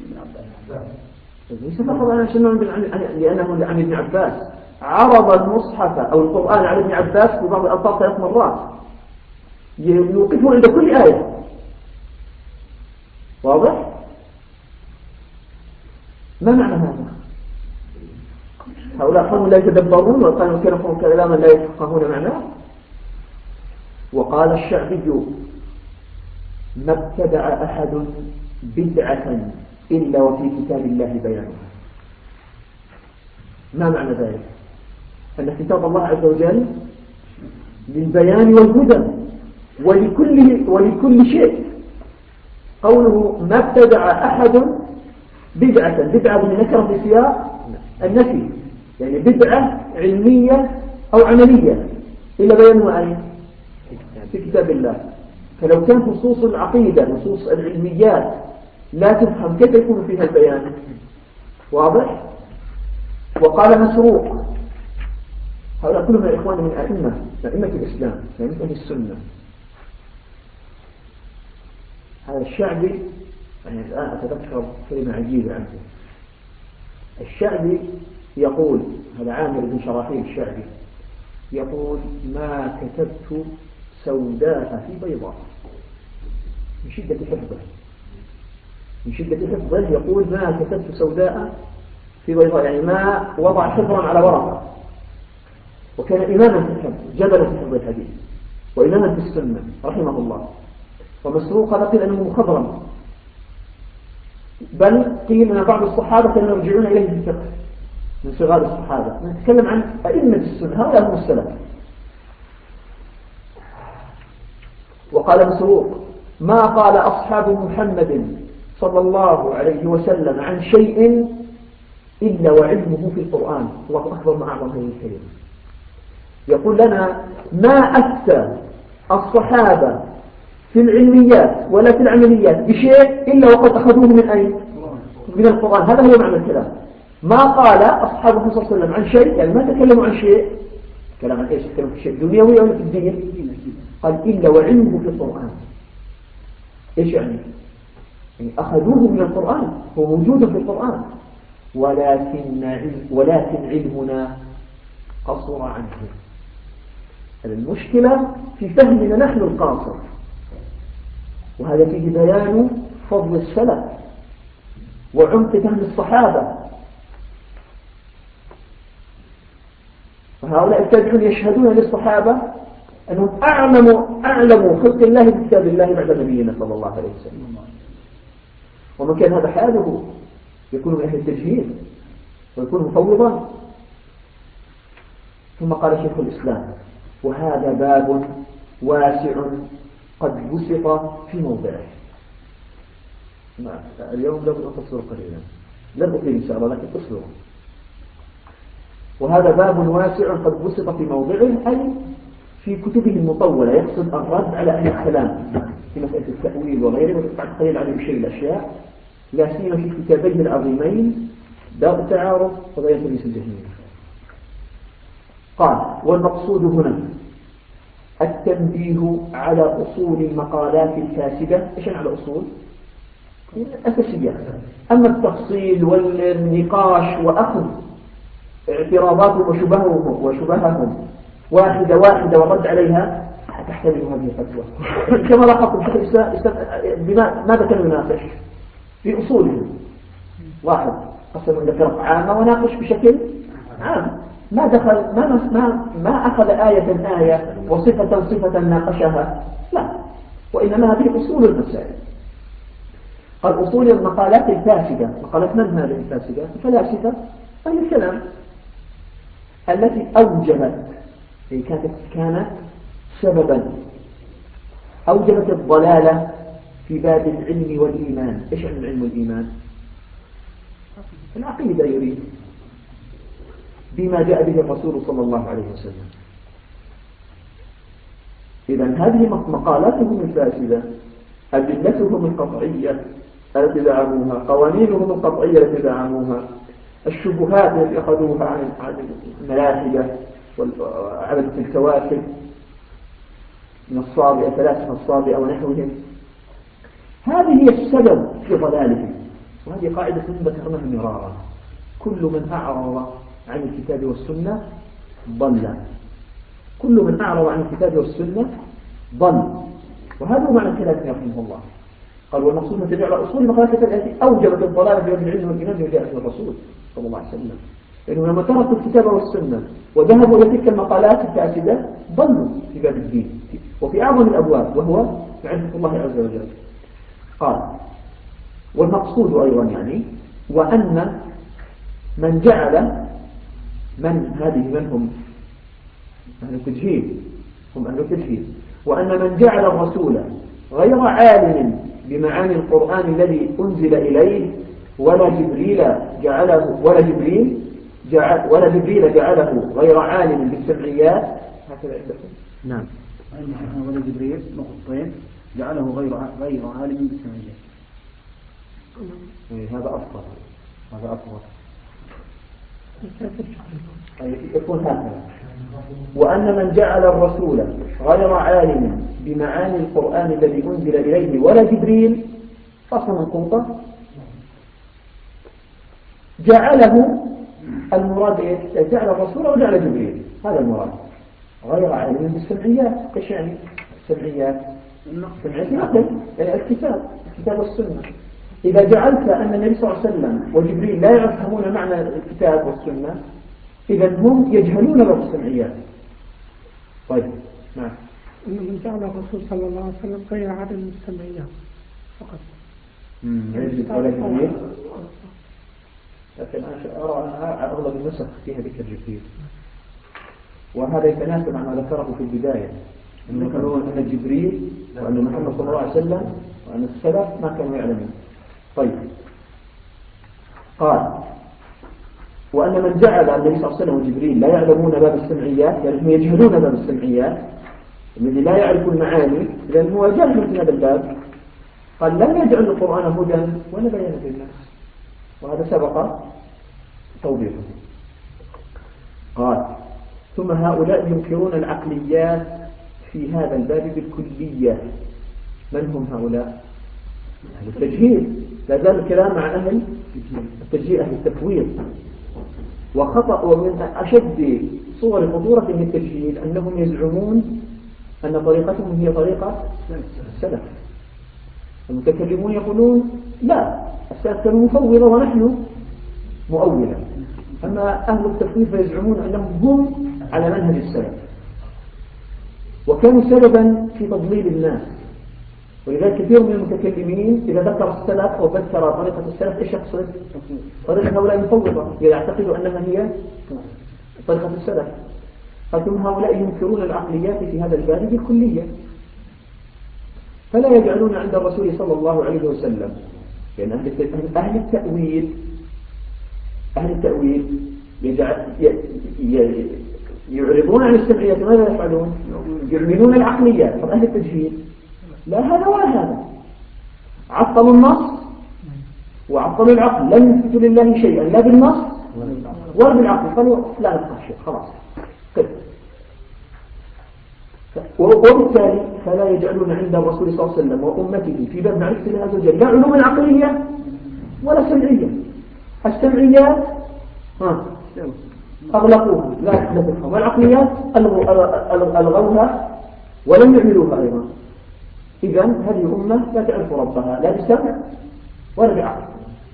ليس فقط لأنه عن ابن عباس، عرض المصحف أو القرآن على ابن عباس في بعض الألفاظ 3 مرات، يوقفه عند كل آية. واضح؟ ما معنى هذا؟ هؤلاء قوم لا يتدبرون وكانوا كلامهم كلاما لا يفقهون معناه. وقال الشعبي ما ابتدع أحد بدعة إلا وفي كتاب الله بيانها. ما معنى ذلك؟ أن كتاب الله عز وجل للبيان والهدى ولكل شيء. قوله ما ابتدع أحد بدعة بنكرة في سياق النفي، يعني بدعة علمية أو عملية إلا بيانها أين؟ في كتاب الله. فلو كان نصوص العقيدة نصوص العلميات لا تفهم كيف يكون فيها البيان؟ واضح؟ وقال مسروق، هؤلاء كلهم يا إخواني من أئمة الإسلام، أئمة أهل السنة. هذا الشعبي، يعني الآن أتذكر كلمة عجيبة عنه. الشعبي يقول، هذا عامر بن شراحيل الشعبي، يقول ما كتبت سوداء في بيضاء، من شدة حفظه، من شدة حفظه يقول ما كتبت سوداء في بيضاء، يعني ما وضع حفظا على ورقة. وكان إماما في الحفظ، جبلا في حفظ الحديث، وإماما في السنة رحمه الله. ومسروق هذا قيل أنه مخضرم، بل قيل أن بعض الصحابة كانوا يرجعون إليه في الفقه من صغار الصحابة. نتكلم عن أئمة السنة، هؤلاء هم السلف. وقال مسروق ما قال أصحاب محمد صلى الله عليه وسلم عن شيء إلا وعلمه في القرآن. الله أكبر ما أعظم هذه الكلمة. يقول لنا ما أفتى الصحابة في العلميات ولا في العمليات بشيء إلا وقد أخذوه من أين؟ من القرآن. هذا هو معنى الكلام. ما قال أصحابه صلى الله عليه وسلم عن شيء، يعني ما تكلموا عن شيء، كلام عن إيش؟ تكلموا في شيء دنيوي ولا في الدين؟ قال إلا وعلمه في القرآن. إيش يعني أخذوه من القرآن، هو موجود في القرآن، ولكن علمنا قصر عنه. المشكلة في فهمنا نحن القاصر، وهذا فيه بيان فضل السلف وعمق فهم الصحابة. فهؤلاء التابعون يشهدون للصحابة أنهم أعلموا خلق الله بكتاب الله بعد نبينا صلى الله عليه وسلم. ومن كان هذا حاله يكون من أهل التجهيل ويكون مفوضا. ثم قال شيخ الإسلام وهذا باب واسع قد بسط في موضعه. اليوم لابد أن تصبر قليلا، لن أطيل إن شاء الله لكن تصبروا. وهذا باب واسع قد بسط في موضعه، أي في كتبه المطولة، يقصد الرد على أهل الكلام في مسألة التأويل وغيره، وتبعد قليل عليه شيء الأشياء، لا سيما في كتابيه العظيمين دار التعارف وغير تلبيس الجهمية. قال والمقصود هنا التنبيه على أصول المقالات الفاسدة. إيش على أصول؟ أساسيات. أما التفصيل والنقاش وأخذ اعتراضاتهم وشبههم واحدة واحدة والرد عليها تحتمل هذه الفتوى. كما لاحظتم شيخ الإسلام ماذا كان يناقش؟ في أصوله. واحد قسم ذكر عامة وناقش بشكل عام، ما دخل ما أخذ آية وصفة ناقشها، لا، وإنما هذه أصول المسائل. قال أصول المقالات الفاسدة. مقالات من هذه الفاسدة؟ الفلاسفة أهل الكلام التي أوجبت، كانت سببا أوجبت الضلالة في باب العلم والإيمان. إيش عن العلم والإيمان؟ العقيدة يريد بما جاء به الرسول صلى الله عليه وسلم. إذن هذه مقالاتهم الفاسدة، أدلتهم القطعية التي زعموها، قوانينهم القطعية التي زعموها، الشبهات التي أخذوها عن الملاحدة وعبدة الكواكب من الصابئة، فلاسفة الصابئة ونحوهم، هذه هي السبب في ضلالهم. وهذه قاعدة ذكرناها مرارا: كل من أعرض عن الكتاب والسنة ضل. كل من أعرض عن الكتاب والسنة ضل. وهذا هو معنى الكلام رحمه الله. قال والمقصود من تبع على أصول المقالات التي أوجبت الضلال في باب العلم والإيمان بما جاء به الرسول صلى الله عليه وسلم. لأنه لما تركوا الكتاب والسنة وذهبوا إلى تلك المقالات الفاسدة ضلوا في باب الدين وفي أعظم الأبواب، وهو معرفة الله عز وجل. قال والمقصود أيضا يعني وأن من جعل من هم أهل التجهيل، هم أهل التجهيل، وأن من جعل الرسول غير عالم بمعاني القرآن الذي أنزل إليه ولا جبريل جعله غير عالم بالسمعيات. هكذا عندكم؟ نعم. ولا جبريل نقطتين جعله غير عالم بالسمعيات. هذا أفضل. يكون هكذا. وأن من جعل الرسول غير عالم بمعاني القرآن الذي أنزل إليه ولا جبريل فصل منقوطة، جعله المراد جعل الرسول وجعل جبريل، هذا المراد. غير عالم بالسمعيات. إيش يعني السمعيات؟ سمعيات نقل، يعني الكتاب والسنة. إذا جعلت أن النبي صلى الله عليه وسلم وجبريل لا يفهمون معنى الكتاب والسنة، إذا هم يجهلون لفظ السمعيات. طيب نعم. إن من جعل الرسول صلى الله عليه وسلم غير عالم بالسمعيات فقط. ولا جبريل. لكن أرى أغلب النسخ فيها ذكر جبريل، وهذا يتناسب مع ما ذكره في البداية، أن يقولون أن جبريل وأن محمد صلى الله عليه وسلم وأن السلف ما كانوا يعلمون. طيب قال وأن من جعل النبي صلى الله عليه وسلم وجبريل لا يعلمون باب السمعيات، يعني هم يجهلون باب السمعيات، الذي لا يعرف المعاني، لأن هو جاهل في هذا الباب. قال لم يجعل القرآن هدى ولا بيانا للناس، وهذا سبق توضيحه. قال ثم هؤلاء ينكرون العقليات في هذا الباب بالكلية. من هم هؤلاء؟ أهل التجهيل. لا زال الكلام مع أهل التجهيل، أهل التفويض. وخطأ ومن أشد صور خطورة التجهيل أنهم يزعمون أن طريقتهم هي طريقة السلف. المتكلمون يقولون لا، السلف كانوا مفوضة ونحن مؤولة. أما أهل التفويض فيزعمون أنهم هم على منهج السلف وكانوا سببا في تضليل الناس. ولذلك كثير من المتكلمين إذا ذكر السلف أو ذكر طريقة السلف إيش يقصد؟ طريقة هؤلاء المفوضة، يعتقدوا أنها هي طريقة السلف. ثم هؤلاء ينكرون العقليات في هذا الباب بالكلية، فلا يجعلون عند الرسول صلى الله عليه وسلم، لأن أهل التأويل يعرضون عن السمعيات. ماذا يفعلون؟ يعملون العقليات. فأهل التجهيل لا هذا ولا هذا، عطلوا النص وعطلوا العقل، لم يثبتوا لله شيئا لا بالنص ولا بالعقل، قالوا لا نفقه شيء خلاص كده. وبالتالي فلا يجعلون عند الرسول صلى الله عليه وسلم وأمته في باب معرفة الله عز وجل لا علوم عقلية ولا سمعية. السمعيات أغلقوها لا تفهم، والعقليات ألغوها ولم يعملوها أيضا. إذن هذه الأمة لا تعرف ربها لا بسمع ولا بعقل.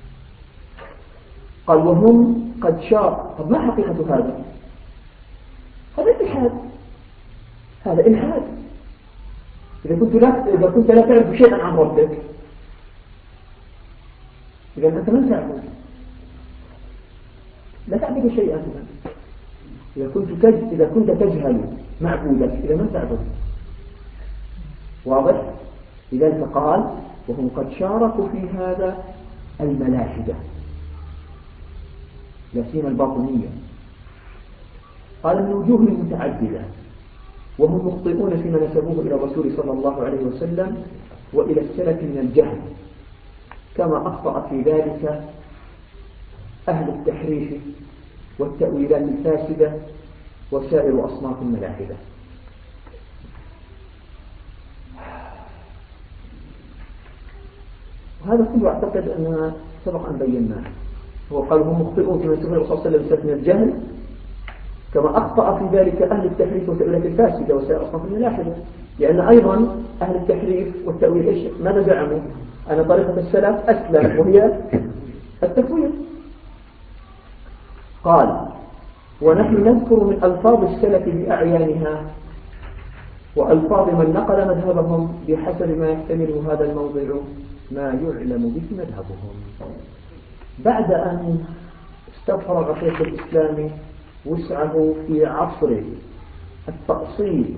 قال وهم قد شاء. طب ما حقيقة هذا؟ هذا إلحاد، هذا إلحاد. إذا كنت لا تعرف شيئا عن ربك، إذا أنت من تعبد؟ لا تعبد شيئا. إذا كنت تجهل معبودك، إذا من تعبد؟ واضح؟ لذلك قال وهم قد شاركوا في هذا الملاحدة، لا سيما الباطنية. قال من وجوه متعددة، وهم مخطئون فيما نسبوه إلى الرسول صلى الله عليه وسلم وإلى السلف من الجهل، كما أخطأ في ذلك أهل التحريف والتأويلات الفاسدة وسائر أصناف الملاحدة. وهذا كله أعتقد أننا سبق أن بيناه. هو قال هم مخطئون فيما نسبوه إلى الرسول صلى الله عليه وسلم من الجهل، كما أخطأ في ذلك أهل التحريف والتأويلات الفاسدة وسائر أصناف الملاحدة. لأن أيضا أهل التحريف والتأويل إيش ماذا زعموا؟ أن طريقة السلف أسلم وهي التفويض. قال ونحن نذكر من ألفاظ السلف بأعيانها وألفاظ من نقل مذهبهم بحسب ما يحتمله هذا الموضع ما يعلم به مذهبهم. بعد أن استفرغ شيخ الإسلام وسعه في عصر التأصيل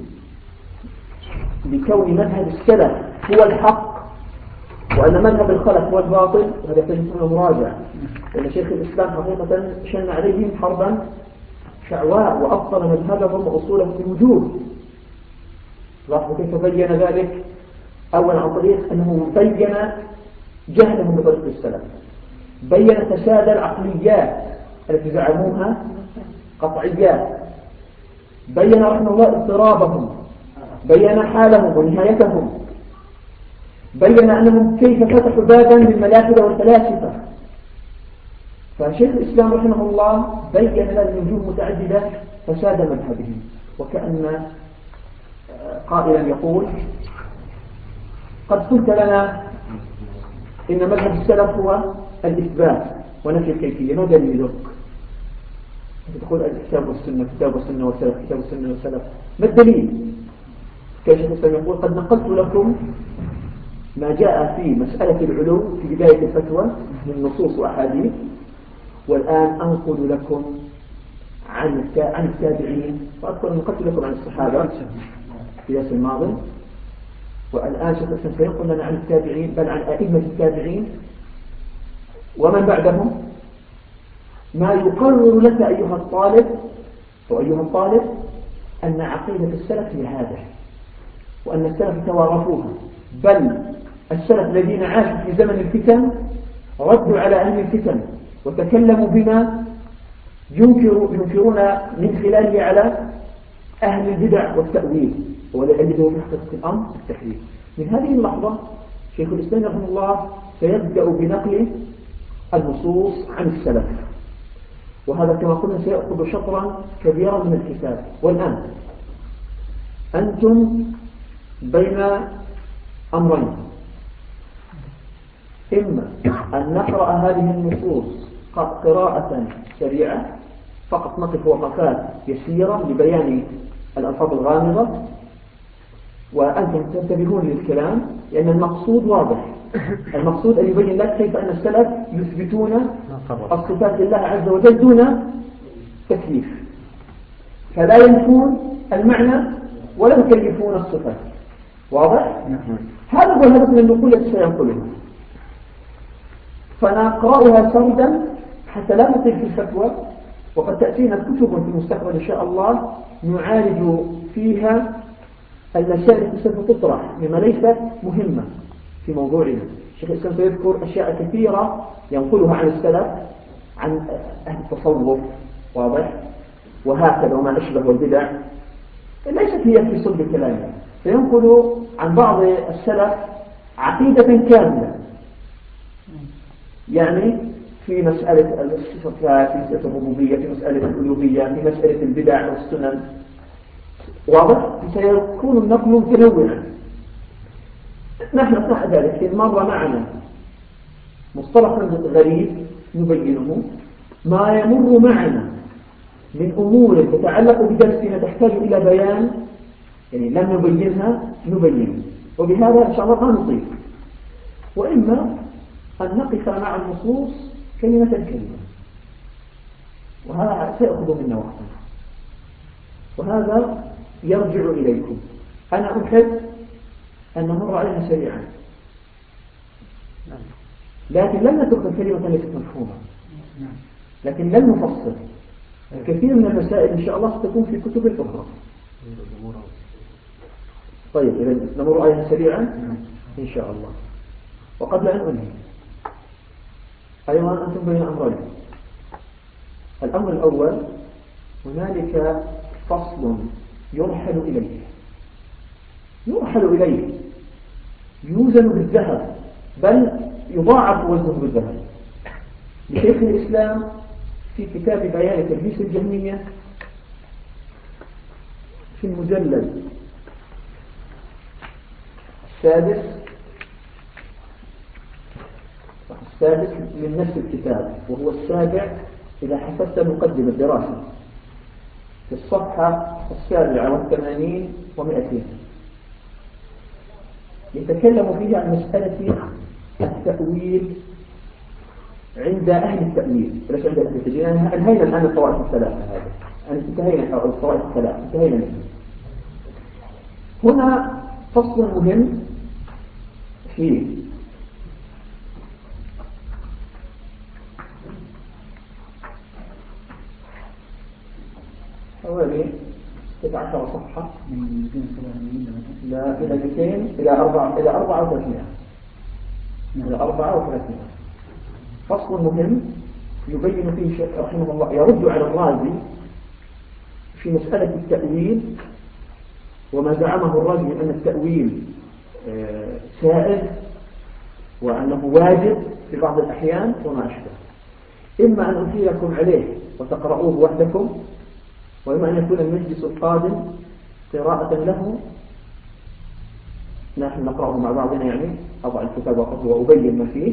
بكون مذهب السلف هو الحق وأن مذهب الخلف هو الباطل، هذا يحتاج مراجعة، لأن شيخ الإسلام حقيقة شن عليهم حربا شعواء وأبطل مذهبهم وأصولهم في الوجوه. لاحظوا كيف بين ذلك؟ أولا عن طريق أنه بين جهلهم بطريقة السلف، بين فساد العقليات التي زعموها قطعيات، بين رحمه الله اضطرابهم، بين حالهم ونهايتهم، بين أنهم كيف فتحوا بابا للملاحدة والفلاسفة. فشيخ الإسلام رحمه الله بين هذه الوجوه متعددة فساد مذهبهم وكأن قائلا يقول قد قلت لنا إن مذهب السلف هو الإثبات ونفي الكيفية، ما دليلك؟ تقول الكتاب والسنة، كتاب والسنة والسلف، كتاب والسنة والسلف، ما الدليل؟ كيف يقول قد نقلت لكم ما جاء في مسألة العلو في بداية الفتوى من نصوص وأحاديث، والآن أنقل لكم عن التابعين، وأذكر نقلت لكم عن الصحابة في درس الماضي، والآن شيخ الإسلام سينقل لنا عن التابعين، بل عن أئمة التابعين ومن بعدهم، ما يقرر لك أيها الطالب أن عقيدة السلف هي هذا، وأن السلف توارثوها، بل السلف الذين عاشوا في زمن الفتن ردوا على أهل الفتن وتكلموا بما ينكرون من خلاله على أهل البدع والتأويل، والذي هو في حقيقة الأمر التحريف. من هذه اللحظة شيخ الإسلام رحمه الله سيبدأ بنقل النصوص عن السلف، وهذا كما قلنا سيأخذ شطرا كبيرا من الكتاب. والآن أنتم بين أمرين: إما أن نقرأ هذه النصوص قراءة سريعة فقط، نقف وقفات يسيرة لبيان الألفاظ الغامضة، وأنتم تنتبهون للكلام، لأن المقصود واضح. المقصود أن يبين لك كيف أن السلف يثبتون الصفات لله عز وجل دون تكليف، فلا ينفون المعنى ولا يكلفون الصفات. واضح؟ هذا هو الهدف من النقول التي سينقلها، فنقرأها سردا حتى لا نطيل في الفتوى، وقد تأتينا كتب في المستقبل إن شاء الله نعالج فيها المسائل التي سوف تطرح مما ليست مهمة في موضوعنا. الشيخ الإسلام سيذكر أشياء كثيرة ينقلها عن السلف، عن أهل التصوف، واضح، وهكذا وما أشبه البدع، ليست هي في صلب الكلام. سينقل عن بعض السلف عقيدة كاملة، يعني في مسألة الصفات، في مسألة الربوبية، في مسألة الألوهية، في مسألة البدع والسنن، واضح. سيكون النقل متنوعا. نحن أثناء ذلك إن مر معنا مصطلح غريب نبينه، ما يمر معنا من أمور تتعلق بدرسنا تحتاج إلى بيان، يعني لم نبينها نبين، وبهذا إن شاء الله ما نطيل. وإما أن نقف مع النصوص كلمة كلمة، وهذا سيأخذ منا وقتا، وهذا يرجع إليكم. أنا أحب أن نمر عليها سريعا، لكن لن نترك كلمة ليست مفهومة، لكن لن نفصل. الكثير من المسائل إن شاء الله ستكون في كتب أخرى. طيب إذا نمر عليها سريعا إن شاء الله. وقبل أن أنهي أيضا أنتم بين أمرين. الأمر الأول، هنالك فصل يرحل إليه يوزن بالذهب، بل يضاعف وزنه بالذهب، لشيخ الإسلام في كتاب بيان تلبيس الجهمية في المجلد السادس من نفس الكتاب، وهو السابع إذا حسبت مقدمة الدراسة، في الصفحة 87 و200، يتكلم فيه عن مسألة التأويل عند أهل التأويل، ليس عند أهل التأويل. انهينا الآن الطوائف الثلاثة، هذا انتهينا الطوائف الثلاثة، انتهينا منه. هنا فصل مهم فيه حوالي 19 صفحة، لا إلى 200 إلى 3400 إلى 3400. فصل مهم يبين فيه الشيخ رحمه الله، يرد على الرازي في مسألة التأويل، وما زعمه الرازي أن التأويل سائغ وأنه واجب في بعض الأحيان وما أشبه. إما أن أثيركم عليه وتقرؤوه وحدكم، وإما أن يكون المجلس القادم قراءة له، نحن نقرأه مع بعضنا، يعني أضع الكتاب وقفه وأبين ما فيه،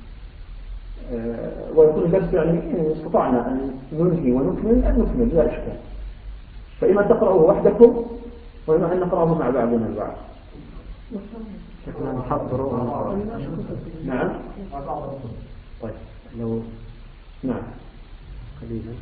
ويكون الدرس يعني إن استطعنا أن ننهي ونكمل أن نكمل لا إشكال. فإما تقرأه وحدكم وإما أن نقرأه مع بعضنا البعض. نعم. طيب لو نعم قليلا.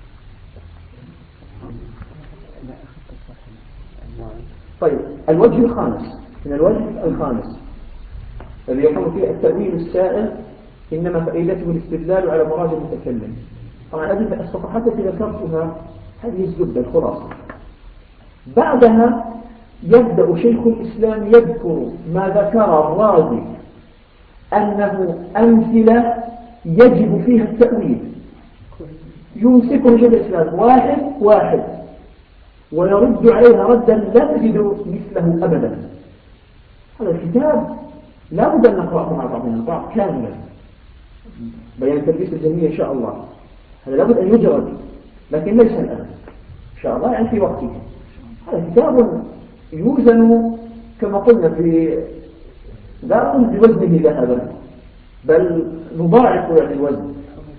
طيب الوجه الخامس، من الوجه الخامس الذي يكون فيه التأويل السائل إنما فائدته الاستدلال على مراد المتكلم. طبعا هذه الصفحات التي ذكرتها هذه الزبدة الخلاصة. بعدها يبدأ شيخ الإسلام يذكر ما ذكر الرازي أنه أمثلة يجب فيها التأويل، يمسكه شيخ الإسلام واحد ويرد عليها ردا لا تجد مثله أبدا. هذا الكتاب لا بد أن نقرأه مع بعضنا البعض كاملا، بيان تلبيس الجميع إن شاء الله. هذا لا بد أن يجرد، لكن ليس الآن إن شاء الله، يعني في وقته. هذا كتاب يوزن كما قلنا لا نقول بوزنه ذهبا، بل نضاعف يعني الوزن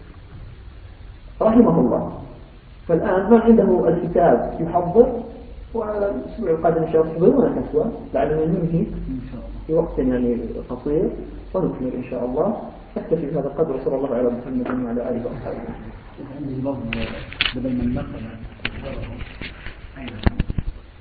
رحمه الله. فالآن ما عنده الكتاب يحضر، والأسبوع القادم إن شاء الله يحضرون كسوة لعلنا ننهي في وقت يعني قصير ونكمل إن شاء الله. أكتفي بهذا القدر، وصلى الله على محمد وعلى آله وصحبه. بدل من نقل